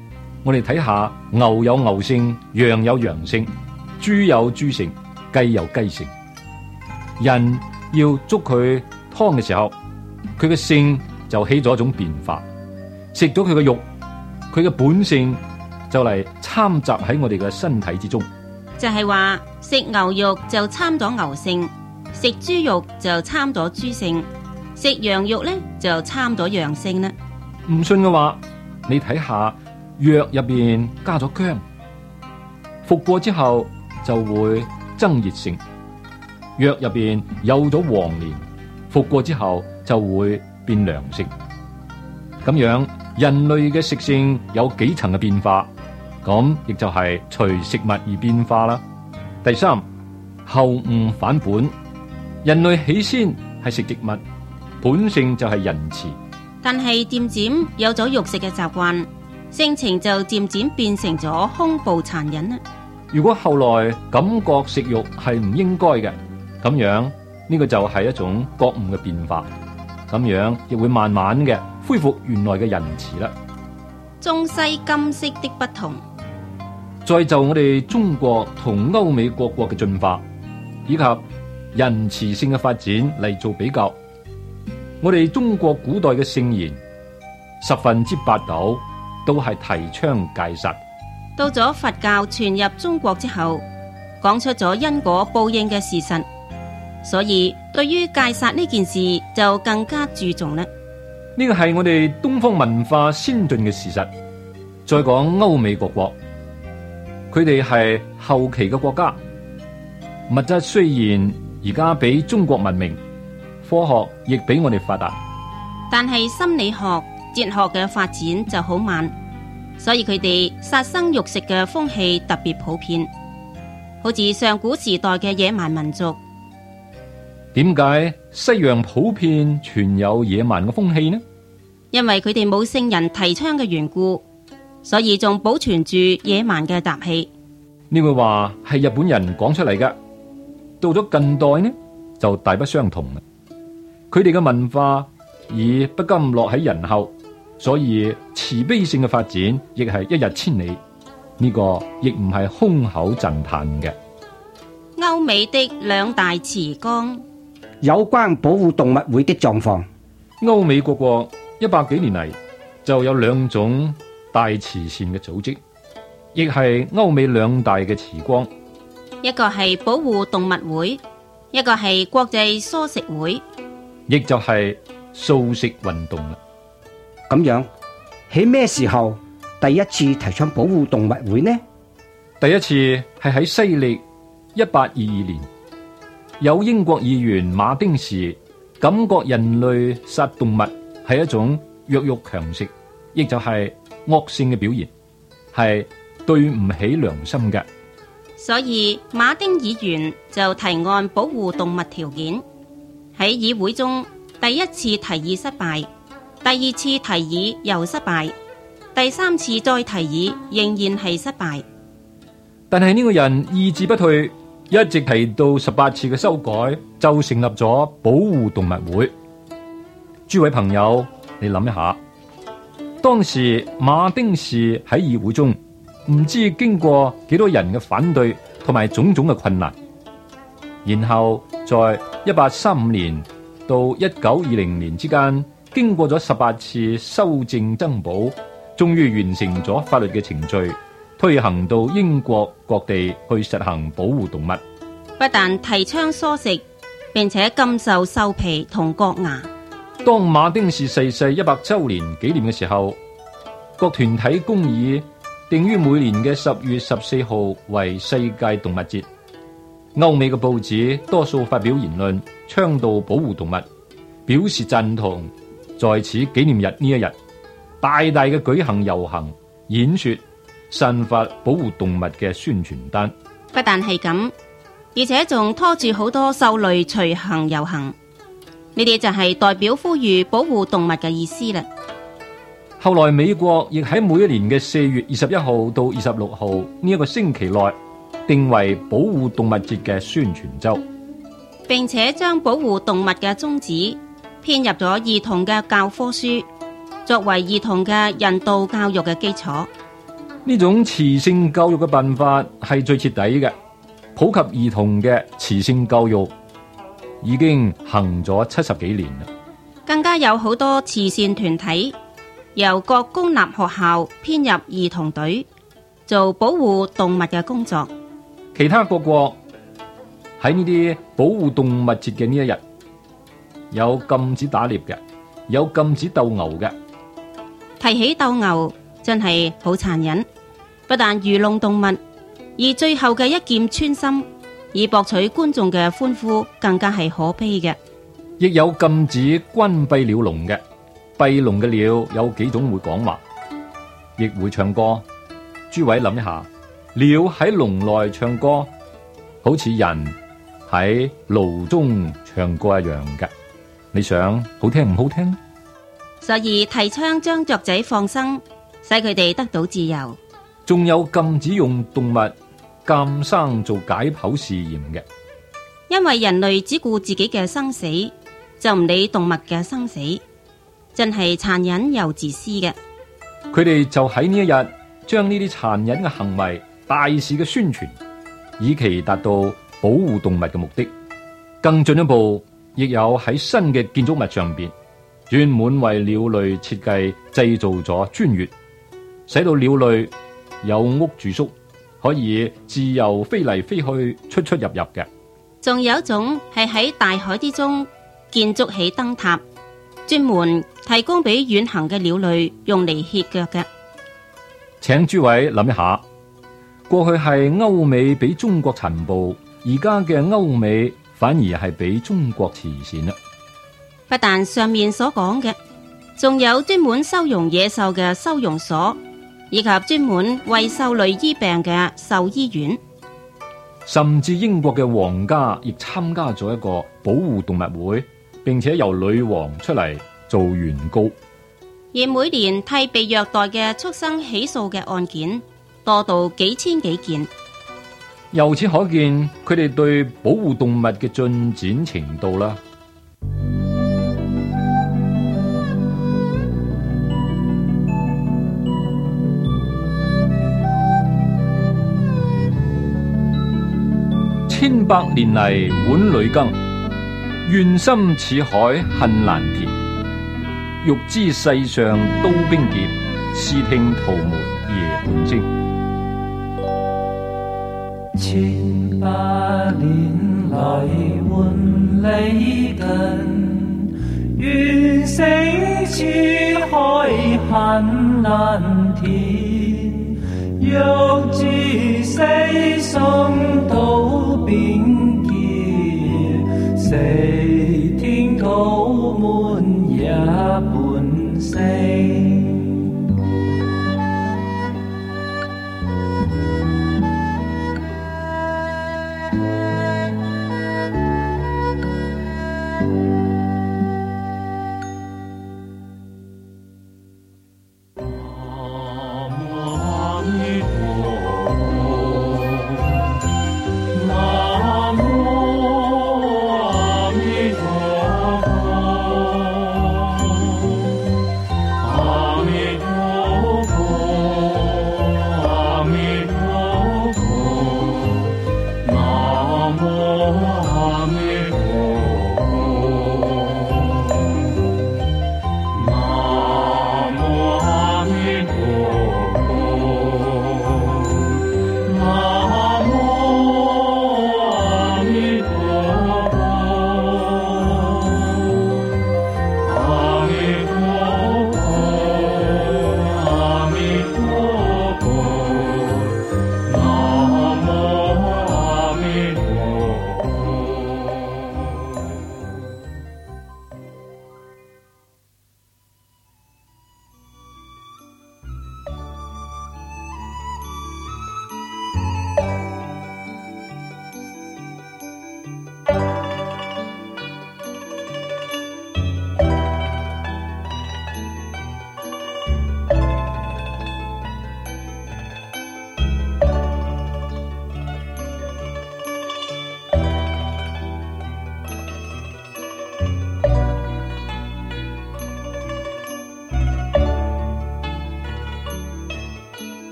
Speaker 3: 我哋睇下牛有牛性，羊有羊性，豬有豬性，雞有雞性。人要捉佢湯嘅時候，佢嘅性就起咗一種變化。食咗佢嘅肉，佢嘅本性就嚟摻雜喺我哋嘅身體之中。
Speaker 2: 就係話食牛肉就摻咗牛性，食豬肉就摻咗豬性，食羊肉咧就摻咗羊性啦。
Speaker 3: 唔信嘅話，你睇下藥入邊加咗薑，服過之後就會增熱性；藥入邊有咗黃連，服過之後就會變涼性。咁樣人類嘅食性有幾層嘅變化，咁亦就係隨食物而變化啦。第三，後悟反本，人類起先係食植物，本性就係仁慈。
Speaker 2: 但係漸漸有咗肉食嘅習慣，性情就漸漸變成咗兇暴殘忍啦。
Speaker 3: 如果後來感覺食肉係唔應該嘅，咁樣呢個就係一種覺悟嘅變化，咁樣亦會慢慢嘅恢復原來嘅仁慈啦。
Speaker 2: 中西今昔的不同，
Speaker 3: 再就我哋中國同歐美各國嘅進化以及仁慈性嘅發展嚟做比較，我哋中國古代嘅聖賢十分之八九都係提倡戒殺。
Speaker 2: 到咗佛教傳入中國之後，講出咗因果報應嘅事實，所以對於戒殺呢件事就更加注重啦。
Speaker 3: 呢個係我哋東方文化先進嘅事實。再講歐美各國，佢哋係後期嘅國家，物質雖然而家比中國文明，科學亦比我哋發達，
Speaker 2: 但係心理學、哲學嘅發展就好慢，所以佢哋殺生肉食嘅風氣特別普遍，好似上古時代嘅野蠻民族。
Speaker 3: 點解西洋普遍存有野蠻嘅風氣呢？
Speaker 2: 因為佢哋冇聖人提倡嘅緣故，所以仲保存住野蠻嘅習氣。
Speaker 3: 呢句話係日本人講出嚟㗎，到咗近代呢就大不相同啦。佢哋嘅文化已不甘落喺人後，所以慈悲性嘅發展亦係一日千里。呢個亦唔係空口讚嘆嘅。
Speaker 2: 歐美的兩大慈光，
Speaker 5: 有關保護動物會的狀況。
Speaker 3: 歐美各國一百幾年嚟就有兩種大慈善嘅組織，亦係歐美兩大嘅慈光。
Speaker 2: 一個係保護動物會，一個係國際蔬食會，
Speaker 3: 亦就係素食運動啦。
Speaker 5: 咁樣喺咩時候第一次提倡保護動物會呢？
Speaker 3: 第一次係喺西曆一八二二年，有英國議員馬丁士感覺人類殺動物係一種弱肉強食，亦就係惡性嘅表現，係對唔起良心嘅。
Speaker 2: 所以馬丁議員就提案保護動物條件。喺議會中，第一次提議失敗，第二次提議又失敗，第三次再提議仍然係失敗。
Speaker 3: 但係呢個人意志不退，一直提到十八次嘅修改，就成立咗保護動物會。諸位朋友，你諗一下，當時馬丁士喺議會中唔知經過幾多人嘅反對同埋種種嘅困難，然後在一八三五年到一九二零年之間，經過咗十八次修正增補，終於完成咗法律嘅程序，推行到英國各地去實行保護動物。
Speaker 2: 不但提倡蔬食，並且禁售獸皮同角牙。
Speaker 3: 當馬丁士逝世一百周年紀念嘅時候，各團體公議定於每年嘅十月十四號為世界動物節。歐美嘅報紙多數發表言論，倡導保護動物，表示贊同在此紀念日呢一日，大大嘅舉行遊行、演說、散發保護動物嘅宣傳單。
Speaker 2: 不但係咁，而且仲拖住好多獸類隨行遊行，呢啲就係代表呼籲保護動物嘅意思啦。
Speaker 3: 後來美國亦喺每一年嘅四月二十一號到二十六號呢一個星期內，定為保護動物節嘅宣傳周，
Speaker 2: 並且將保護動物嘅宗旨編入咗兒童嘅教科書，作為兒童嘅人道教育嘅基礎。
Speaker 3: 呢種雌性教育嘅辦法係最徹底嘅，普及兒童嘅雌性教育已經行咗七十幾年啦。
Speaker 2: 更加有好多慈善團體由各公立學校編入兒童隊，做保護動物嘅工作。
Speaker 3: 其他各國喺呢啲保護動物節嘅呢一日，有禁止打獵嘅，有禁止鬥牛嘅。
Speaker 2: 提起鬥牛，真係好殘忍，不但愚弄動物，而最後嘅一劍穿心，以博取觀眾嘅歡呼，更加係可悲嘅。
Speaker 3: 亦有禁止關閉鳥籠嘅，閉籠嘅鳥有幾種會講話，亦會唱歌。諸位諗一下，鳥喺籠內唱歌，好似人喺爐中唱歌一樣嘅。你想好聽唔好聽？
Speaker 2: 所以提倡將雀仔放生，使佢哋得到自由。
Speaker 3: 仲有禁止用動物監生做解剖試驗嘅，
Speaker 2: 因為人類只顧自己嘅生死，就唔理動物嘅生死，真係殘忍又自私嘅。
Speaker 3: 佢哋就喺呢一日將呢啲殘忍嘅行為大肆嘅宣傳，以期達到保護動物嘅目的。更進一步，亦有喺新嘅建築物上邊專門為鳥類設計製造咗專穴，使到鳥類有屋住宿，可以自由飛嚟飛去、出出入入嘅。
Speaker 2: 仲有一種係喺大海之中建築起燈塔，專門提供俾遠行嘅鳥類用嚟歇腳嘅。
Speaker 3: 請諸位諗一下，過去係歐美俾中國殘暴，而家嘅歐美反而係俾中國慈善啦。
Speaker 2: 不但上面所講嘅，仲有專門收容野獸嘅收容所，以及專門為獸類醫病嘅獸醫院。
Speaker 3: 甚至英國嘅皇家亦參加咗一個保護動物會，並且由女王出嚟做原告。
Speaker 2: 而每年替被虐待嘅畜生起訴嘅案件多到幾千幾件。
Speaker 3: 由此可見，佢哋對保護動物嘅進展程度啦。千百年嚟碗裏羹，願心似海恨難填。欲知世上刀兵劫，試聽屠門夜半聲。
Speaker 4: 千百年來碗裏羹，願心似海恨難填。欲知世上刀兵劫，試聽屠門夜半聲。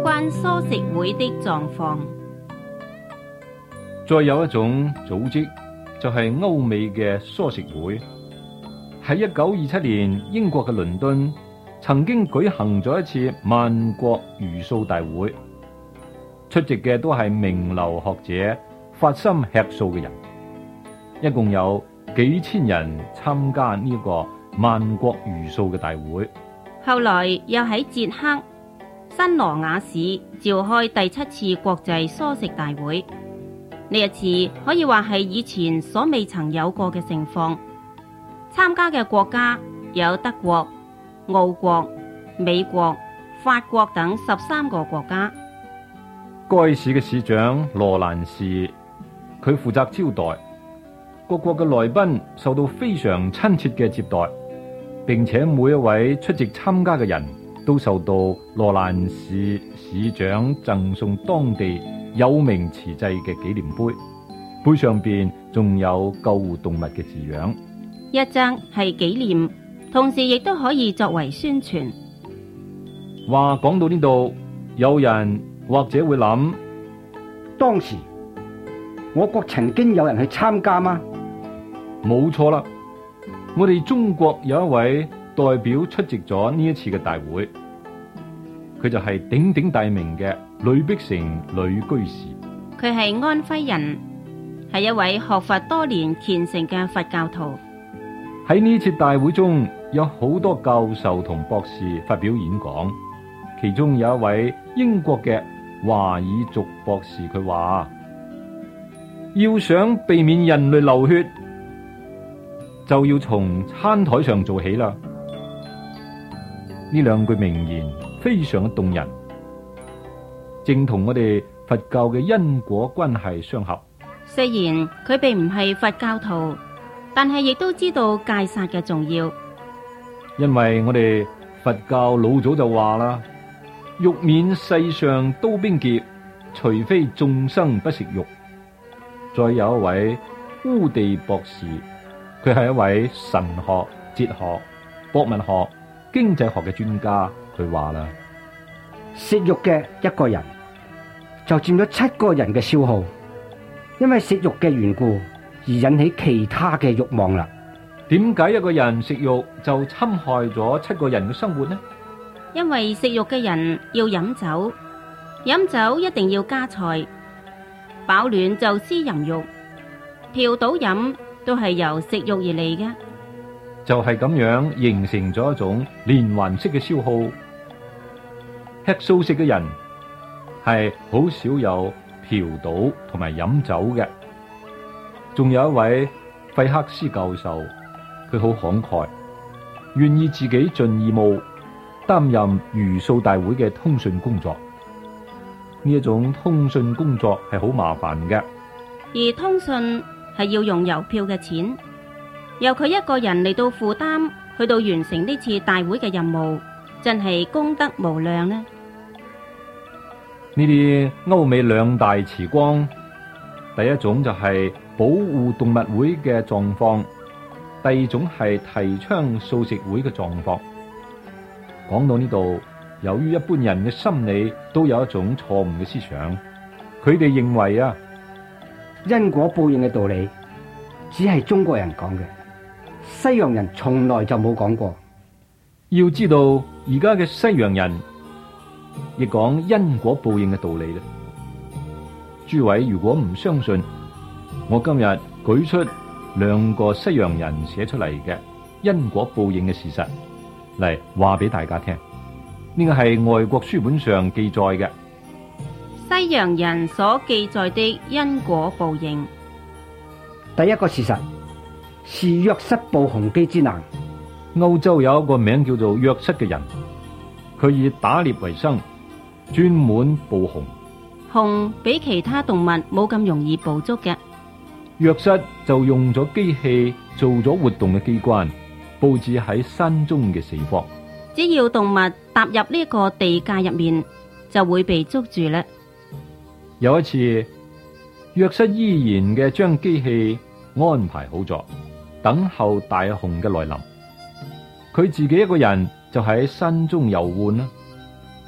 Speaker 2: 關蔬食會的狀況。
Speaker 3: 再有一種組織就係歐美嘅蔬食會。喺一九二七年，英國嘅倫敦曾經舉行咗一次萬國茹素大會，出席嘅都係名流學者、發心吃素嘅人，一共有幾千人參加呢個萬國茹素嘅大會。
Speaker 2: 後來又喺捷克新羅瓦市召開第七次國際蔬食大會，呢一次可以話係以前所未曾有過嘅盛況。參加嘅國家有德國、奧國、美國、法國等十三個國家。
Speaker 3: 該市嘅市長羅蘭士，佢負責招待各國嘅來賓，受到非常親切嘅接待，並且每一位出席參加嘅人都受到羅蘭士市長贈送當地有名瓷製嘅紀念杯，杯上邊仲有救護動物嘅字樣。
Speaker 2: 一張係紀念，同時亦都可以作為宣傳。
Speaker 3: 話講到呢度，有人或者會諗，
Speaker 5: 當時我國曾經有人去參加嗎？
Speaker 3: 冇錯啦，我哋中國有一位代表出席咗呢一次嘅大會，佢就係鼎鼎大名嘅呂碧城呂居士。
Speaker 2: 佢係安徽人，係一位學佛多年虔誠嘅佛教徒。
Speaker 3: 喺呢次大會中，有好多教授同博士發表演講，其中有一位英國嘅華爾族博士，佢話要想避免人類流血，就要從餐台上做起啦。呢兩句名言非常嘅動人，正同我哋佛教嘅因果關係相合。
Speaker 2: 雖然佢並唔係佛教徒，但係亦都知道戒殺嘅重要。
Speaker 3: 因為我哋佛教老早就話啦，欲免世上刀兵劫，除非眾生不食肉。再有一位烏地博士，佢係一位神學、哲學、博物學、經濟學嘅專家，佢話啦，
Speaker 5: 食肉嘅一個人就佔咗七個人嘅消耗，因為食肉嘅緣故而引起其他嘅慾望啦。
Speaker 3: 點解一個人食肉就侵害咗七個人嘅生活呢？
Speaker 2: 因為食肉嘅人要飲酒，飲酒一定要加菜，飽暖就思淫欲，嫖賭飲都係由食肉而嚟嘅。
Speaker 3: 就係咁樣形成咗一種連環式嘅消耗。吃素食嘅人係好少有嫖賭同埋飲酒嘅。仲有一位費克斯教授，佢好慷慨，願意自己盡義務擔任茹素大會嘅通訊工作。呢一種通訊工作係好麻煩嘅，
Speaker 2: 而通訊係要用郵票嘅錢，由佢一個人嚟到負擔，去到完成呢次大會嘅任務，真係功德無量呢。
Speaker 3: 呢啲歐美兩大慈光，第一種就係保護動物會嘅狀況，第二種係提倡素食會嘅狀況。講到呢度，由於一般人嘅心理都有一種錯誤嘅思想，佢哋認為啊，
Speaker 5: 因果報應嘅道理只係中國人講嘅，西洋人從來就冇講過。
Speaker 3: 要知道而家嘅西洋人亦講因果報應嘅道理咧。諸位如果唔相信，我今日舉出兩個西洋人寫出嚟嘅因果報應嘅事實嚟話俾大家聽。呢個係外國書本上記載嘅
Speaker 2: 西洋人所記載的因果報應。
Speaker 5: 第一個事實是約瑟報雄基之難。
Speaker 3: 歐洲有一個名叫做約瑟嘅人，佢以打獵為生，專門捕熊。
Speaker 2: 熊比其他動物冇咁容易捕捉嘅。
Speaker 3: 約瑟就用咗機器做咗活動嘅機關，佈置喺山中嘅四方。
Speaker 2: 只要動物踏入呢個地界入面，就會被捉住啦。
Speaker 3: 有一次，約瑟依然嘅將機器安排好咗，等候大熊嘅來臨。佢自己一個人就喺山中遊玩啦。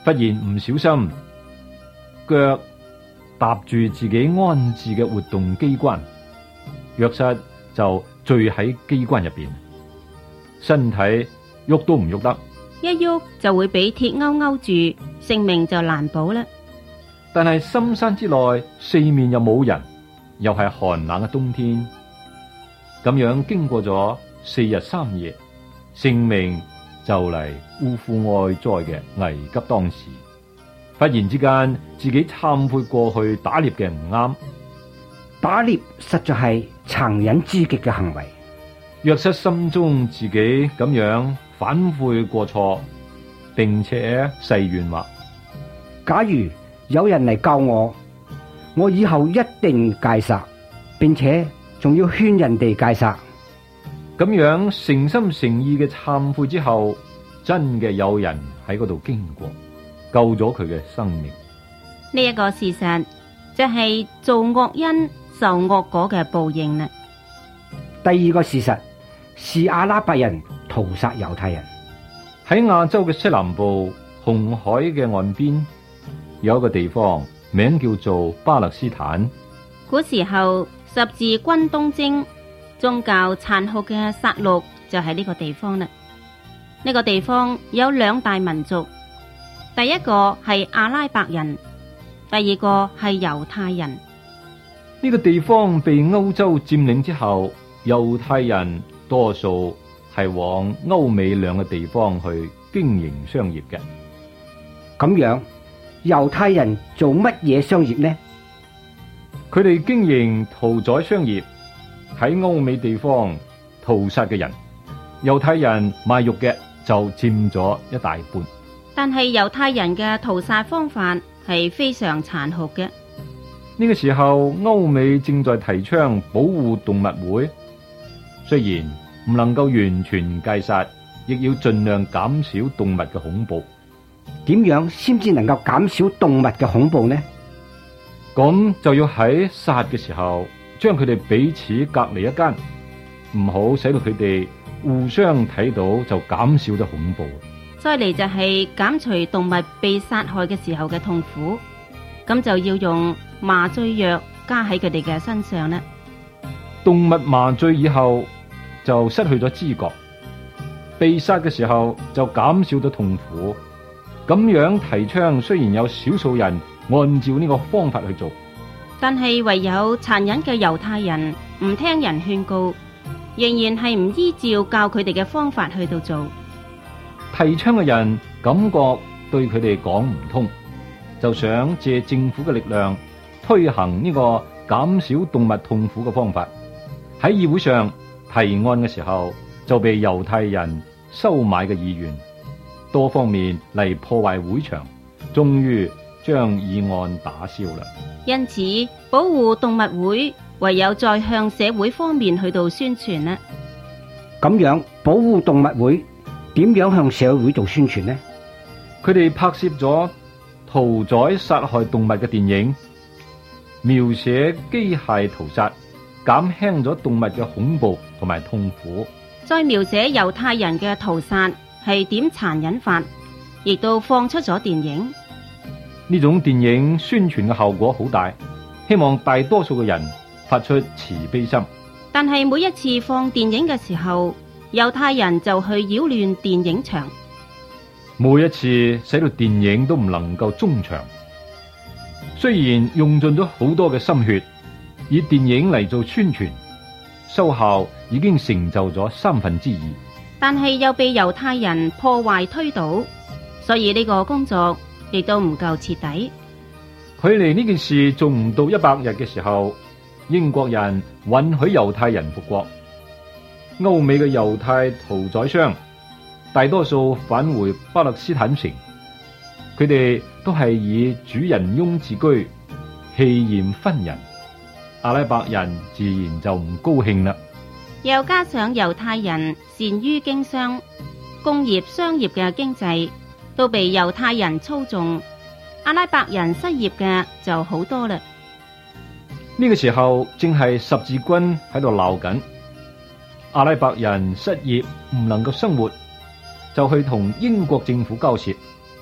Speaker 3: 忽然唔小心腳踏住自己安置嘅活動機關，約瑟就墜喺機關入邊，身體喐都唔喐得，
Speaker 2: 一喐就會俾鐵勾勾住，性命就難保啦。
Speaker 3: 但係深山之內四面又冇人，又係寒冷嘅冬天，咁樣經過咗四日三夜，性命就嚟嗚呼哀哉嘅危急當時。忽然之間，自己懺悔過去打獵嘅唔啱，
Speaker 5: 打獵實在係殘忍之極嘅行為。
Speaker 3: 約瑟心中自己咁樣反悔過錯，並且誓願話：
Speaker 5: 假如有人嚟救我，我以後一定戒殺，並且仲要勸人哋戒殺。
Speaker 3: 咁樣誠心誠意嘅懺悔之後，真嘅有人喺嗰度經過，救咗佢嘅生命。
Speaker 2: 呢一個事實就係做惡因受惡果嘅報應啦。
Speaker 5: 第二個事實是阿拉伯人屠殺猶太人。
Speaker 3: 喺亞洲嘅西南部紅海嘅岸邊，有一個地方名叫做巴勒斯坦。
Speaker 2: 古時候十字軍東征，宗教殘酷嘅殺戮就喺呢個地方啦。呢個地方有兩大民族，第一個係阿拉伯人，第二個係猶太人。
Speaker 3: 呢個地方被歐洲佔領之後，猶太人多數係往歐美兩個地方去經營商業嘅。
Speaker 5: 咁樣，猶太人做乜嘢商業呢？
Speaker 3: 佢哋經營屠宰商業，喺歐美地方屠殺嘅人，猶太人賣肉嘅就佔咗一大半。
Speaker 2: 但係猶太人嘅屠殺方法係非常殘酷嘅。
Speaker 3: 呢個時候，歐美正在提倡保護動物會，雖然唔能夠完全戒殺，亦要盡量減少動物嘅恐怖。
Speaker 5: 點樣先至能夠減少動物嘅恐怖呢？
Speaker 3: 咁就要喺殺嘅時候，將佢哋彼此隔離一間，唔好使到佢哋互相睇到，就減少咗恐怖。
Speaker 2: 再嚟就係減除動物被殺害嘅時候嘅痛苦，咁就要用麻醉藥加喺佢哋嘅身上啦。
Speaker 3: 動物麻醉以後就失去咗知覺，被殺嘅時候就減少咗痛苦。咁樣提倡，雖然有少數人按照呢個方法去做，
Speaker 2: 但係唯有殘忍嘅猶太人唔聽人勸告，仍然係唔依照教佢哋嘅方法去到做。
Speaker 3: 提倡嘅人感覺對佢哋講唔通，就想借政府嘅力量推行呢個減少動物痛苦嘅方法。喺議會上提案嘅時候，就被猶太人收買嘅意願，多方面嚟破壞會場，終於將議案打消啦。
Speaker 2: 因此，保護動物會唯有再向社會方面去到宣傳啦。
Speaker 5: 咁樣保護動物會點樣向社會做宣傳呢？
Speaker 3: 佢哋拍攝咗屠宰殺害動物嘅電影，描寫機械屠殺，減輕咗動物嘅恐怖同埋痛苦。
Speaker 2: 再描寫猶太人嘅屠殺係點殘忍法，亦都放出咗電影。
Speaker 3: 呢種電影宣傳嘅效果好大，希望大多數嘅人發出慈悲心。
Speaker 2: 但係每一次放電影嘅時候，猶太人就去擾亂電影場，
Speaker 3: 每一次使到電影都唔能夠中場。雖然用盡咗好多嘅心血，以電影嚟做宣傳，收效已經成就咗三分之二，
Speaker 2: 但係又被猶太人破壞推倒，所以呢個工作亦都唔夠徹底。
Speaker 3: 距離呢件事仲唔到一百日嘅時候，英國人允許猶太人復國。歐美嘅猶太屠宰商大多數返回巴勒斯坦城，佢哋都係以主人翁自居，棄嫌分人。阿拉伯人自然就唔高興啦。
Speaker 2: 又加上猶太人善於經商，工業商業嘅經濟都被猶太人操縱，阿拉伯人失業嘅就好多啦。
Speaker 3: 呢個時候正係十字軍喺度鬧緊，阿拉伯人失業唔能夠生活，就去同英國政府交涉，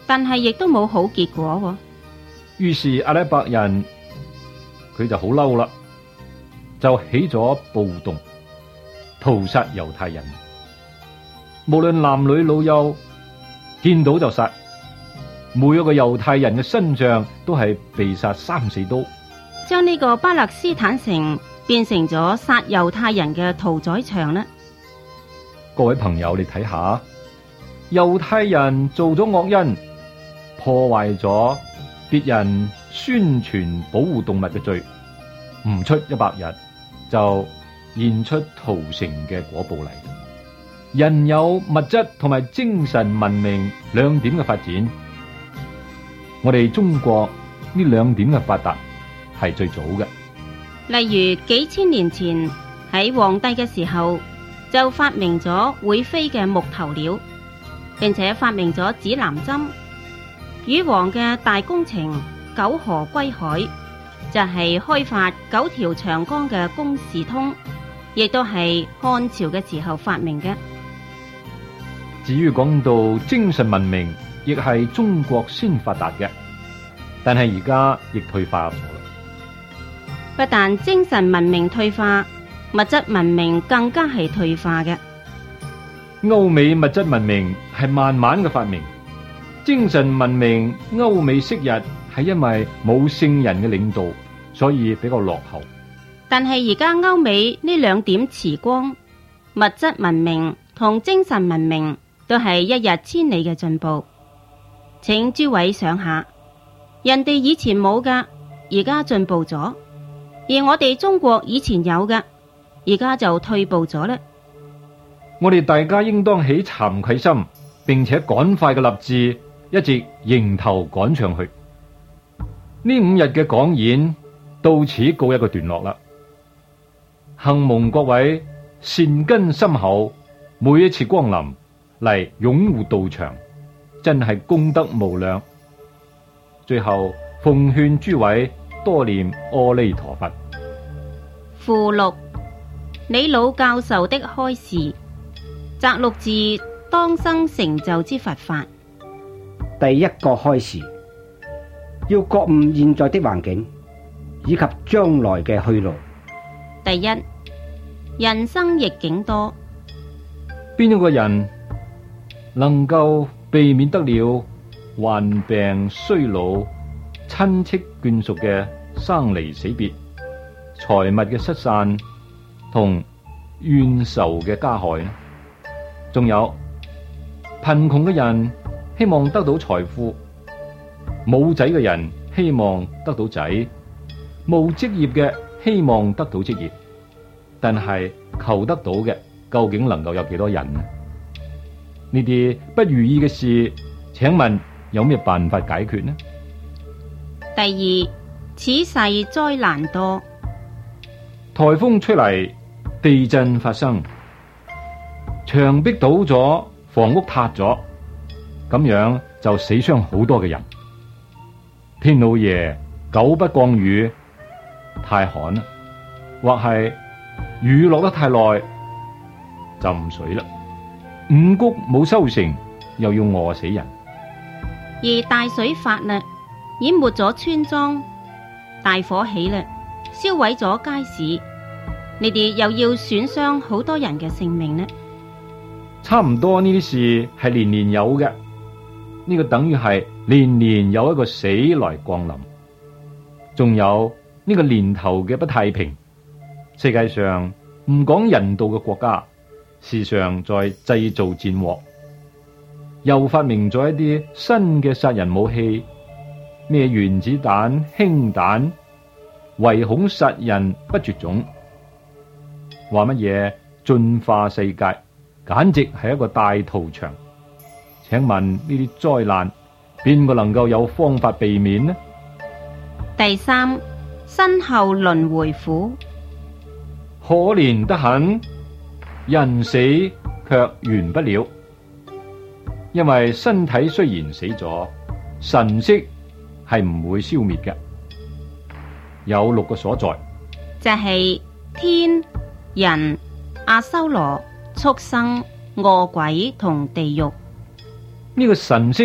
Speaker 2: 但係亦都冇好結果喎。
Speaker 3: 於是阿拉伯人佢就好嬲啦，就起咗暴動，屠殺猶太人，無論男女老幼，見到就殺，每一個猶太人嘅身上都係被殺三四刀，
Speaker 2: 將呢個巴勒斯坦城變成咗殺猶太人嘅屠宰場啦。
Speaker 3: 各位朋友，你睇下，猶太人做咗惡因，破壞咗別人宣傳保護動物嘅罪，唔出一百日就現出屠城嘅果報嚟。人有物質同埋精神文明兩點嘅發展，我哋中國呢兩點嘅發達係最早嘅。
Speaker 2: 例如幾千年前喺黃帝嘅時候就發明咗會飛嘅木頭鳥，並且發明咗指南針。禹王嘅大工程九河歸海就係開發九條長江嘅公事通，亦都係漢朝嘅時候發明嘅。
Speaker 3: 至於講到精神文明，亦係中國先發達嘅，但係而家亦退化咗啦。
Speaker 2: 不但精神文明退化，物質文明更加係退化嘅。
Speaker 3: 歐美物質文明係慢慢嘅發明，精神文明歐美昔日係因為冇聖人嘅領導，所以比較落後。
Speaker 2: 但係而家歐美呢兩點遲光，物質文明同精神文明都係一日千里嘅進步。請諸位想下，人哋以前冇㗎，而家進步咗；而我哋中國以前有㗎，而家就退步咗啦。
Speaker 3: 我哋大家應當起慚愧心，並且趕快嘅立志，一直迎頭趕上去。呢五日嘅講演到此告一個段落啦。幸蒙各位善根深厚，每一次光臨嚟擁護道場，真係功德無量。最後奉勸諸位多念阿彌陀佛。
Speaker 2: 附錄李老教授的開示，摘錄自當生成就之佛法。
Speaker 5: 第一個開示，要覺悟現在的環境以及將來嘅去路。
Speaker 2: 第一，人生逆境多，
Speaker 3: 邊一個人能夠避免得了患病衰老、親戚眷屬嘅生離死別、財物嘅失散同怨仇嘅加害呢？仲有貧窮嘅人希望得到財富，冇仔嘅人希望得到仔，冇職業嘅希望得到職業，但係求得到嘅究竟能夠有幾多人呢？呢啲不如意嘅事，請問有咩辦法解決呢？
Speaker 2: 第二，此世災難多，
Speaker 3: 颱風吹嚟，地震發生，牆壁倒咗，房屋塌咗，咁樣就死傷好多嘅人。天老爺久不降雨，太旱啦，或係雨落得太耐，浸水啦，五穀冇收成，又要餓死人。
Speaker 2: 而大水發啦，淹沒咗村莊；大火起啦，燒毀咗街市。呢啲又要損傷好多人嘅性命呢？
Speaker 3: 差唔多呢啲事係年年有嘅，呢個等於係年年有一個死來降臨。仲有呢個年頭嘅不太平，世界上唔講人道嘅國家，時常在製造戰禍，又發明咗一啲新嘅殺人武器，咩原子彈、氫彈，唯恐殺人不絕種。話乜嘢進化世界，簡直係一個大屠場。請問呢啲災難，邊個能夠有方法避免呢？
Speaker 2: 第三，身後輪迴苦，
Speaker 3: 可憐得很，人死卻完不了。因為身體雖然死咗，神識係唔會消滅嘅。有六個所在，
Speaker 2: 就係天、人、阿修羅、畜生、餓鬼同地獄。
Speaker 3: 呢個神識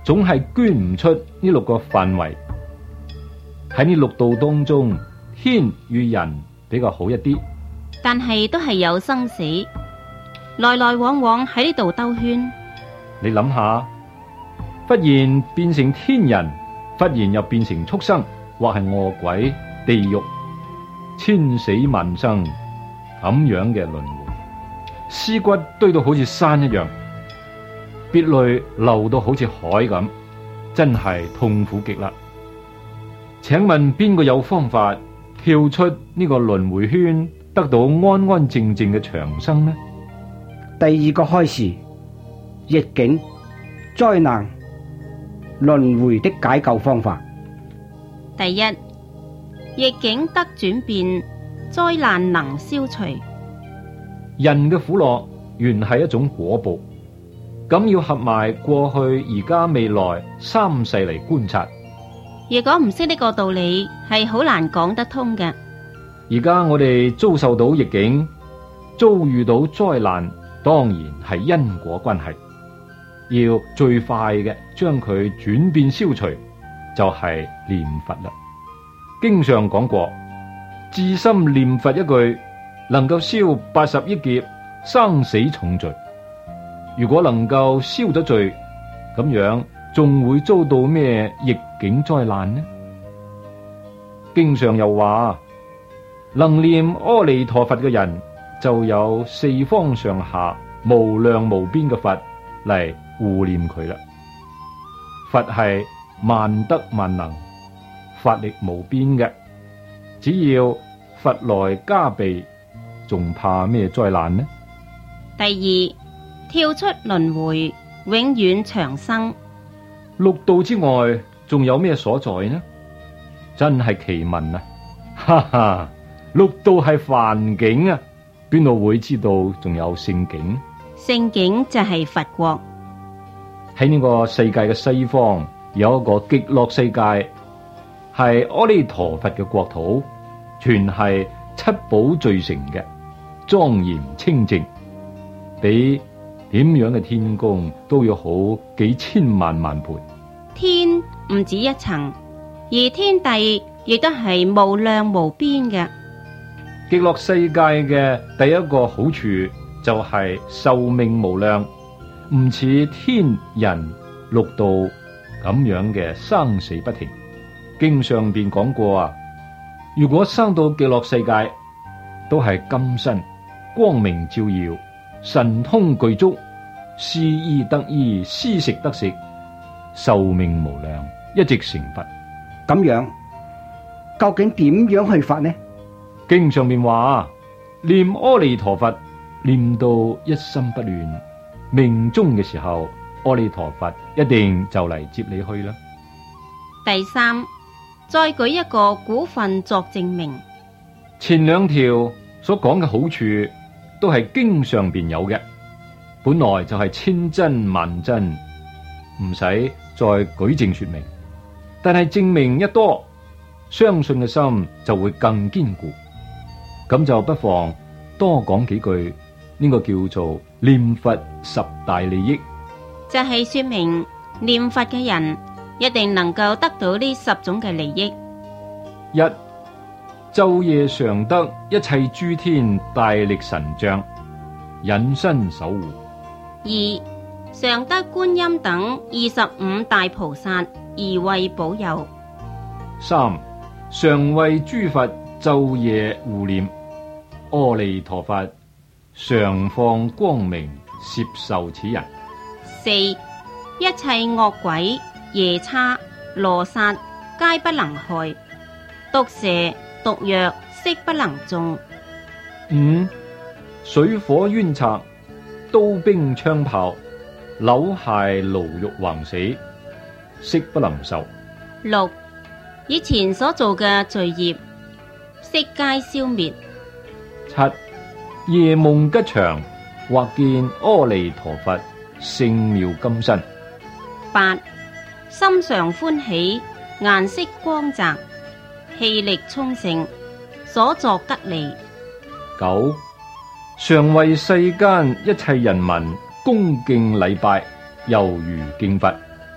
Speaker 3: 總係捐唔出呢六個範圍。喺呢六道當中，天與人比較好一啲，
Speaker 2: 但係都係有生死，來來往往喺呢度兜圈。
Speaker 3: 你諗下，忽然變成天人，忽然又變成畜生，或係餓鬼、地獄，千死萬生咁樣嘅輪迴，屍骨堆到好似山一樣，別淚流到好似海咁，真係痛苦極啦！請問邊個有方法跳出呢個輪迴圈，得到安安靜靜嘅長生呢？
Speaker 5: 第二個開示：逆境、災難、輪迴的解救方法。
Speaker 2: 第一，逆境得轉變，災難能消除。
Speaker 3: 人嘅苦樂原係一種果報，咁要合埋過去、而家、未來三世嚟觀察。
Speaker 2: 如果唔識呢個道理，係好難講得通嘅。
Speaker 3: 而家我哋遭受到逆境，遭遇到災難，當然係因果關係，要最快嘅將佢轉變消除，就係念佛啦。經上講過，至心念佛一句，能夠消八十億劫生死重罪。如果能夠消咗罪，咁樣仲會遭到咩逆境災難呢？經上又話，能念阿彌陀佛嘅人，就有四方上下無量無邊嘅佛嚟護念佢啦。佛係萬德萬能，法力無邊嘅，只要佛來加被，仲怕咩災難呢？
Speaker 2: 第二，跳出輪迴，永遠長生。
Speaker 3: 六道之外，仲有咩所在呢？真係奇聞啊！哈哈，六道係梵境啊，邊度會知道仲有聖境？
Speaker 2: 聖境就係佛國。
Speaker 3: 喺呢個世界嘅西方，有一個極樂世界，係阿彌陀佛嘅國土，全係七寶聚成嘅，莊嚴清淨，比點樣嘅天宮都要好幾千萬萬倍。
Speaker 2: 天唔止一層，而天地亦都係無量無邊嘅。
Speaker 3: 極樂世界嘅第一個好處就係壽命無量，唔似天人六道咁樣嘅生死不停。經上邊講過啊，如果生到極樂世界，都係金身，光明照耀，神通具足，思醫得醫，思食得食，壽命無量，一直成佛。
Speaker 5: 咁樣究竟點樣去法呢？
Speaker 3: 經上面話，念阿彌陀佛，念到一心不亂，命終嘅時候，阿彌陀佛一定就嚟接你去啦。
Speaker 2: 第三，再舉一個古訓作證明。
Speaker 3: 前兩條所講嘅好處都係經上邊有嘅，本來就係千真萬真，唔使再舉證說明。但係證明一多，相信嘅心就會更堅固。咁就不妨多講幾句，呢個叫做念佛十大利益，
Speaker 2: 就係說明念佛嘅人一定能夠得到呢十種嘅利益。
Speaker 3: 一、晝夜常得一切諸天大力神將隱身守護；
Speaker 2: 二、常得觀音等二十五大菩薩而為保佑；
Speaker 3: 三、常為諸佛晝夜護念，阿彌陀佛常放光明攝受此人；
Speaker 2: 四、一切惡鬼、夜叉、羅剎皆不能害，毒蛇、毒藥悉不能中；
Speaker 3: 五、水火冤賊、刀兵槍炮、朽骸牢獄橫死，悉不能受；
Speaker 2: 六、以前所做嘅罪孽悉皆消滅；
Speaker 3: 七、夜夢吉祥，或見阿彌陀佛聖妙金身；
Speaker 2: 八、心常歡喜，顏色光澤，氣力充盛，所作吉利；
Speaker 3: 九、常為世間一切人民恭敬禮拜，猶如敬佛；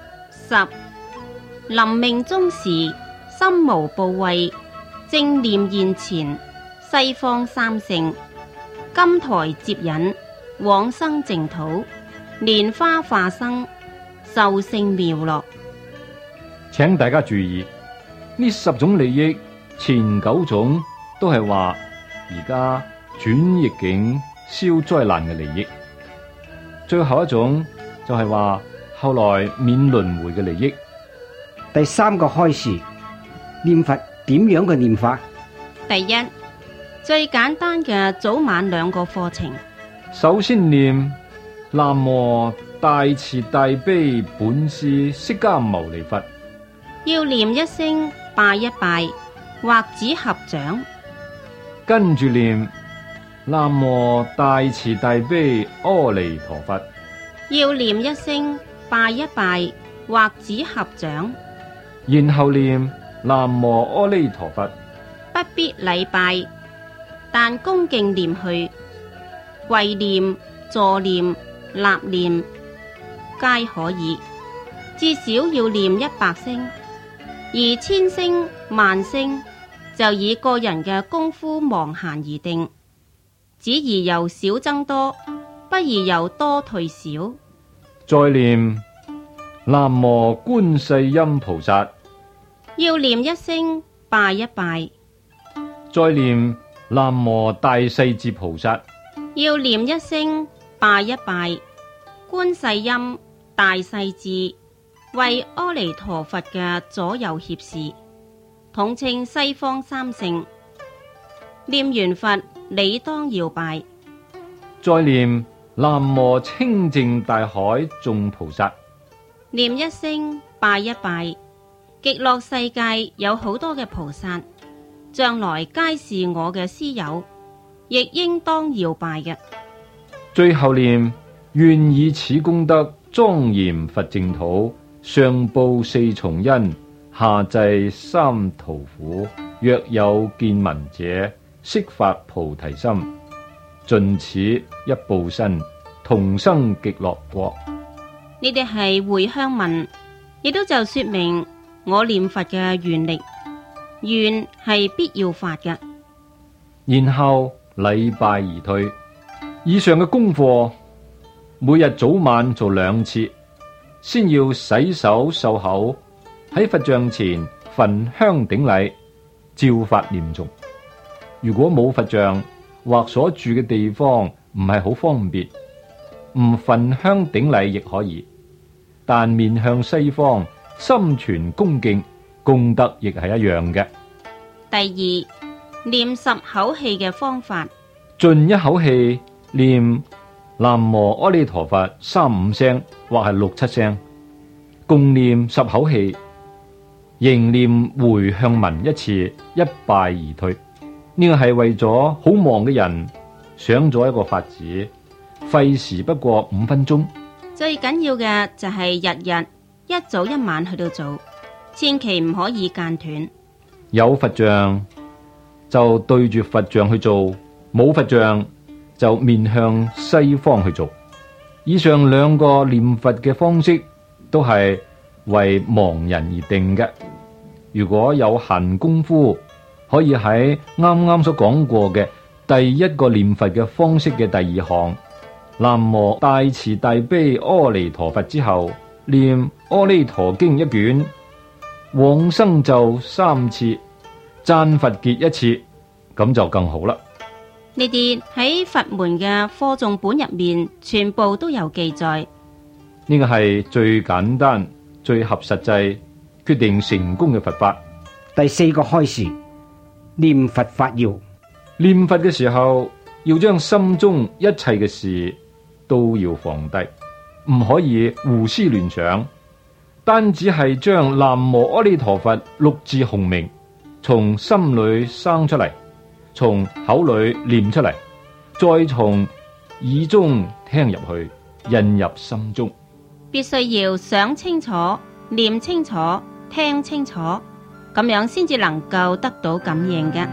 Speaker 2: 十、臨命終時，心無怖畏，正念現前，西方三聖，金台接引，往生淨土，蓮花化生，受勝妙樂。
Speaker 3: 請大家注意，呢十種利益，前九種都係話而家轉逆境消災難嘅利益，最後一種就係話後來免輪迴嘅利益。
Speaker 5: 第三個開示，念佛點樣嘅念法？
Speaker 2: 第一，最簡單嘅早晚兩個課程。
Speaker 3: 首先念南無大慈大悲本師釋迦牟尼佛，
Speaker 2: 要念一聲拜一拜，或指合掌。
Speaker 3: 跟住念南無大慈大悲阿彌陀佛，
Speaker 2: 要念一聲拜一拜，或指合掌。
Speaker 3: 然後念南無阿彌陀佛，
Speaker 2: 不必禮拜，但恭敬念去，跪念、坐念、立念皆可以，至少要念一百聲，而千聲、萬聲就以個人嘅功夫忙閒而定，只宜由少增多，不宜由多退少。
Speaker 3: 再念南無觀世音菩薩，
Speaker 2: 要念一聲拜一拜，
Speaker 3: 再念南無大勢至菩薩，
Speaker 2: 要念一聲拜一拜。觀世音、大勢至為阿彌陀佛嘅左右脅侍，統稱西方三聖。念完佛，理當要拜。
Speaker 3: 再念南無清淨大海眾菩薩，
Speaker 2: 念一聲拜一拜。極樂世界有好多嘅菩薩，將來皆是我嘅師友，亦應當要拜嘅。
Speaker 3: 最後念願以此功德莊嚴佛淨土，上報四重恩，下濟三途苦。若有見聞者，悉發菩提心，盡此一報身，同生極樂國。
Speaker 2: 呢啲係回向文，亦都就說明我念佛嘅願力，願係必要法嘅。
Speaker 3: 然後禮拜而退。以上嘅功課，每日早晚做兩次，先要洗手漱口，喺佛像前焚香頂禮，照法念誦。如果冇佛像或所住嘅地方唔係好方便，唔焚香頂禮亦可以，但面向西方，心存恭敬，功德亦係一樣嘅。
Speaker 2: 第二，念十口氣嘅方法，
Speaker 3: 盡一口氣念南無阿彌陀佛三五聲或係六七聲，共念十口氣，仍念回向文一次，一拜而退。呢個係為咗好忙嘅人想咗一個法子，費時不過五分鐘。
Speaker 2: 最緊要嘅就係日日一早一晚去到做，千祈唔可以間斷。
Speaker 3: 有佛像就對住佛像去做，冇佛像就面向西方去做。以上兩個念佛嘅方式都係為盲人而定嘅。如果有閒功夫，可以喺啱啱所講過嘅第一個念佛嘅方式嘅第二項南無大慈大悲阿彌陀佛之後，念阿彌陀經一卷，往生咒三次，讚佛結一次，咁就更好啦。
Speaker 2: 呢啲喺佛門嘅課誦本入面，全部都有記載。
Speaker 3: 呢個係最簡單、最合實際、決定成功嘅佛法。
Speaker 5: 第四個開示，念佛法要。
Speaker 3: 念佛嘅時候，要將心中一切嘅事都要放低，唔可以胡思亂想，單只係將南無阿彌陀佛六字洪名從心裏生出嚟，從口裏念出嚟，再從耳中聽入去，印入心中。
Speaker 2: 必須要想清楚、念清楚、聽清楚，咁樣先至能夠得到感應嘅。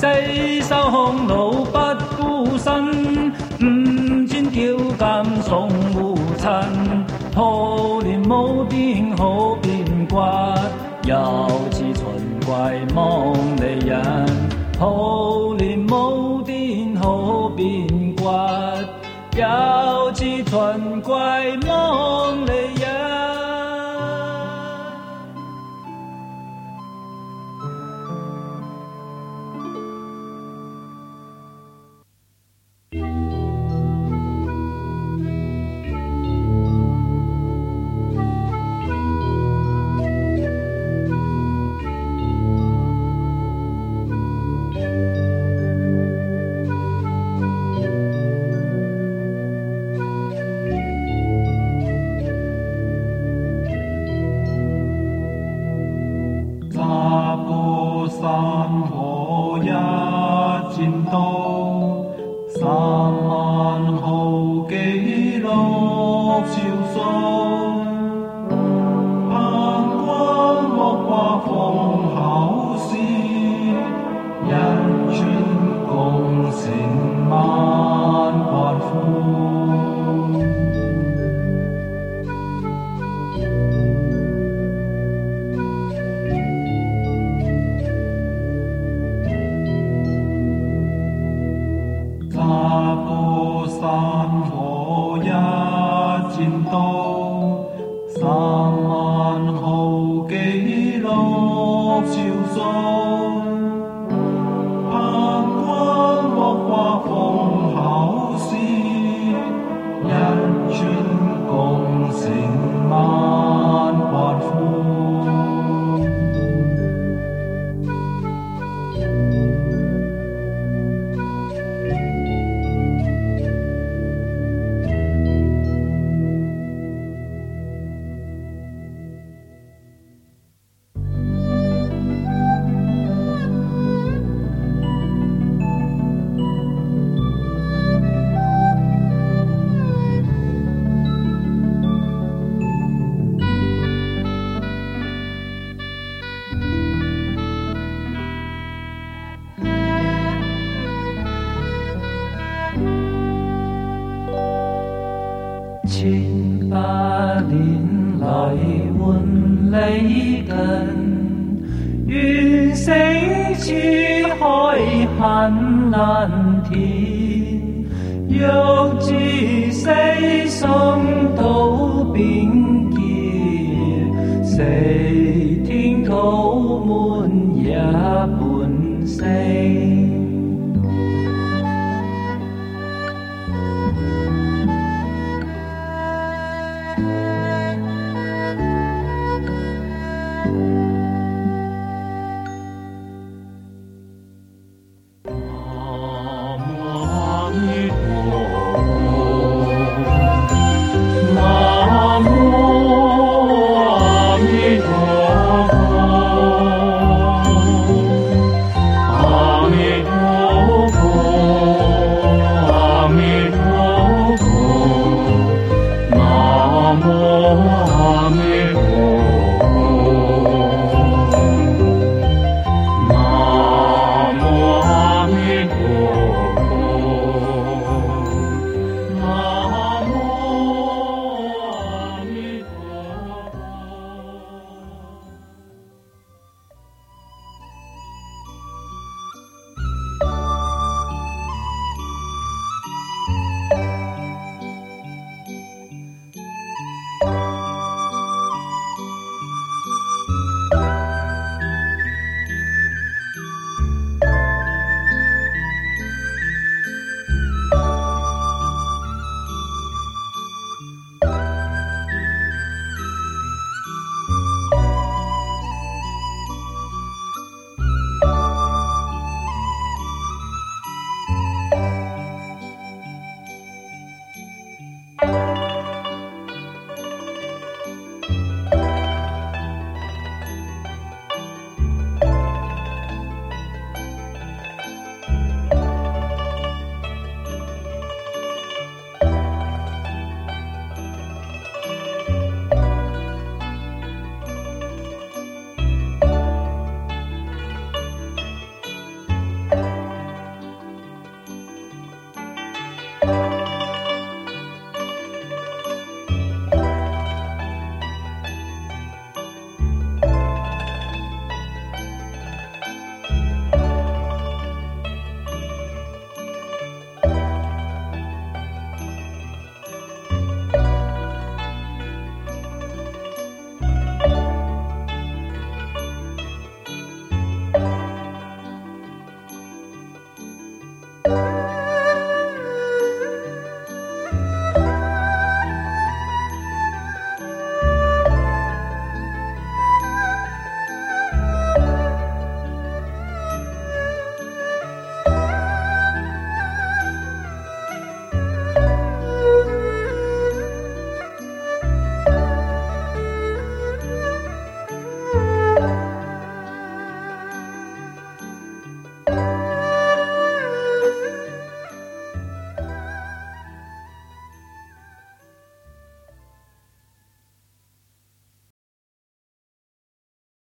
Speaker 4: 四手空弩不孤身，五千吊鑑送母親。兔年冇變好變骨，又似秦檜望離人。兔年冇變好變骨，又似秦檜望離人。千百年來換你近，願星似海很藍天，欲知西送到邊界，四天土滿。